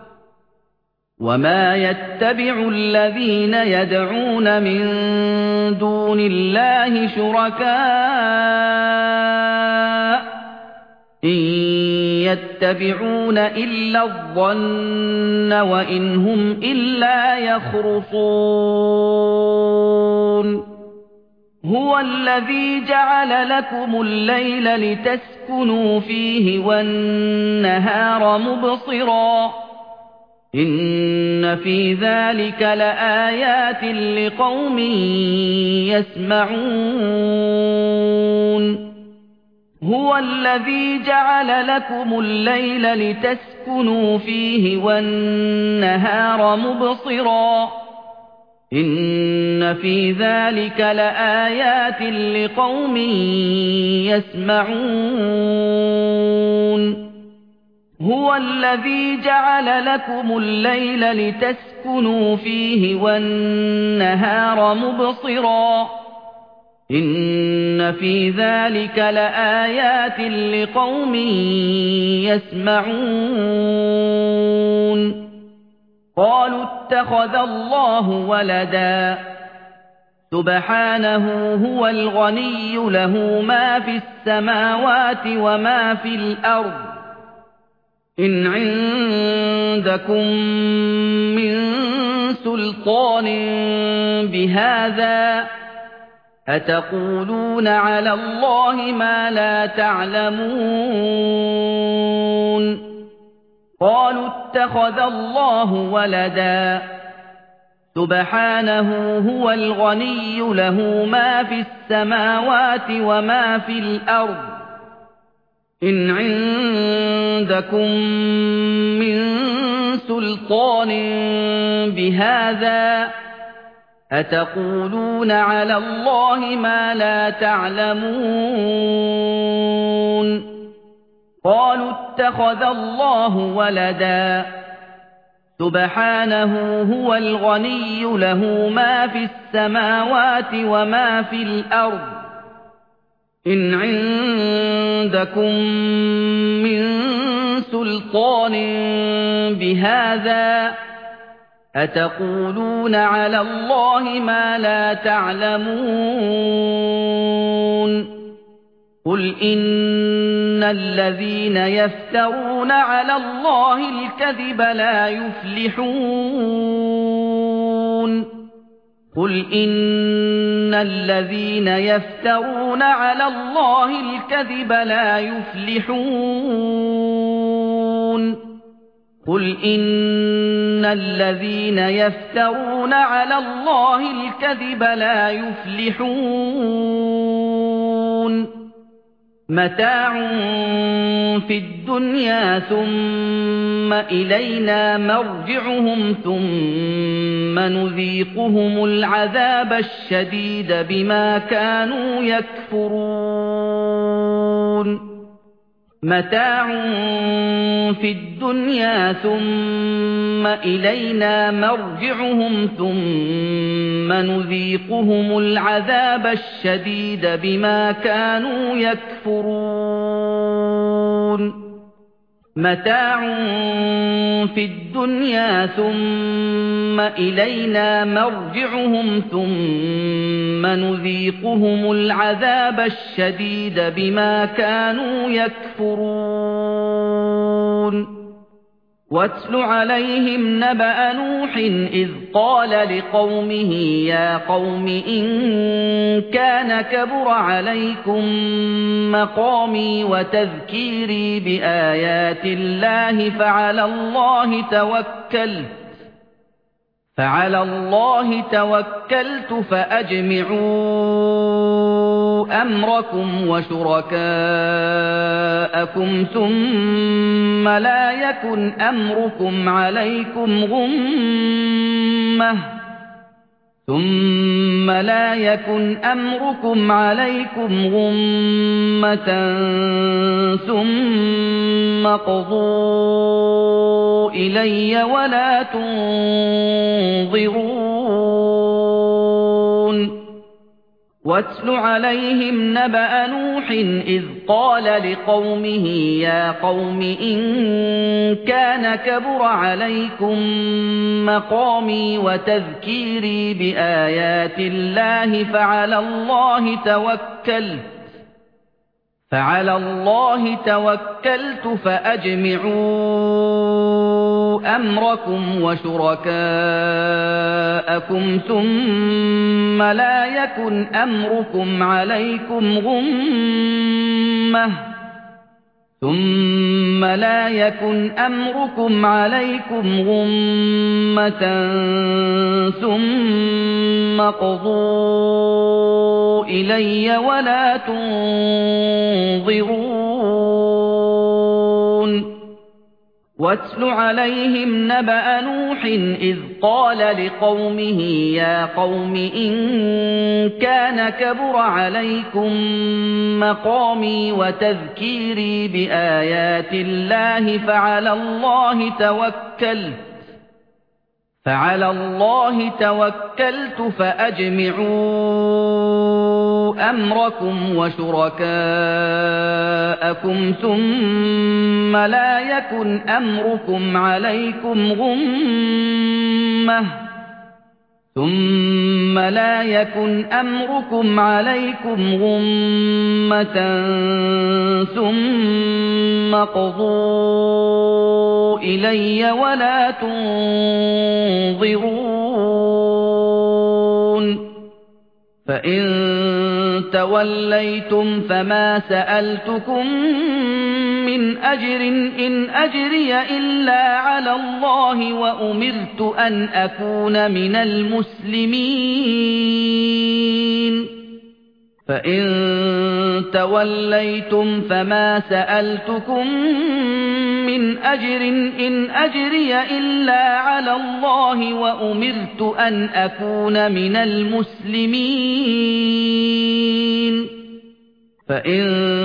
وما يتبع الذين يدعون من دون الله شركاء إن يتبعون إلا الظن وإن هم إلا يخرصون هو الذي جعل لكم الليل لتسكنوا فيه والنهار مبصرا إن في ذلك لآيات لقوم يسمعون هو الذي جعل لكم الليل لتسكنوا فيه والنهار مبصرا إن في ذلك لآيات لقوم يسمعون هو الذي جعل لكم الليل لتسكنوا فيه والنهار مبصرا إن في ذلك لآيات لقوم يسمعون قالوا اتخذ الله ولدا سبحانه هو الغني له ما في السماوات وما في الأرض إن عندكم من سلطان بهذا أتقولون على الله ما لا تعلمون قالوا اتخذ الله ولدا سبحانه هو الغني له ما في السماوات وما في الأرض إن عندكم من سلطان بهذا أتقولون على الله ما لا تعلمون قالوا اتخذ الله ولدا سبحانه هو الغني له ما في السماوات وما في الأرض إن عندكم من سلطان بهذا أتقولون على الله ما لا تعلمون قل إن الذين يفترون على الله الكذب لا يفلحون قل إن الذين يفترون على الله الكذب لا يفلحون قل إن الذين يفترون على الله الكذب لا يفلحون متاع في الدنيا ثم إلينا مرجعهم ثم نذيقهم العذاب الشديد بما كانوا يكفرون متاع في الدنيا ثم إلينا مرجعهم ثم نذيقهم العذاب الشديد بما كانوا يكفرون متاع في الدنيا ثم إلينا مرجعهم ثم نذيقهم العذاب الشديد بما كانوا يكفرون واتل عليهم نبأ نوح إذ قال لقومه يا قوم إن كان كبر عليكم مقامي وتذكيري بآيات الله فعلى الله توكلت فعلى الله توكلت فأجمعوا أمركم وشركاءكم ثم لا يكن أمركم عليكم غمة ثم لا يكن أمركم عليكم غمة ثم قضوا إلي ولا تنظرون واتل عليهم نبأ نوح إذ قال لقومه يا قوم إن كان كبر عليكم مقامي وتذكيري بآيات الله فعلى الله توكلت فعلى الله توكلت فأجمعوا أمركم وشركاءكم ثم لا يكن أمركم عليكم غمة ثم لا يكن أمركم عليكم غمة ثم قضوا إلي ولا تنظرون واتل عليهم نبأ نوح إذ قال لقومه يا قوم إن كان كبر عليكم مقامي وتذكيري بآيات الله فعلى الله توكلت فعلى الله توكلت فأجمعوا أمركم وشركاءكم ثم لا يكن أمركم عليكم غمة ثم لا يكن أمركم عليكم غمة ثم قضوا إلي ولا تنظرون فإن توليتم فما سألتكم من أجر إن أجري إلا على الله وأمرت أن أكون من المسلمين فإن توليتم فما سألتكم من أجر إن أجري إلا على الله وأمرت أن أكون من المسلمين فإن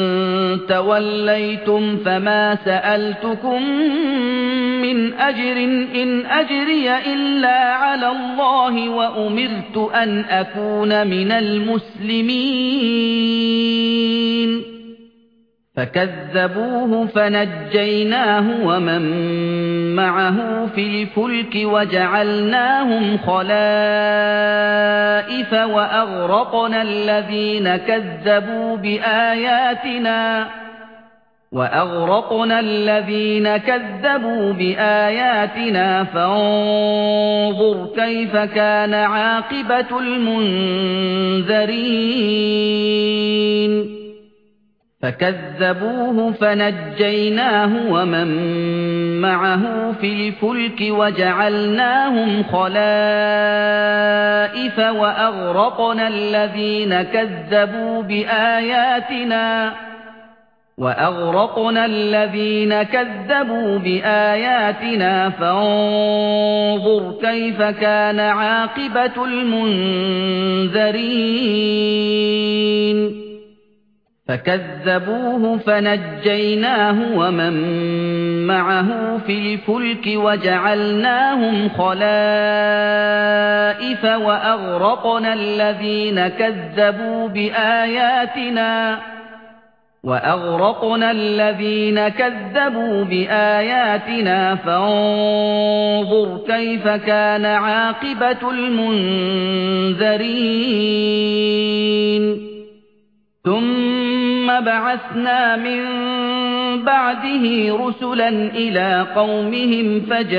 توليتم فما سألتكم من أجر إن أجري إلا على الله وأمرت أن أكون من المسلمين فكذبوه فنجيناه ومن معه في الفلك وجعلناهم خلائف وأغرقنا الذين كذبوا بآياتنا وأغرقنا الذين كذبوا بآياتنا فانظر كيف كان عاقبة المنذرين فكذبوه فنجيناه ومن معه في الفلك وجعلناهم خلائف وأغرقنا الذين كذبوا بآياتنا وأغرقنا الذين كذبوا بآياتنا فانظر كيف كان عاقبة المنذرين فكذبوه فنجيناه ومن معه في الفلك وجعلناهم خلائف وأغرقنا الذين كذبوا بآياتنا وأغرقنا الذين كذبوا بآياتنا فانظر كيف كان عاقبة المنذرين ثم بعثنا من بعده رسلا إلى قومهم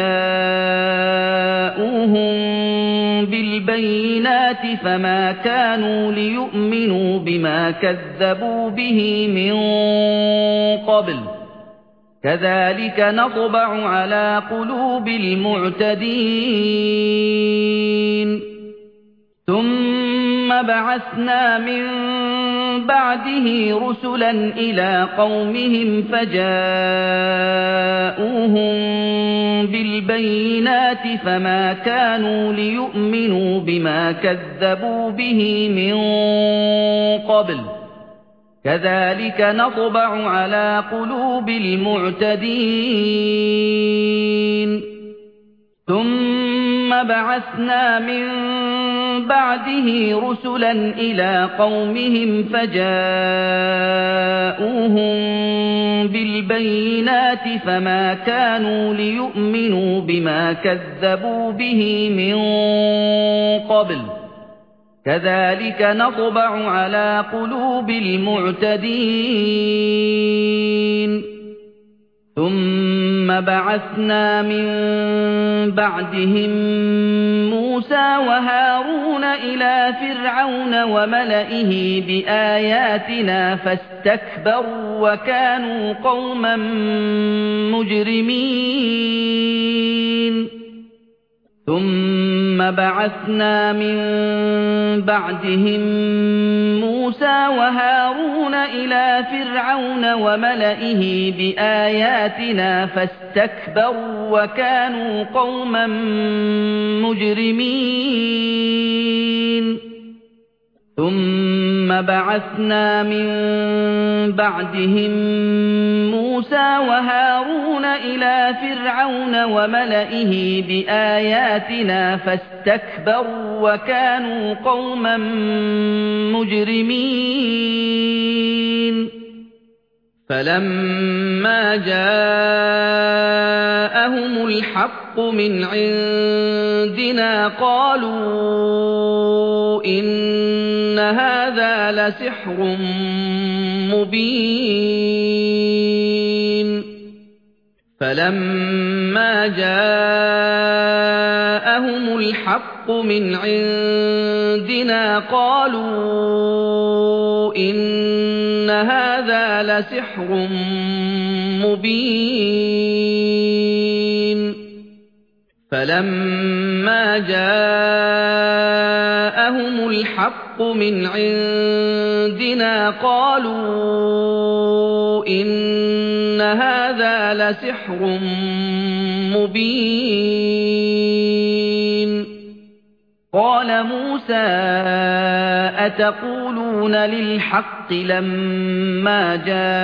فجاءوهم بالبينات فما كانوا ليؤمنوا بما كذبوا به من قبل كذلك نطبع على قلوب المعتدين ثم بعثنا من بعده رسلا إلى قومهم فجاءوهم بالبينات فما كانوا ليؤمنوا بما كذبوا به من قبل كذلك نطبع على قلوب المعتدين ثم بعثنا من بعده رسلا إلى قومهم فجاءوهم بالبينات فما كانوا ليؤمنوا بما كذبوا به من قبل كذلك نطبع على قلوب المعتدين ثم بعثنا من بعدهم موسى وهارون إلى فرعون وملئه بآياتنا فاستكبروا وكانوا قوما مجرمين ثم بعثنا من بعدهم موسى وهارون إلى فرعون وملئه بآياتنا فاستكبروا وكانوا قوما مجرمين ثم بعثنا من بعدهم موسى وهارون إلى فرعون وملئه بآياتنا فاستكبروا وكانوا قوما مجرمين فلما جاءهم الحق من عندنا قالوا إن هذا لسحر مبين فلما جاءهم الحق من عندنا قالوا إن هذا لسحر مبين فلما جاءهم الحق من عندنا قالوا إن هذا لسحر مبين قال موسى أتقولون أتقولون للحق لما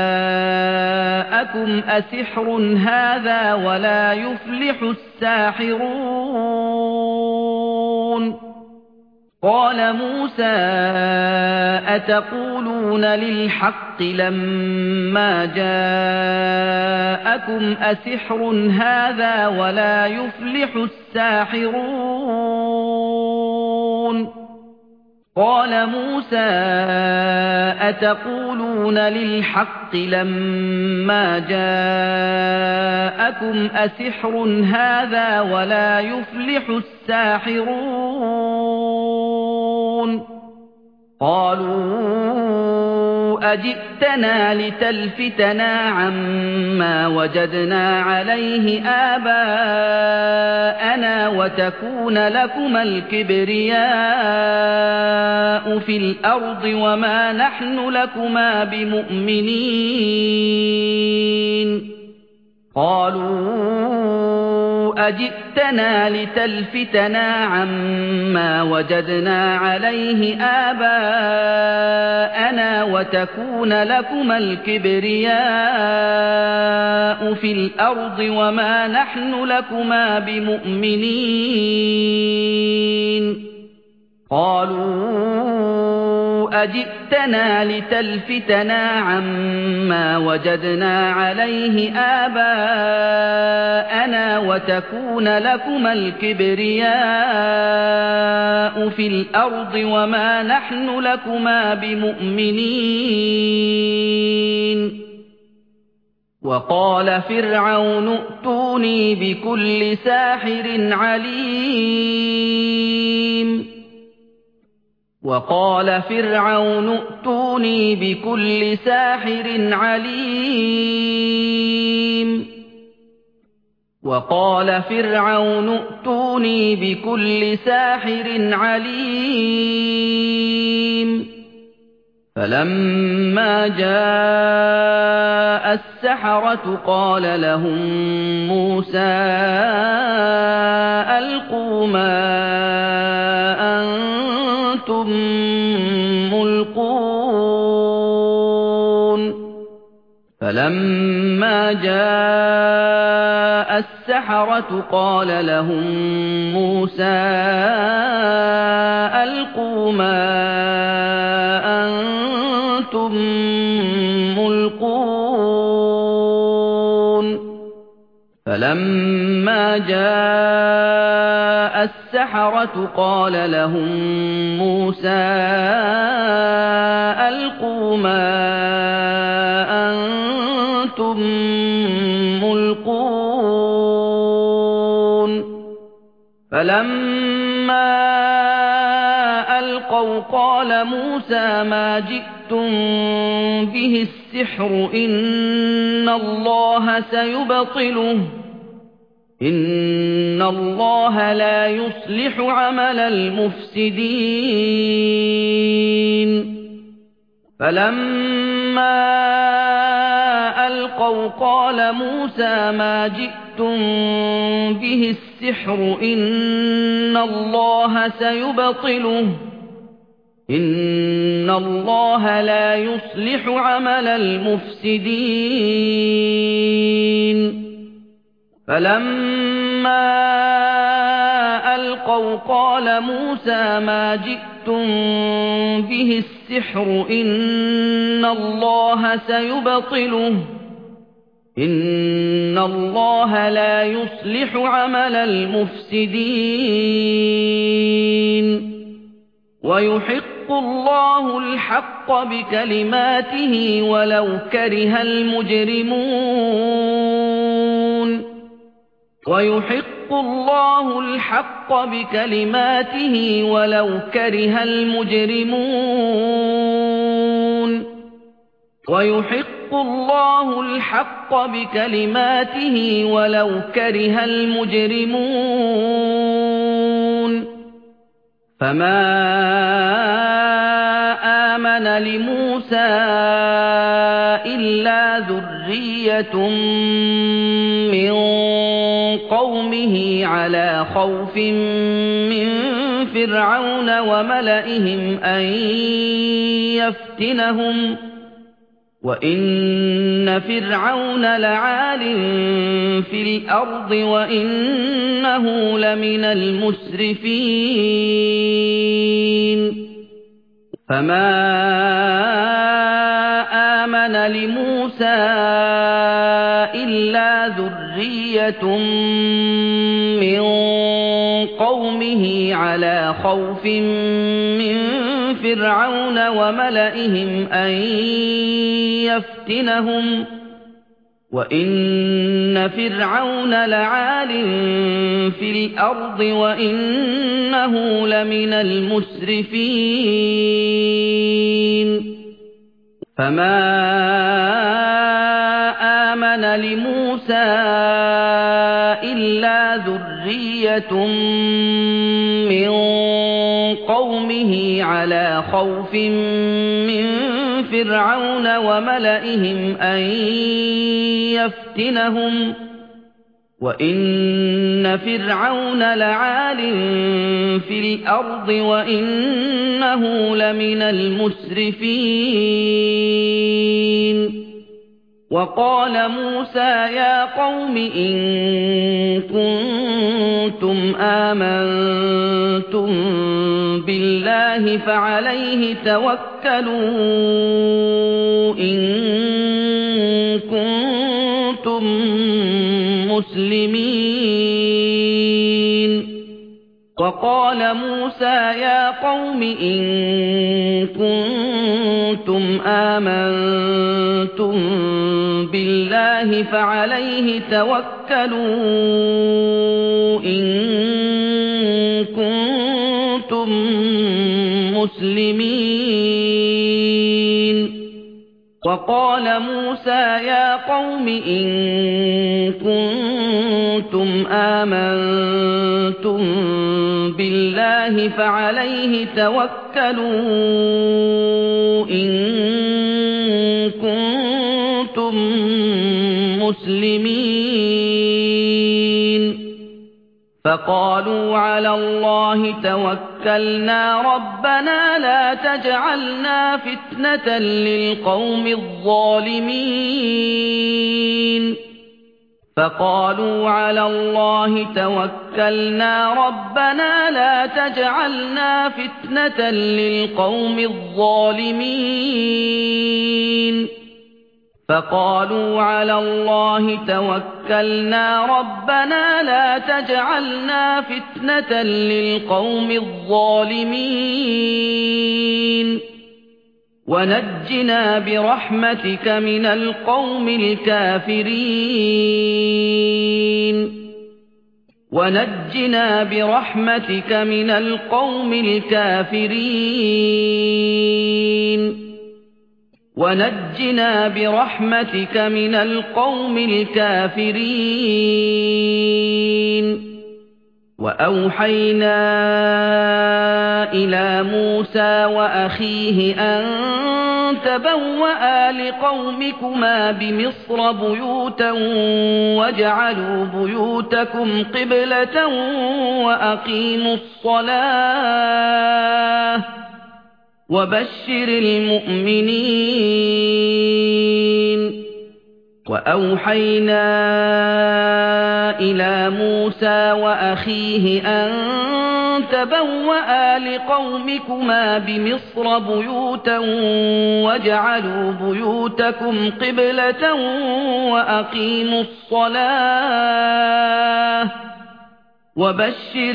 جاءكم أسحر هذا ولا يفلح الساحرون قال موسى أتقولون للحق لما جاءكم أسحر هذا ولا يفلح الساحرون قال موسى أتقولون للحق لما جاءكم أسحر هذا ولا يفلح الساحرون قالوا أجئتنا لتلفتنا عما وجدنا عليه آباءنا وتكون لكما الكبرياء في الأرض وما نحن لكما بمؤمنين قالوا أجئتنا لتلفتنا عما وجدنا عليه آباءنا وتكون لكما الكبرياء في الأرض وما نحن لكما بمؤمنين قالوا أجئتنا لتلفتنا عما وجدنا عليه آباءنا وتكون لكما الكبرياء في الأرض وما نحن لكما بمؤمنين وقال فرعون ائتوني بكل ساحر عليم وقال فرعون ائتوني بكل ساحر عليم وقال فرعون ائتوني بكل ساحر عليم فلما جاء السحرة قال لهم موسى ألقوا ما أنتم ملقون فلما جاء السحرة قال لهم موسى ألقوا ما أنتم ملقون فلما جاء السحرة قال لهم موسى ألقوا ما أنتم ملقون فلما ألقوا قال موسى ما جئتم به السحر إن الله سيبطله إن الله لا يصلح عمل المفسدين فلما ألقوا قال موسى ما جئتم به السحر إن الله سيبطله إن الله لا يصلح عمل المفسدين فلما ألقوا قال موسى ما جئتم به السحر إن الله سيبطله إن الله لا يصلح عمل المفسدين ويحق الله الحق بكلماته ولو كره المجرمون ويحق الله الحق بكلماته ولو كره المجرمون ويحق الله الحق بكلماته ولو كره المجرمون فما آمن لموسى إلا ذرية من قومه على خوف من فِرْعَوْنَ وَمَلَئِهِمْ أَن يَفْتِنَهُمْ وَإِنَّ فِرْعَوْنَ لَعَالٍ فِي الْأَرْضِ وَإِنَّهُ لَمِنَ الْمُسْرِفِينَ فَمَا آمَنَ لِمُوسَىٰ إِلَّا ذُرِّيَّةٌ مِّن قَوْمِهِ عَلَىٰ خَوْفٍ مِّن فِرْعَوْنَ وَمَلَئِهِمْ أَن يَفْتِنَهُمْ وَإِنَّ فِرْعَوْنَ لَعَالٍ فِي الْأَرْضِ وَإِنَّهُ لَمِنَ الْمُسْرِفِينَ فَمَا آمَنَ لِمُوسَىٰ إِلَّا ذُرِّيَّةٌ مِّن قَوْمِهِ عَلَىٰ خَوْفٍ مِّن فِرْعَوْنَ وَمَلَئِهِمْ أَن يَفْتِنَهُمْ وَإِنَّ فِرْعَوْنَ لَعَالٍ فِي الْأَرْضِ وَإِنَّهُ لَمِنَ الْمُسْرِفِينَ وَقَالَ مُوسَىٰ يَا قَوْمِ إِن كُنتُمْ آمَنتُم بِاللَّهِ فَعَلَيْهِ تَوَكَّلُوا إِن كُنتُم مُّسْلِمِينَ وَقَالَ مُوسَىٰ يَا قَوْمِ إِن كُنتُمْ آمَنتُم بِاللَّهِ فَعَلَيْهِ تَوَكَّلُوا إِن كُنتُم مُّسْلِمِينَ وَقَالَ مُوسَىٰ يَا قَوْمِ إِن كُنتُمْ آمَنتُم بِاللَّهِ فَعَلَيْهِ تَوَكَّلُوا إِن كُنتُم مُّسْلِمِينَ فَقَالُوا عَلَى اللَّهِ تَوَكَّلْنَا رَبَّنَا لَا تَجْعَلْنَا فِتْنَةً لِّلْقَوْمِ الظَّالِمِينَ فَقَالُوا عَلَى اللَّهِ تَوَكَّلْنَا رَبَّنَا لَا تَجْعَلْنَا فِتْنَةً لِّلْقَوْمِ الظَّالِمِينَ فَقَالُوا عَلَى اللَّهِ تَوَكَّلْنَا رَبَّنَا لَا تَجْعَلْنَا فِتْنَةً لِّلْقَوْمِ الظَّالِمِينَ وَنَجِّنَا بِرَحْمَتِكَ مِنَ الْقَوْمِ الْكَافِرِينَ وَنَجِّنَا بِرَحْمَتِكَ مِنَ الْقَوْمِ الْكَافِرِينَ وَنَجِّنَا بِرَحْمَتِكَ مِنَ الْقَوْمِ الْكَافِرِينَ وَأَوْحَيْنَا إِلَىٰ مُوسَىٰ وَأَخِيهِ أَن تَبَوَّآ لِقَوْمِكُمَا بِمِصْرَ بُيُوتًا وَاجْعَلُوا بُيُوتَكُمْ قِبْلَةً وَأَقِيمُوا الصَّلَاةَ وَبَشِّرِ الْمُؤْمِنِينَ وَأَوْحَيْنَا إِلَىٰ مُوسَىٰ وَأَخِيهِ أَن تَبَوَّآ لِقَوْمِكُمَا بِمِصْرَ بُيُوتًا وَاجْعَلُوا بُيُوتَكُمْ قِبْلَةً وَأَقِيمُوا الصَّلَاةَ وَبَشِّرِ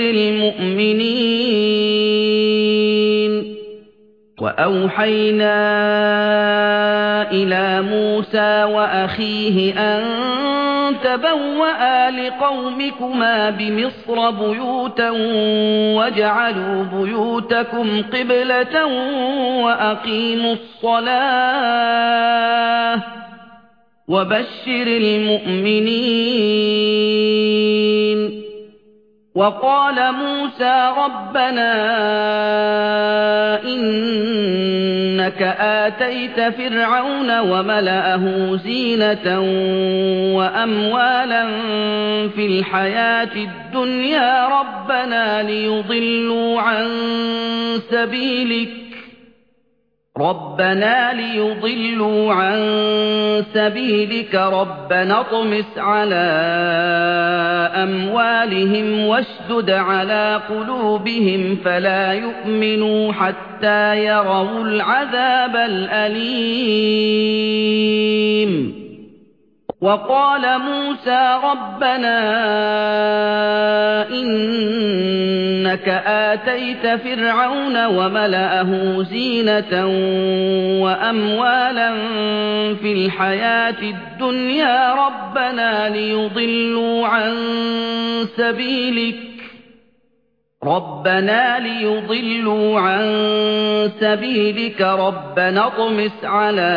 الْمُؤْمِنِينَ وَأَوْحَيْنَا إِلَىٰ مُوسَىٰ وَأَخِيهِ أَن تَبَوَّآ لِقَوْمِكُمَا بِمِصْرَ بُيُوتًا وَاجْعَلُوا بُيُوتَكُمْ قِبْلَةً وَأَقِيمُوا الصَّلَاةَ وَبَشِّرِ الْمُؤْمِنِينَ وقال موسى ربنا إنك آتيت فرعون وملأه زينة وأموالا في الحياة الدنيا ربنا ليضلوا عن سبيلك ربنا ليضلوا عن سبيلك ربنا اطمس على أموالهم واشدد على قلوبهم فلا يؤمنوا حتى يروا العذاب الأليم وقال موسى ربنا إنك آتيت فرعون وملأه زينة وأموالا في الحياة الدنيا ربنا ليضلوا عن سبيلك ربنا ليضلوا عن سبيلك ربنا اطمس على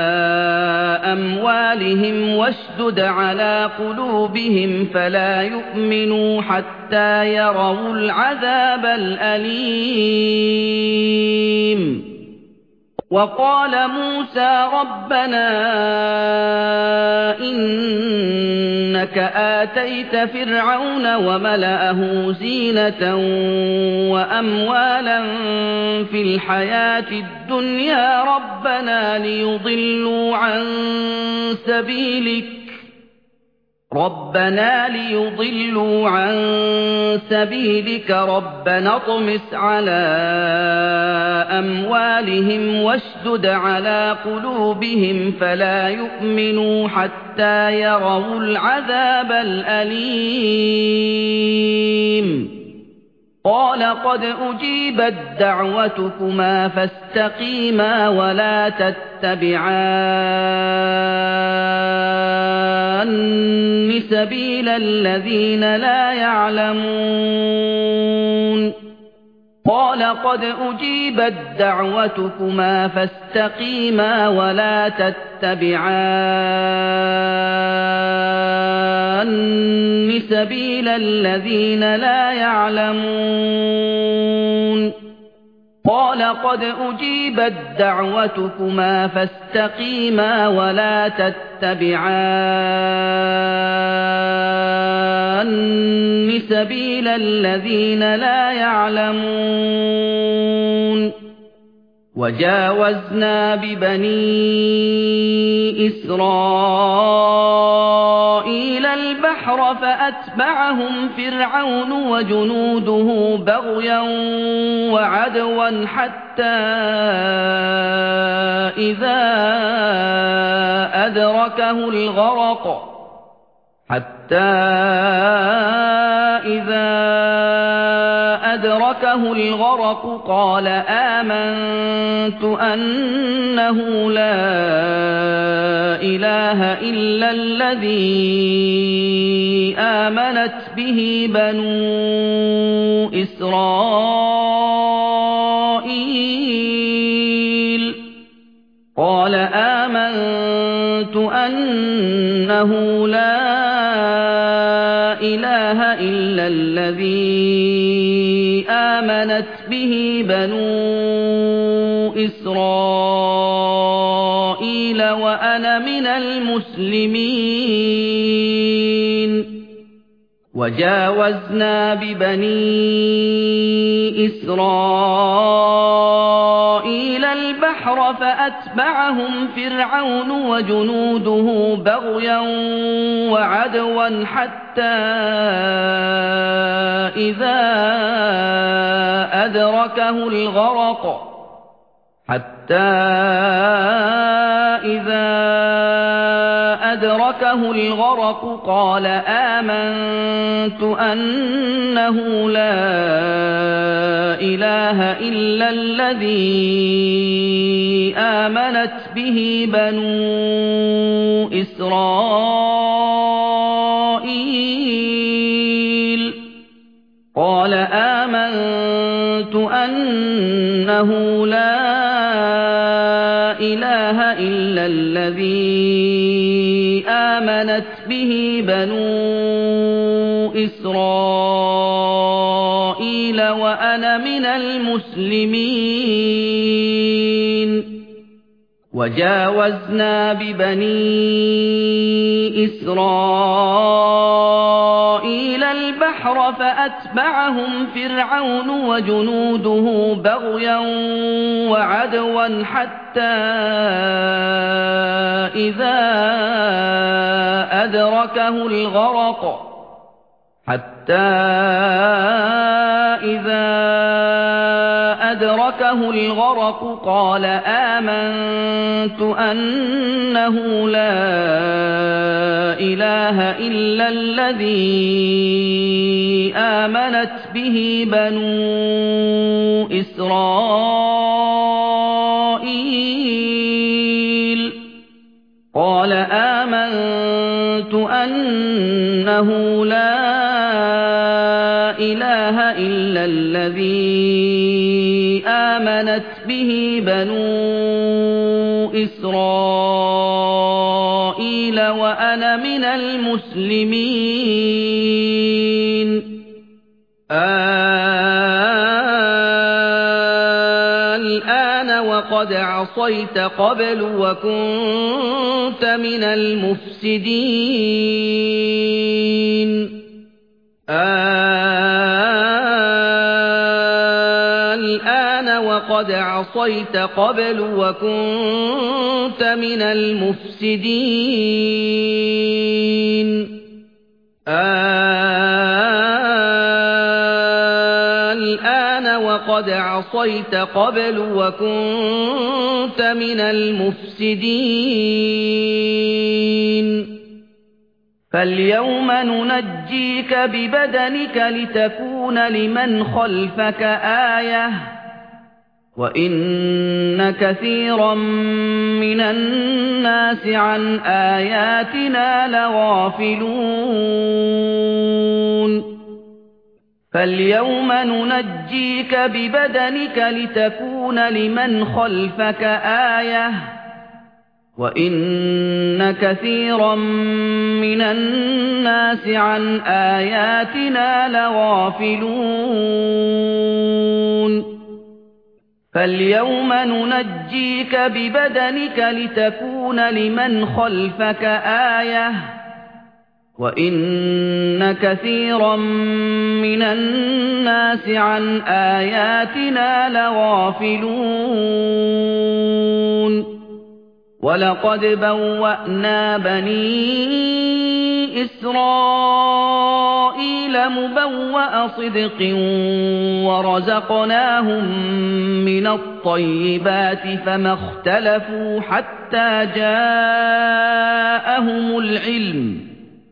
أموالهم واشدد على قلوبهم فلا يؤمنوا حتى يروا العذاب الأليم وقال موسى ربنا إنك آتيت فرعون وملأه زينة وأموالا في الحياة الدنيا ربنا ليضلوا عن سبيلك ربنا ليضلوا عن سبيلك ربنا اطمس على أموالهم واشدد على قلوبهم فلا يؤمنوا حتى يروا العذاب الأليم قال قد أجيبت دعوتكما فاستقيما ولا تتبعان سبيل الذين لا يعلمون قال قد أجيبت دعوتكما فاستقيما ولا تتبعان سبيل الذين لا يعلمون قال قد أجيبت دعوتكما فاستقيما ولا تتبعان سبيل الذين لا يعلمون وجاوزنا ببني إسرائيل البحر فأتبعهم فرعون وجنوده بغيا وعدوا حتى إذا أدركه الغرق حتى إذا أدركه الغرق قال آمنت أنه لا إله إلا الذي آمنت به بنو إسرائيل قال آمنت أنه لا إله إلا الذي آمنت به بنو إسرائيل وأنا من المسلمين وجاوزنا ببني إسرائيل البحر فأتبعهم فرعون وجنوده بغيا وعدوا حتى إذا أدركه الغرق حتى إذا أدركه الغرق قال آمنت أنه لا إله إلا الذي آمنت به بنو إسرائيل قال آمنت أنه لا إله إلا الذي آمنت به بنو إسرائيل وأنا من المسلمين وجاوزنا ببني إسرائيل البحر فأتبعهم فرعون وجنوده بغيا وعدوا حتى إذا أدركه الغرق حتى إذا أدركه الغرق قال آمنت أنه لا إله إلا الذي آمنت به بنو إسرائيل قال آمنت أنه لا إله إلا الذي آمنت به بنو إسرائيل وأنا من المسلمين الآن وقد عصيت قبل وكنت من المفسدين الآن وقد عصيت قبل وكنت من المفسدين الآن وقد عصيت قبل وكنت من المفسدين فاليوم ننجيك ببدنك لتكون لمن خلفك آية وإن كثيرا من الناس عن آياتنا لغافلون فاليوم ننجيك ببدنك لتكون لمن خلفك آية وإن كثيرا من الناس عن آياتنا لغافلون فاليوم ننجيك ببدنك لتكون لمن خلفك آية وإن كثيرا من الناس عن آياتنا لغافلون ولقد بوأنا بني إسرائيل مبوأ صدق ورزقناهم من الطيبات فما اختلفوا حتى جاءهم العلم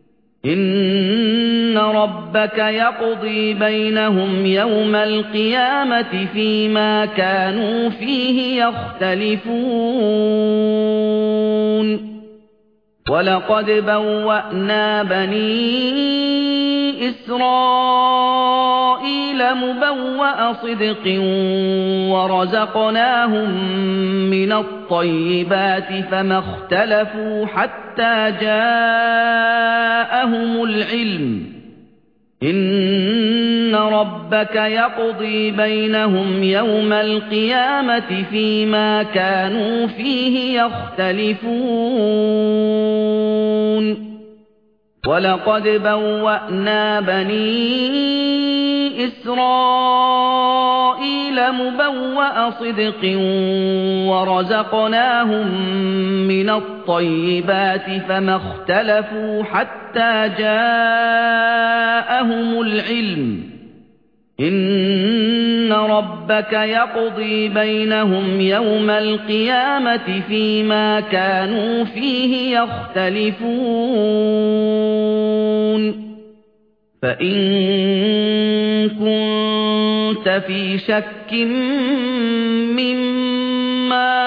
إن ربك يقضي بينهم يوم القيامة فيما كانوا فيه يختلفون ولقد بوأنا بني إسرائيل مبوأ صدق ورزقناهم من الطيبات فما اختلفوا حتى جاءهم العلم إن ربك يقضي بينهم يوم القيامة فيما كانوا فيه يختلفون ولقد بوأنا بني إسرائيل مبوأ صدق ورزقناهم من الطيبات فما اختلفوا حتى جاءهم العلم إن ربك يقضي بينهم يوم القيامة فيما كانوا فيه يختلفون فإن كنت في شك مما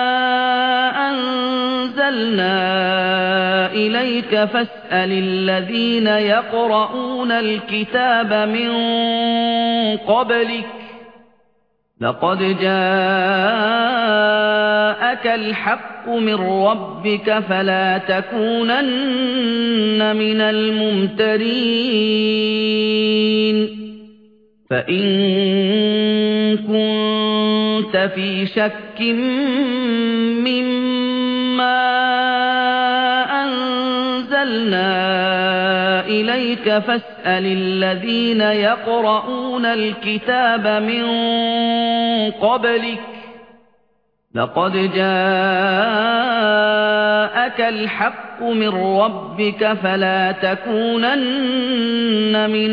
أنزلنا إليك فاسأل الذين يقرؤون الكتاب من قبلك لقد جاءك الحق الْحَقُّ مِنْ رَبِّكَ فَلَا تَكُونَنَّ مِنَ الْمُمْتَرِينَ فَإِن كُنتَ فِي شَكٍّ مِّمَّا أَنزَلْنَا إِلَيْكَ فَاسْأَلِ الَّذِينَ يَقْرَؤُونَ الْكِتَابَ مِن قَبْلِكَ لَقَدْ جَاءَكَ الْحَقُّ مِنْ رَبِّكَ فَلَا تَكُونَنَّ مِنَ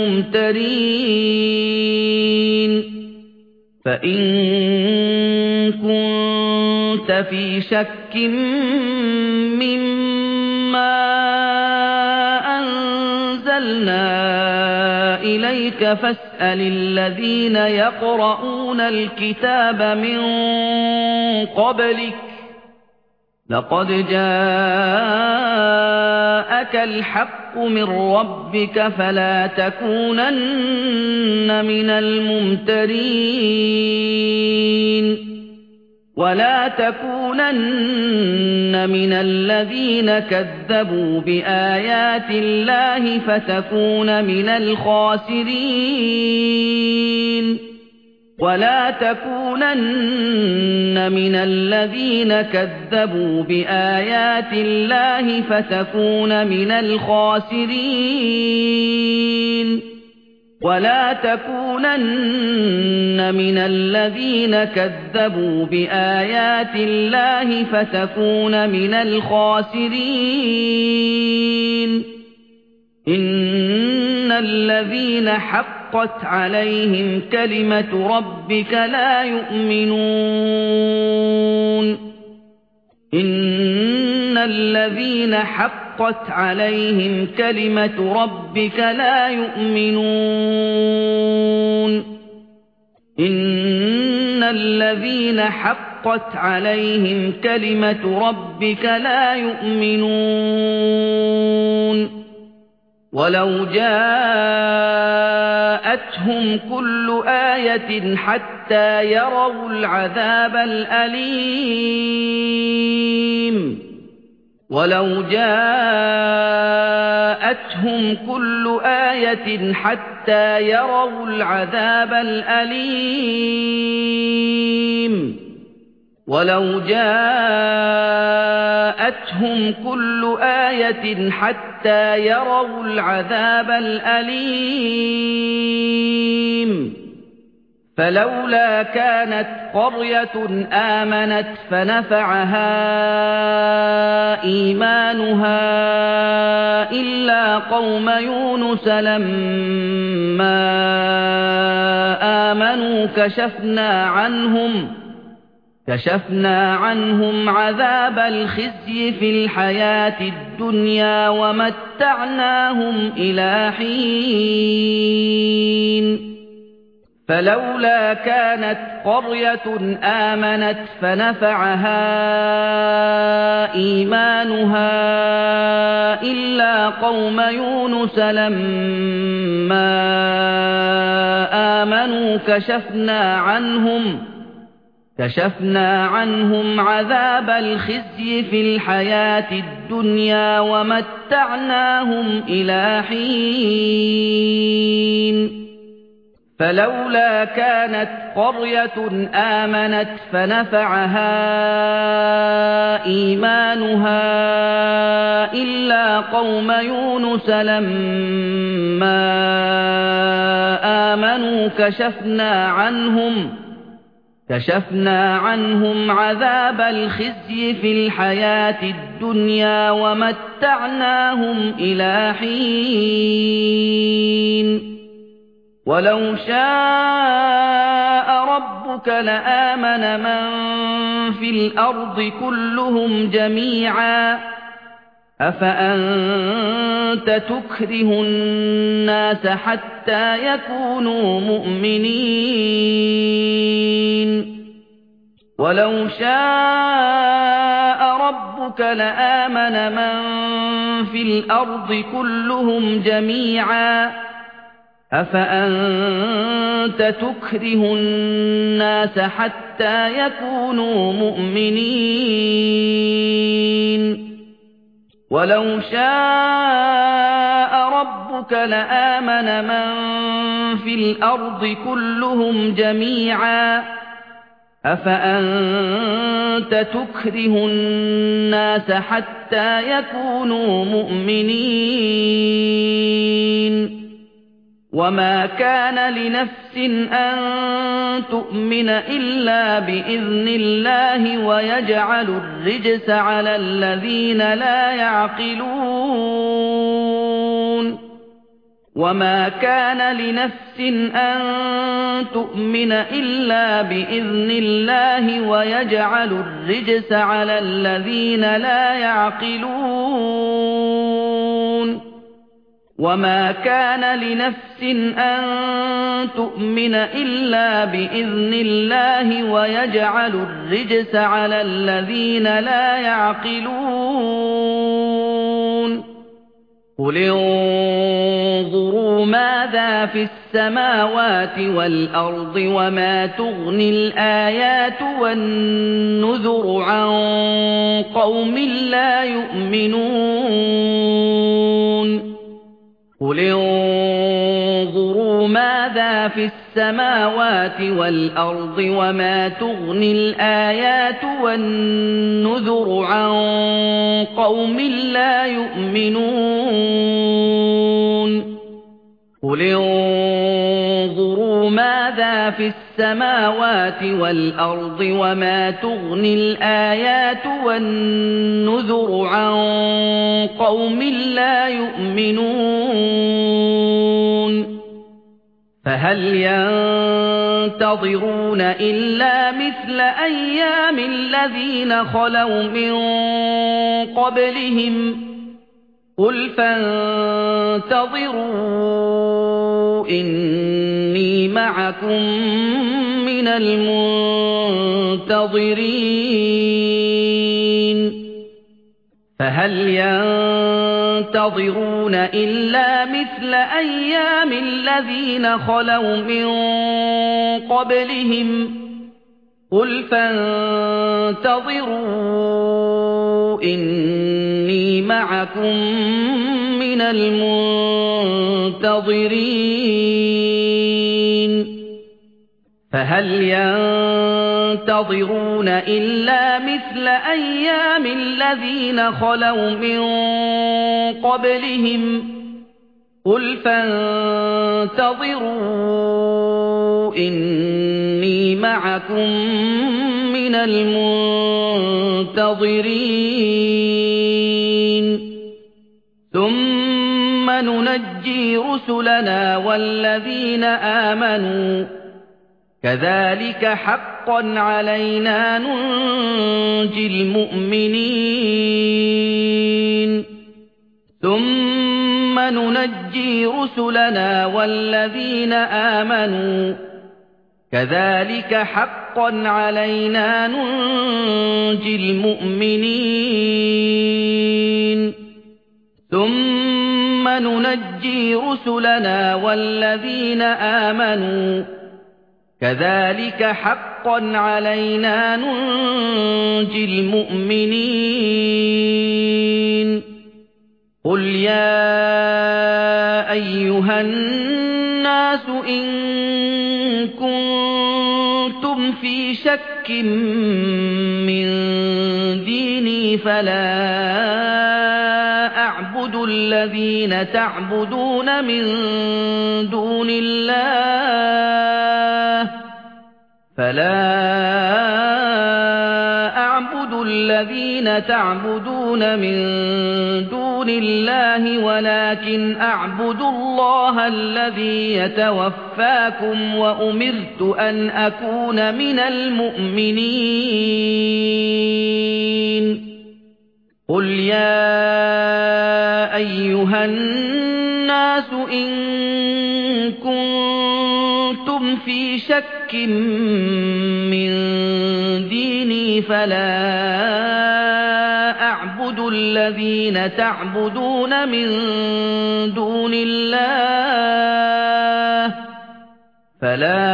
الْمُمْتَرِينَ فَإِن كُنتَ فِي شَكٍّ مِّمَّا أَنزَلْنَا إِلَيْكَ فَاسْأَلِ الَّذِينَ يَقْرَؤُونَ الْكِتَابَ مِن قَبْلِكَ لَقَدْ جَاءَكَ الْحَقُّ مِنْ رَبِّكَ فَلَا تَكُونَنَّ مِنَ الْمُمْتَرِينَ وَلَا تَكُونَنَّ مِنَ الَّذِينَ كَذَّبُوا بِآيَاتِ اللَّهِ فَتَكُونَ مِنَ الْخَاسِرِينَ وَلَا تَكُونَنَّ مِنَ الَّذِينَ كَذَّبُوا بِآيَاتِ اللَّهِ فَتَكُونَ مِنَ الْخَاسِرِينَ وَلَا تَكُونَنَّ مِنَ الَّذِينَ كَذَّبُوا بِآيَاتِ اللَّهِ فَتَكُونَ مِنَ الْخَاسِرِينَ إِنَّ الَّذِينَ حَقَّتْ عَلَيْهِمْ كَلِمَةُ رَبِّكَ لَا يُؤْمِنُونَ إِنَّ الَّذِينَ حَقَّتْ عَلَيْهِمْ كَلِمَةُ رَبِّكَ لا يُؤْمِنُونَ إِنَّ الَّذِينَ حَقَّتْ عَلَيْهِمْ كَلِمَةُ رَبِّكَ لا يُؤْمِنُونَ وَلَوْ جَاءَتْهُمْ كُلُّ آيَةٍ حَتَّى يَرَوُا الْعَذَابَ الْأَلِيمَ وَلَوْ جَاءَتْهُمْ كُلُّ آيَةٍ حَتَّى يَرَوُا الْعَذَابَ الْأَلِيمَ وَلَوْ جَاءَتْهُمْ كُلُّ آيَةٍ حَتَّى يَرَوُا الْعَذَابَ الْأَلِيمَ فَلَوْلَا كَانَتْ قَرْيَةٌ آمَنَتْ فَنَفَعَهَا إِيمَانُهَا إِلَّا قَوْمَ يُونُسَ لَمَّا آمَنُوا كَشَفْنَا عَنْهُمْ كشفنا عنهم عذاب الخزي في الحياة الدنيا ومتعناهم إلى حين فلولا كانت قرية آمنت فنفعها إيمانها إلا قوم يونس لما آمنوا كشفنا عنهم كشفنا عنهم عذاب الخزي في الحياة الدنيا ومتعناهم إلى حين فلولا كانت قرية آمنت فنفعها إيمانها إلا قوم يونس لما آمنوا كشفنا عنهم كشفنا عنهم عذاب الخزي في الحياة الدنيا ومتعناهم إلى حين ولو شاء ربك لآمن من في الأرض كلهم جميعا أفأنت تكره الناس حتى يكونوا مؤمنين ولو شاء ربك لآمن من في الأرض كلهم جميعا أفأنت تكره الناس حتى يكونوا مؤمنين ولو شاء ربك لآمن من في الأرض كلهم جميعا أفأنت تكره الناس حتى يكونوا مؤمنين وما كان لنفس أن تؤمن إلا بإذن الله ويجعل الرجس على الذين لا يعقلون وما كان لنفس أن تؤمن إلا بإذن الله ويجعل الرجس على الذين لا يعقلون وما كان لنفس أن تؤمن إلا بإذن الله ويجعل الرجس على الذين لا يعقلون قل انظروا ماذا في السماوات والأرض وما تغني الآيات والنذر عن قوم لا يؤمنون قل انظروا ماذا في السماوات والأرض وما تغني الآيات والنذر عن قوم لا يؤمنون قل انظروا ماذا في السماوات والأرض وما تغني الآيات والنذر عن قوم لا يؤمنون فهل ينتظرون إلا مثل أيام الذين خلوا من قبلهم قل فانتظروا إني معكم من المنتظرين فهل ينتظرون إلا مثل أيام الذين خلوا من قبلهم قل فانتظروا إني معكم من المنتظرين فهل ينتظرون إلا مثل أيام الذين خلوا من قبلهم قل فانتظروا إني معكم من المنتظرين ثم ننجي رسلنا والذين آمنوا كذلك حقا علينا ننجي المؤمنين ثم ننجي رسلنا والذين آمنوا كذلك حقا علينا ننجي المؤمنين ثم ننجي رسلنا والذين آمنوا كذلك حقا علينا ننجي المؤمنين قل يا أيها الناس إن كنتم في شك من ديني فلا أعبد الذين تعبدون من دون الله فلا أعبد الذين تعبدون من دون الله ولكن أعبد الله الذي يتوفاكم وأمرت أن أكون من المؤمنين قل يا أيها الناس إن كنتم في شك من ديني فلا أعبد الذين تعبدون من دون الله فلا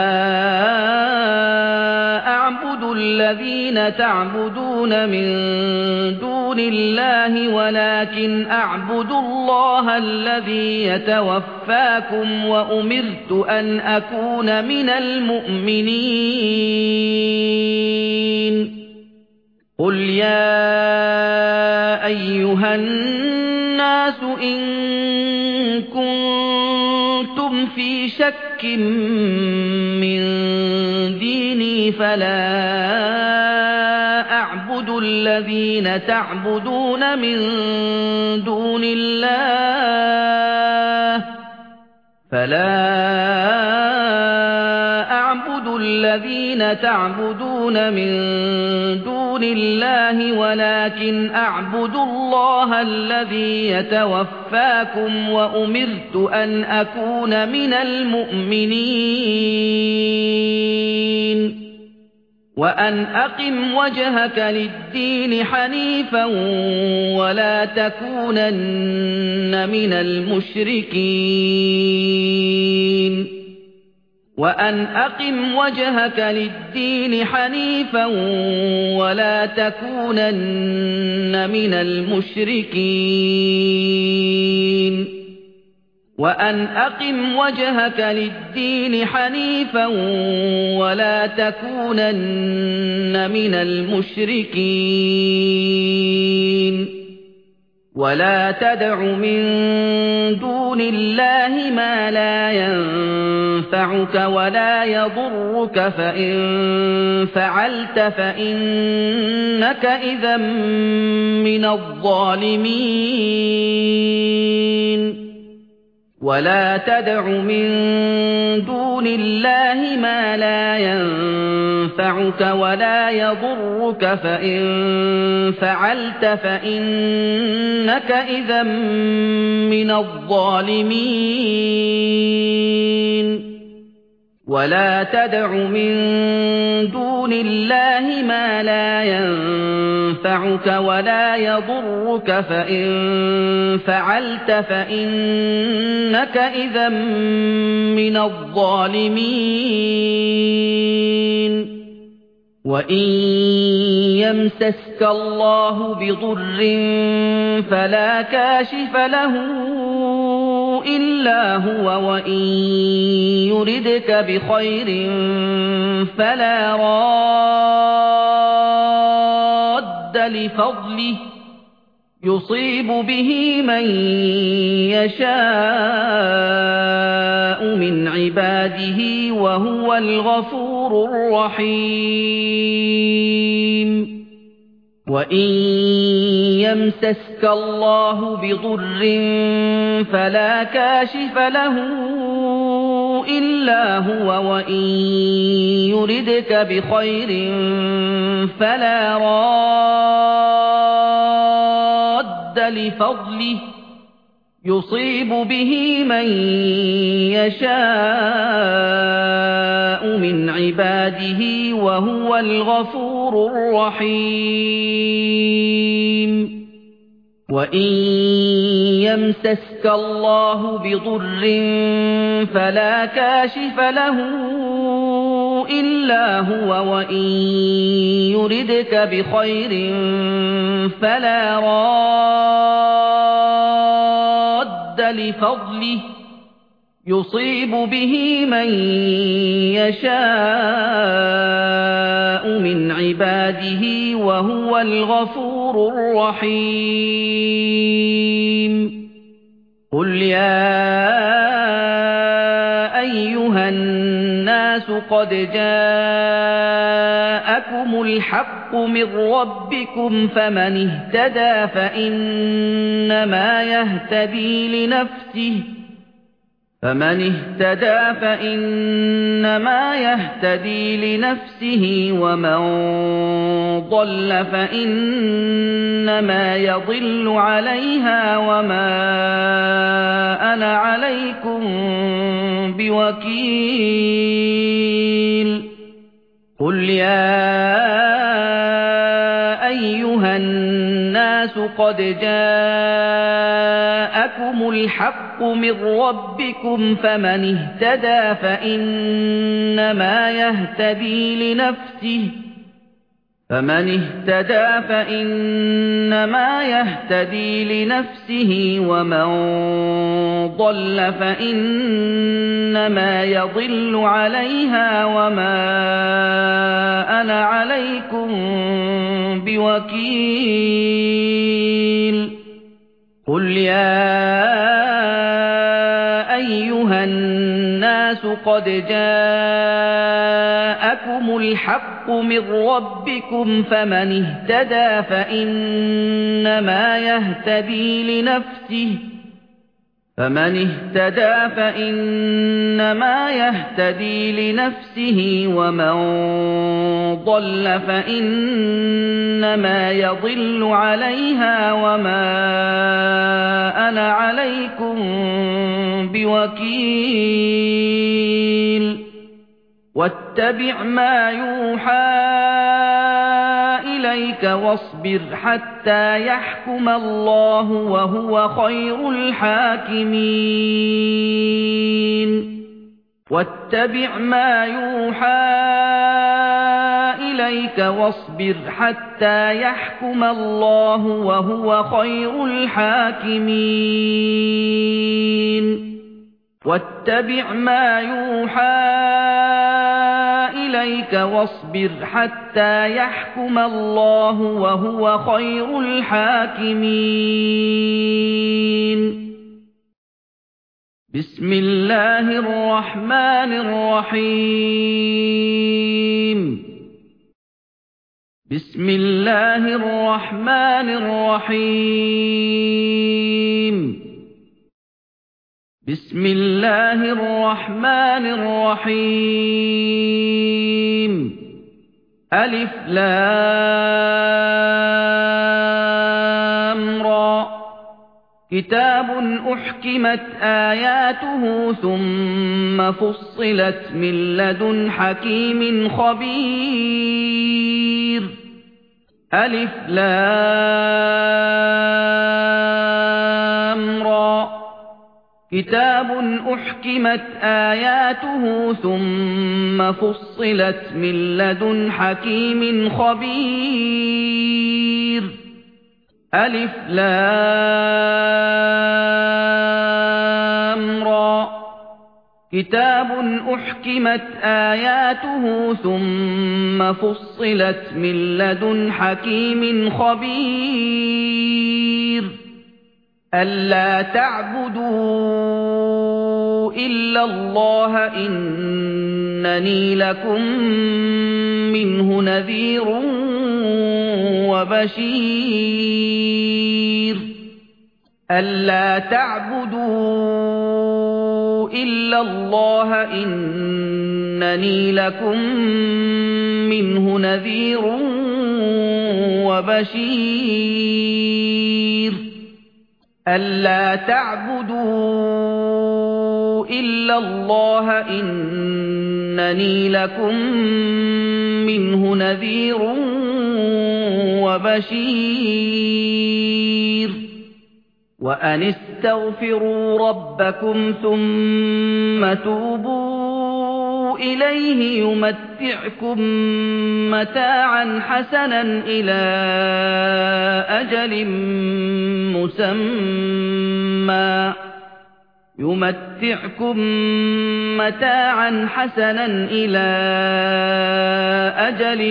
أعبد الذين تعبدون من دون الله ولكن أعبد الله الذي يتوفاكم وأمرت أن أكون من المؤمنين قل يا أيها الناس إن كنتم في شك من ديني فلا أعبد الذين تعبدون من دون الله فلا أعبد الذين تعبدون من دون الله ولكن أعبد الله الذي يتوفاكم وأمرت أن أكون من المؤمنين وأن أقم وجهك للدين حنيفا ولا تكونن من المشركين وأن أقم وجهك للدين حنيفا ولا تكونن من المشركين وأن أقم وجهك للدين حنيفا ولا تكونن من المشركين ولا تدع من دون الله ما لا ينفعك ولا يضرك فإن فعلت فإنك إذا من الظالمين ولا تدع من دون الله ما لا ينفعك ولا يضرك فإن فعلت فإنك إذا من الظالمين ولا تدع من دون الله ما لا ينفعك ولا يضرك فإن فعلت فإنك إذا من الظالمين وإن يمسسك الله بضر فلا كاشف له إلا هو وإن يردك بخير فلا راد لفضله يصيب به من يشاء من عباده وهو الغفور الرحيم وإن يمسسك الله بضر فلا كاشف له إلا هو وإن يردك بخير فلا راد لفضله يصيب به من يشاء من عباده وهو الغفور الرحيم وإن يمسسك الله بضر فلا كاشف له إلا هو وإن يردك بخير فلا راد لفضله يصيب به من يشاء من عباده وهو الغفور الرحيم قل يا أيها الناس قد جاءكم الحق من ربكم فمن اهتدى فإنما يهتدي لنفسه فمن اهتدى فإنما يهتدي لنفسه ومن ضل فإنما يضل عليها وما أنا عليكم بوكيل قل يا أيها الناس قد جاءكم الحق الحق من ربكم فمن اهتدى فإنما يهتدي لنفسه فمن اهتدى فإنما يهتدي لنفسه ومن ضل فإنما يضل عليها وما أنا عليكم بوكيل قل يا أيها الناس قد جاءكم الحق من ربكم فمن اهتدى فإنما يهتدي لنفسه فمن اهتدى فإنما يهتدي لنفسه ومن ضل فإنما يضل عليها وما أنا عليكم بوكيل واتبع ما يوحى إليك واصبر حتى يحكم الله وهو خير الحاكمين واتبع ما يوحى إليك واصبر حتى يحكم الله وهو خير الحاكمين واتبع ما يوحى إليك واصبر حتى يحكم الله وهو خير الحاكمين بسم الله الرحمن الرحيم بسم الله الرحمن الرحيم بسم الله الرحمن الرحيم ألف لام را كتاب أحكمت آياته ثم فصلت من لدن حكيم خبير ألف لام را كتاب أحكمت آياته ثم فصلت من لدن حكيم خبير ألف لام را كتاب أحكمت آياته ثم فصلت من لدن حكيم خبير ألا تعبدوا إلا الله إنني لكم منه نذير وبشير ألا تعبدوا إلا الله إنني لكم منه نذير وبشير ألا تعبدوا إلا الله إنني لكم منه نذير وبشير وأن استغفروا ربكم ثم توبوا إليه يمتعكم متاعا حسنا إلى أجل مسمى يمتعكم متاعا حسنا إلى أجل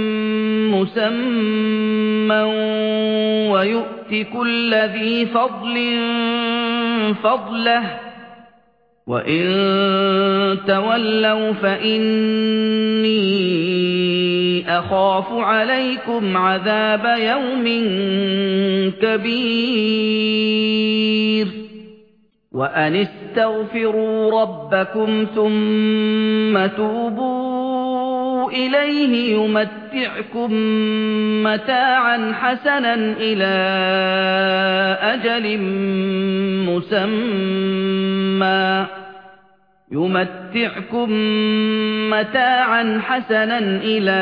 مسمى ويؤت كل ذي فضل فضله وإن تولوا فإني أخاف عليكم عذاب يوم كبير وأن استغفروا ربكم ثم توبوا إليه يمتعكم متاعا حسنا إلى أجل مسمى يمتعكم متاعا حسنا إلى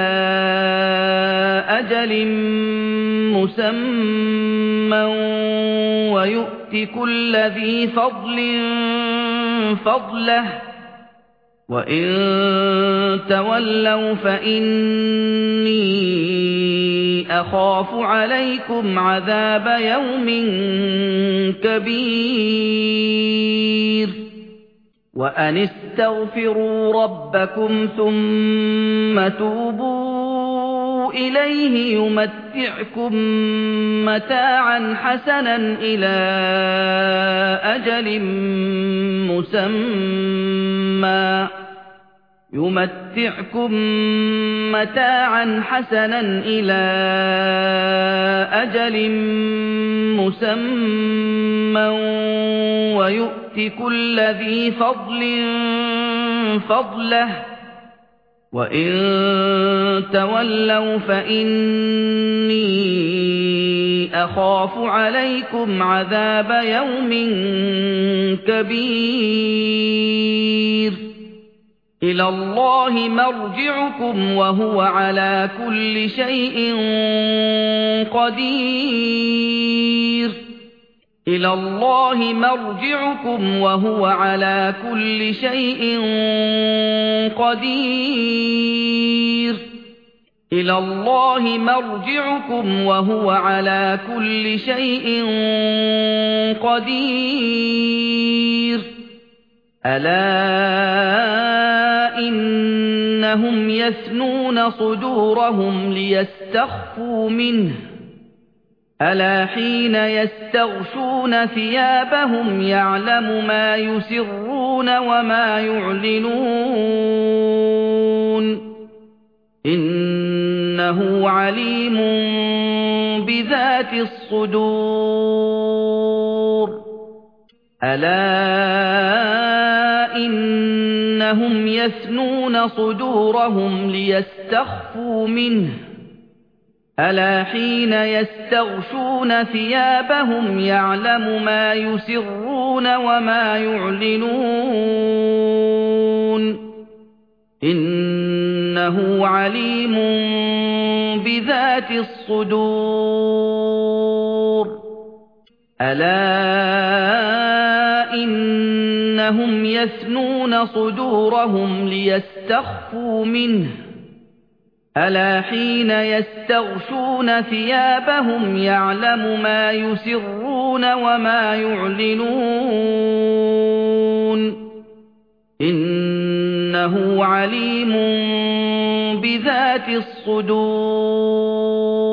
أجل مسمى ويؤت ويؤت كل ذي فضل فضله وإن تولوا فإني أخاف عليكم عذاب يوم كبير وأن استغفروا ربكم ثم توبوا إليه يمتعكم متاعا حسنا إلى أجل مسمى يمتعكم متاعا حسنا إلى أجل مسمى ويؤت كل ذي فضل فضله وإن تولوا فإني أخاف عليكم عذاب يوم كبير إلى الله مرجعكم وهو على كل شيء قدير إلى الله مرجعكم وهو على كل شيء قدير إلى الله مرجعكم وهو على كل شيء قدير ألا إنهم يثنون صدورهم ليستخفوا منه ألا حين يستغشون ثيابهم يعلم ما يسرون وما يعلنون إنه عليم بذات الصدور ألا إنهم يثنون صدورهم ليستخفوا منه ألا حين يستغشون ثيابهم يعلم ما يسرون وما يعلنون إنه عليم بذات الصدور ألا إنهم يثنون صدورهم ليستخفوا منه ألا حين يستغشون ثيابهم يعلم ما يسرون وما يعلنون إنه عليم بذات الصدور